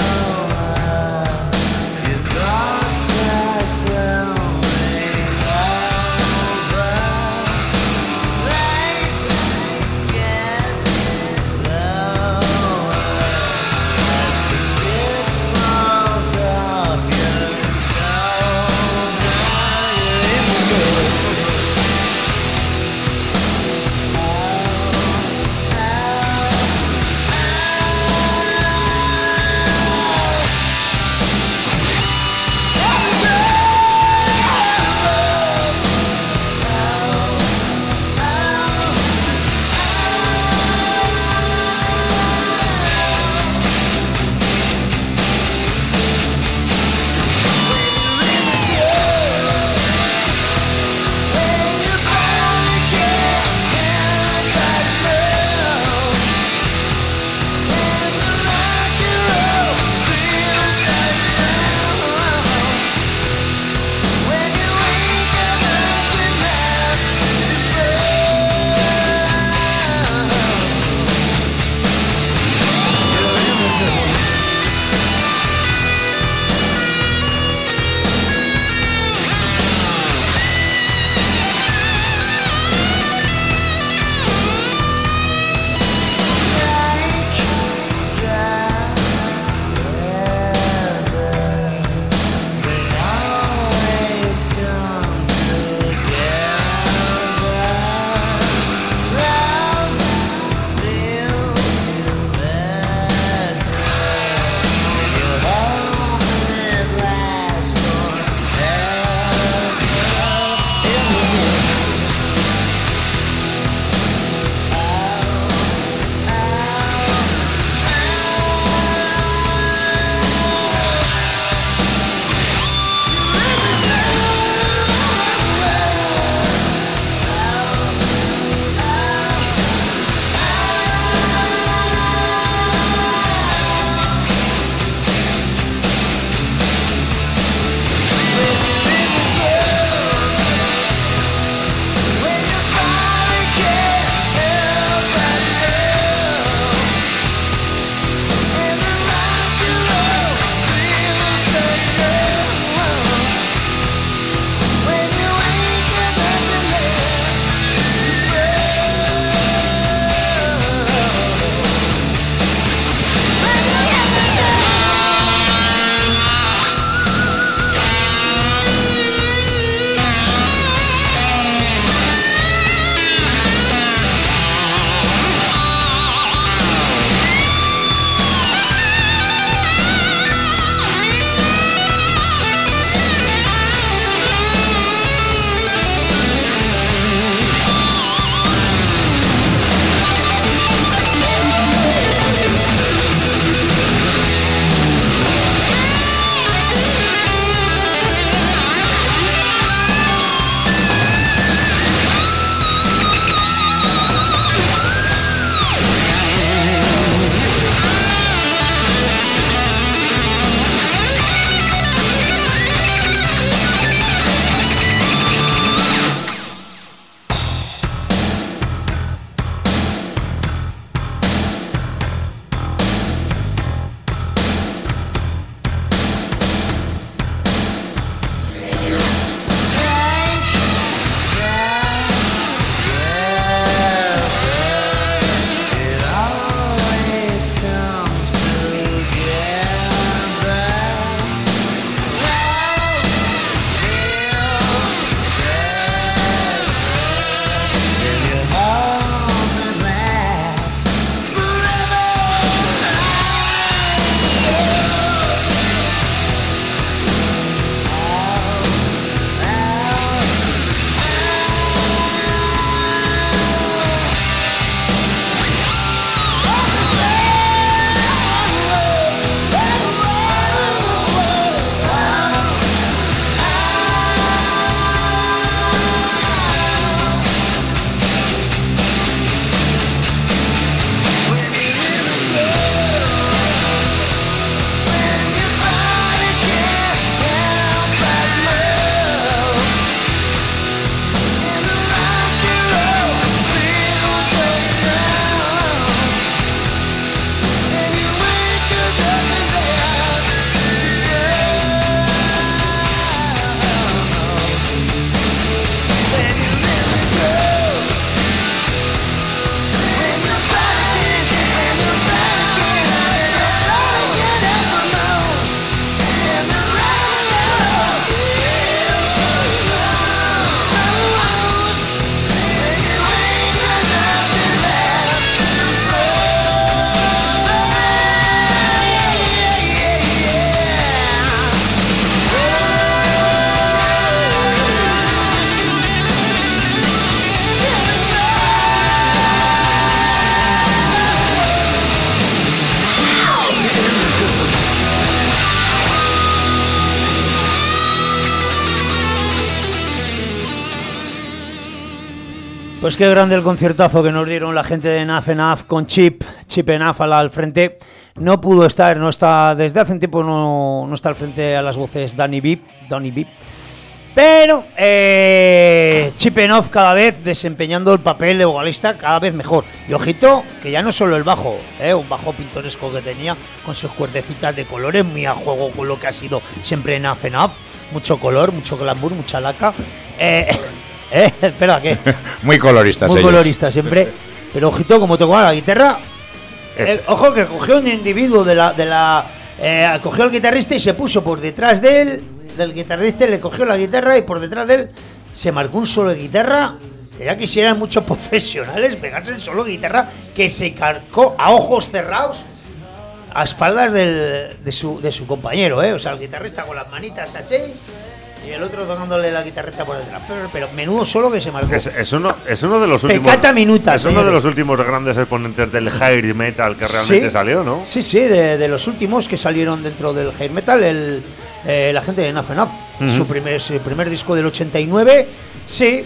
Pues qué grande el conciertazo que nos dieron la gente de Enough Enough con Chip Enough al frente. No pudo estar, no está, desde hace un tiempo no está al frente a las voces Donny Beep. Pero Chip Enough cada vez desempeñando el papel de vocalista cada vez mejor. Y ojito, que ya no solo el bajo, un bajo pintoresco que tenía, con sus cuerdecitas de colores, muy a juego con lo que ha sido siempre Enough Enough. Mucho color, mucho glamour, mucha laca. Espera, ¿qué? Muy coloristas. Muy ellos. coloristas siempre. Pero ojito, como tocaba la guitarra. Ojo que cogió un individuo cogió al guitarrista y se puso por detrás de él, del guitarrista, le cogió la guitarra y por detrás de él se marcó un solo de guitarra. Que ya quisieran muchos profesionales pegarse el solo de guitarra, que se cargó a ojos cerrados a espaldas de su compañero, O sea, el guitarrista con las manitas así y el otro tocándole la guitarreta por detrás. Pero menudo solo que se marcó. Es uno de los últimos. Pecata minuta, es uno de los últimos grandes exponentes del hair metal que realmente salió, ¿no? Sí, de los últimos que salieron dentro del hair metal, la gente de Enough Enough. Su primer disco del 89. Sí,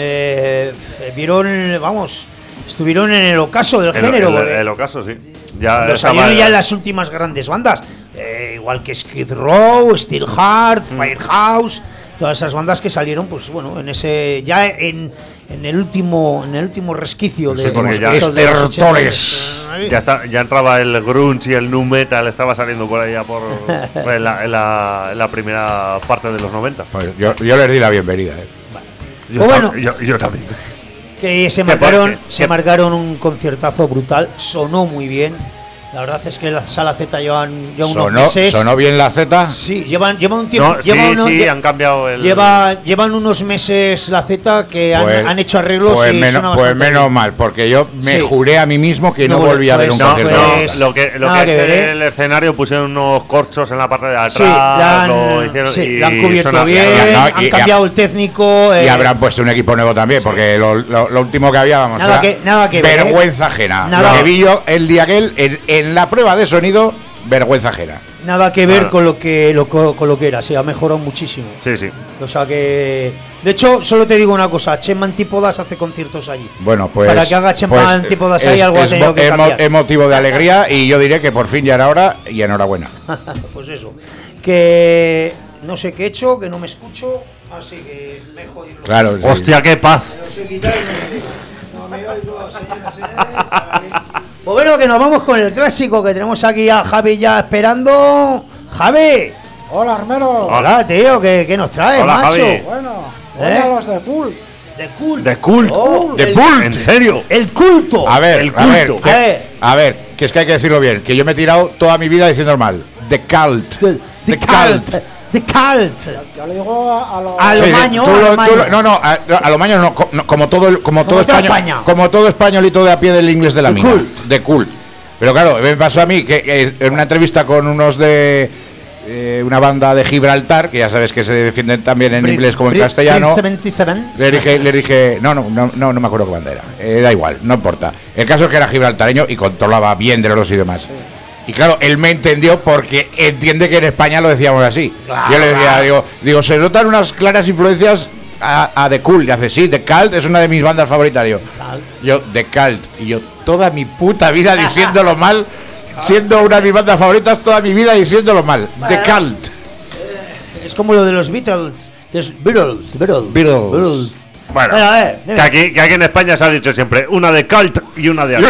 estuvieron en el ocaso del género. El ocaso, sí. Ya salieron ya las últimas grandes bandas, igual que Skid Row, Steelheart, Firehouse, todas esas bandas que salieron, pues bueno, en el último resquicio de los estertores. Ya entraba el grunge y el nu metal, estaba saliendo por allá en la primera parte de los 90. Pues yo les di la bienvenida. Yo también. Que se marcaron un conciertazo brutal, sonó muy bien. La verdad es que la Sala Z llevan unos meses. ¿Sonó bien la Z? Sí, llevan un tiempo. Han cambiado el. Llevan unos meses la Z que han hecho arreglos y pues menos mal, porque yo me juré a mí mismo que no volvía a ver un concierto. Lo que es el escenario, pusieron unos corchos en la parte de atrás. Lo han cubierto bien, han cambiado el técnico. Y habrán puesto un equipo nuevo también, porque lo último que había, vamos, nada que ver, vergüenza ajena. Lo que vi yo el día aquel en la prueba de sonido, vergüenza ajena. Nada que ver con lo que era, ha mejorado muchísimo. Sí. O sea que, de hecho, solo te digo una cosa, Chema Antípodas hace conciertos allí. Bueno, pues para que haga Chema Antípodas ahí algo ha tenido que cambiar. Es motivo de alegría y yo diré que por fin ya era hora y enhorabuena. Pues eso, que no sé qué he hecho, que no me escucho, así que me he jodido. Claro. Sí. Hostia, qué paz. No me oigo, señores. Pues bueno, que nos vamos con el clásico, que tenemos aquí a Javi ya esperando. ¡Javi! Hola, Armero. Hola, tío, ¿qué nos traes, hola, macho? Javi. Bueno, hola los de Cult. De Cult. De Cult. ¿En serio? El culto. A ver, el culto. A ver, que es que hay que decirlo bien, que yo me he tirado toda mi vida diciendo mal. The Cult. The Cult. The Cult. Yo le digo a lo maño. A lo maño no, como todo español, como todo españolito de a pie del inglés de la mina. De Cult. Pero claro, me pasó a mí que en una entrevista con unos de una banda de Gibraltar, que ya sabes que se defienden también en inglés como en castellano. Le dije, no me acuerdo qué banda era. Da igual, no importa. El caso es que era gibraltareño y controlaba bien de los dos idiomas. Y claro, él me entendió porque entiende que en España lo decíamos así. Claro, yo le decía, digo, se notan unas claras influencias a The Cult. Y hace, sí, The Cult es una de mis bandas favoritas. Yo, The Cult. Y yo, toda mi puta vida diciéndolo mal, siendo una de mis bandas favoritas, toda mi vida diciéndolo mal. The Cult. Es como lo de los Beatles. Beatles. Bueno, que aquí en España se ha dicho siempre una de Cult y una de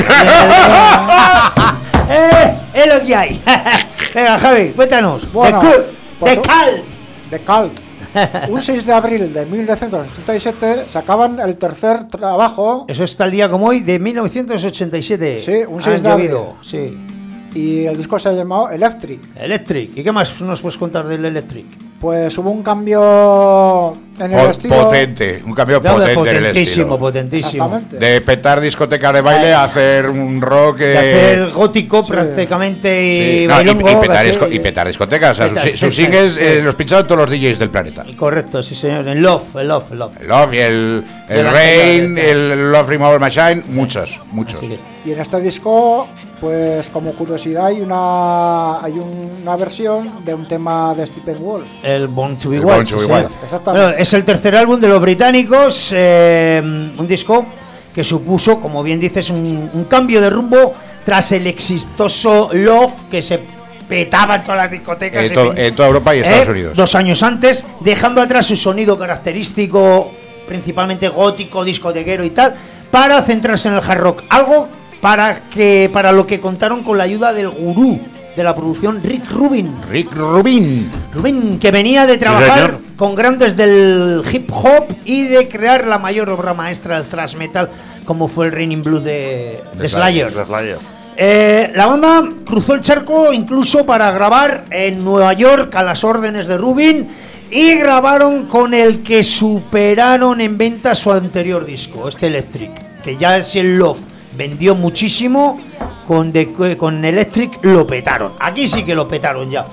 es lo que hay. Venga, Javi, cuéntanos. Bueno, The Cult. Un 6 de abril de 1987 sacaban el tercer trabajo. Eso está el día como hoy de 1987. Sí, un 6 de abril. Sí. Y el disco se llamó Electric. ¿Y qué más nos puedes contar del Electric? Pues hubo un cambio en el estilo. Un cambio potente en el estilo. Potentísimo. De petar discotecas de baile a hacer un rock. De hacer gótico prácticamente y bailongo. Y petar discotecas. O sea, sus singles los pincharon todos los DJs del planeta. Correcto, sí señor. En Love. El Love y el Rain, el Love Remove Machine, muchos. Y en este disco, pues como curiosidad, hay una versión de un tema de Steppenwolf. El Born to Be Wild. Exactamente. Bueno, es el tercer álbum de los británicos, un disco que supuso, como bien dices, un cambio de rumbo tras el exitoso Love que se petaba en todas las discotecas en toda Europa y Estados Unidos. 2 años antes, dejando atrás su sonido característico, principalmente gótico, discotequero y tal, para centrarse en el hard rock. Algo para lo que contaron con la ayuda del gurú de la producción, Rick Rubin, que venía de trabajar con grandes del hip hop y de crear la mayor obra maestra del thrash metal, como fue el Raining Blood de Slayer. La banda cruzó el charco incluso para grabar en Nueva York a las órdenes de Rubin, y grabaron con el que superaron en venta su anterior disco, Electric, que ya es el Love. Vendió muchísimo, con Electric lo petaron. Aquí sí que lo petaron ya.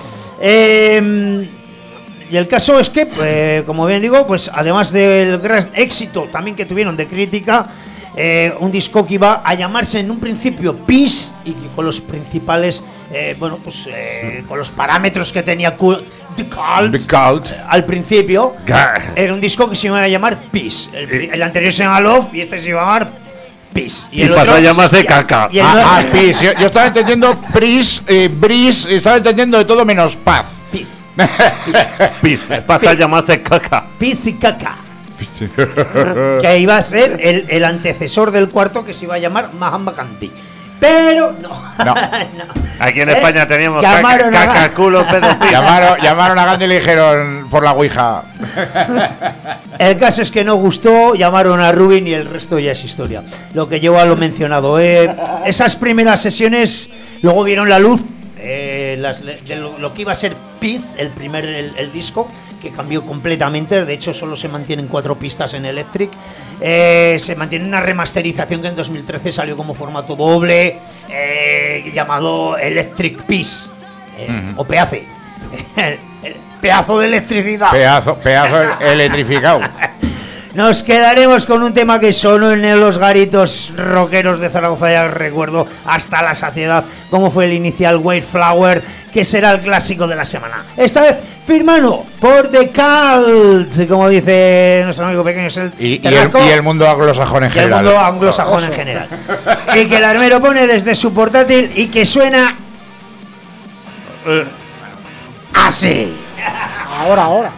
Y el caso es que, como bien digo, pues además del gran éxito también que tuvieron de crítica, un disco que iba a llamarse en un principio Peace, y que con los principales, con los parámetros que tenía The Cult al principio, era un disco que se iba a llamar Peace. El anterior se llama Love y este se iba a llamar Peace. Y pasó a llamarse Caca. Peace. Yo estaba entendiendo Breeze, estaba entendiendo de todo menos paz. Peace. Pasa a llamarse Caca. Peace y Caca. Que iba a ser el antecesor del cuarto, que se iba a llamar Mahatma Gandhi. Pero no. Aquí en España teníamos caca, culo, pedo. Llamaron a Gandhi y le dijeron por la ouija. El caso es que no gustó, llamaron a Rubin y el resto ya es historia. Lo que llevo a lo mencionado. Esas primeras sesiones luego vieron la luz, lo que iba a ser Peace, el disco, que cambió completamente. De hecho, solo se mantienen 4 pistas en Electric. Se mantiene una remasterización que en 2013 salió como formato doble, llamado Electric Peace, o Peace. El pedazo de electricidad. Pedazo electrificado. Nos quedaremos con un tema que sonó en los garitos rockeros de Zaragoza, ya recuerdo, hasta la saciedad, como fue el inicial White Flower, que será el clásico de la semana. Esta vez firmado por The Cult, como dice nuestro amigo pequeño. Y el mundo anglosajón en general. El mundo anglosajón en general. Y que el armero pone desde su portátil y que suena así. Ahora.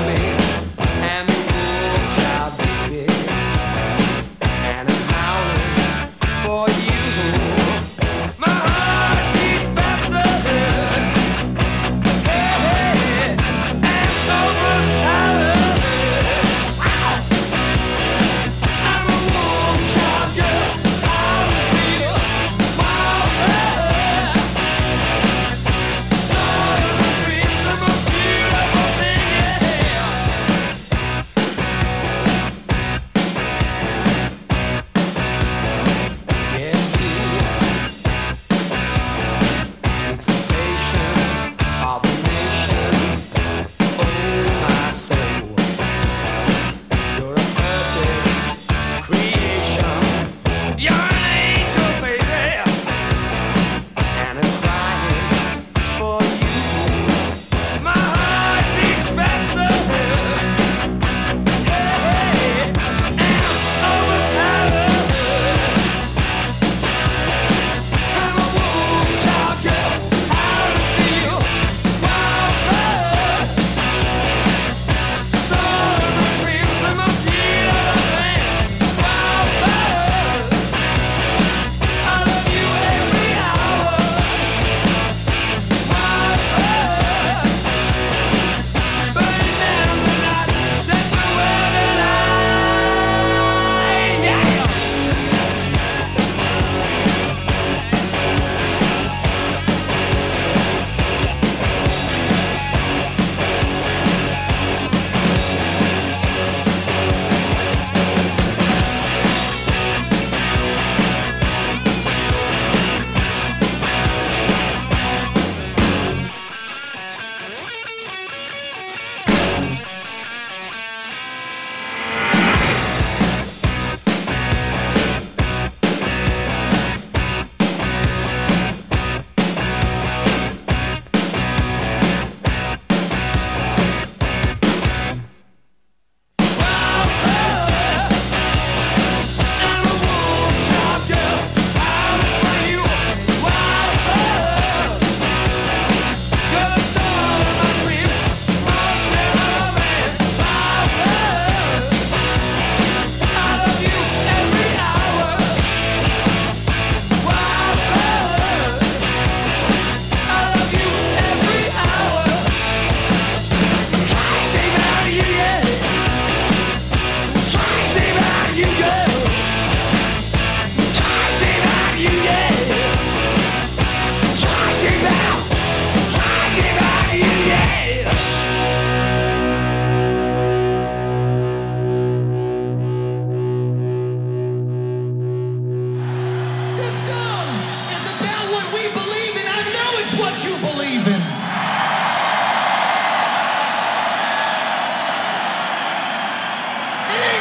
And I'm howling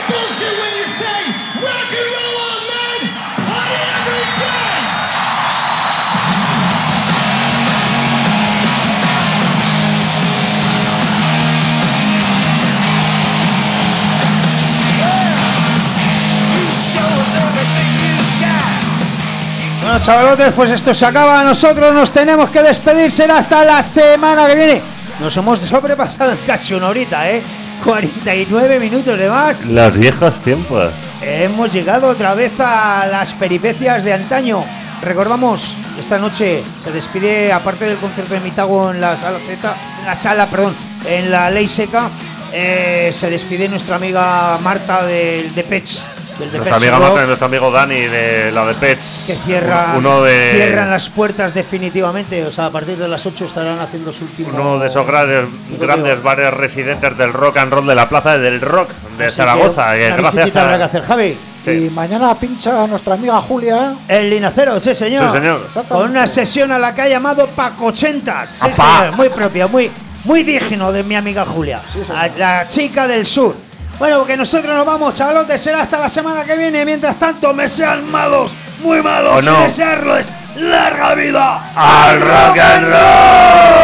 Bueno, chavalotes, pues esto se acaba. Nosotros nos tenemos que despedir. Será hasta la semana que viene. Nos hemos sobrepasado en casi una horita, 49 minutos de más. Los viejos tiempos. Hemos llegado otra vez a las peripecias de antaño. Recordamos, esta noche se despide, aparte del concierto de Mitago en la sala en la Ley Seca, se despide nuestra amiga Marta de Pets. Nuestra amiga Marta y nuestro amigo Dani de la de Pets. Que cierran las puertas definitivamente. O sea, a partir de las 8 estarán haciendo su último. Uno de esos grandes bares residentes del rock and roll de la Plaza del Rock de Zaragoza. Gracias a habrá que hacer, Javi. Sí. Y mañana pincha nuestra amiga Julia. El Linacero, sí señor. Sí, señor. Con una sesión a la que ha llamado Pacochentas. Sí, señor. Muy propia, muy digno de mi amiga Julia. Sí, la chica del sur. Bueno, porque nosotros nos vamos, chavalotes, será hasta la semana que viene. Mientras tanto, me sean malos, muy malos, no. Y desearles larga vida al rock and roll.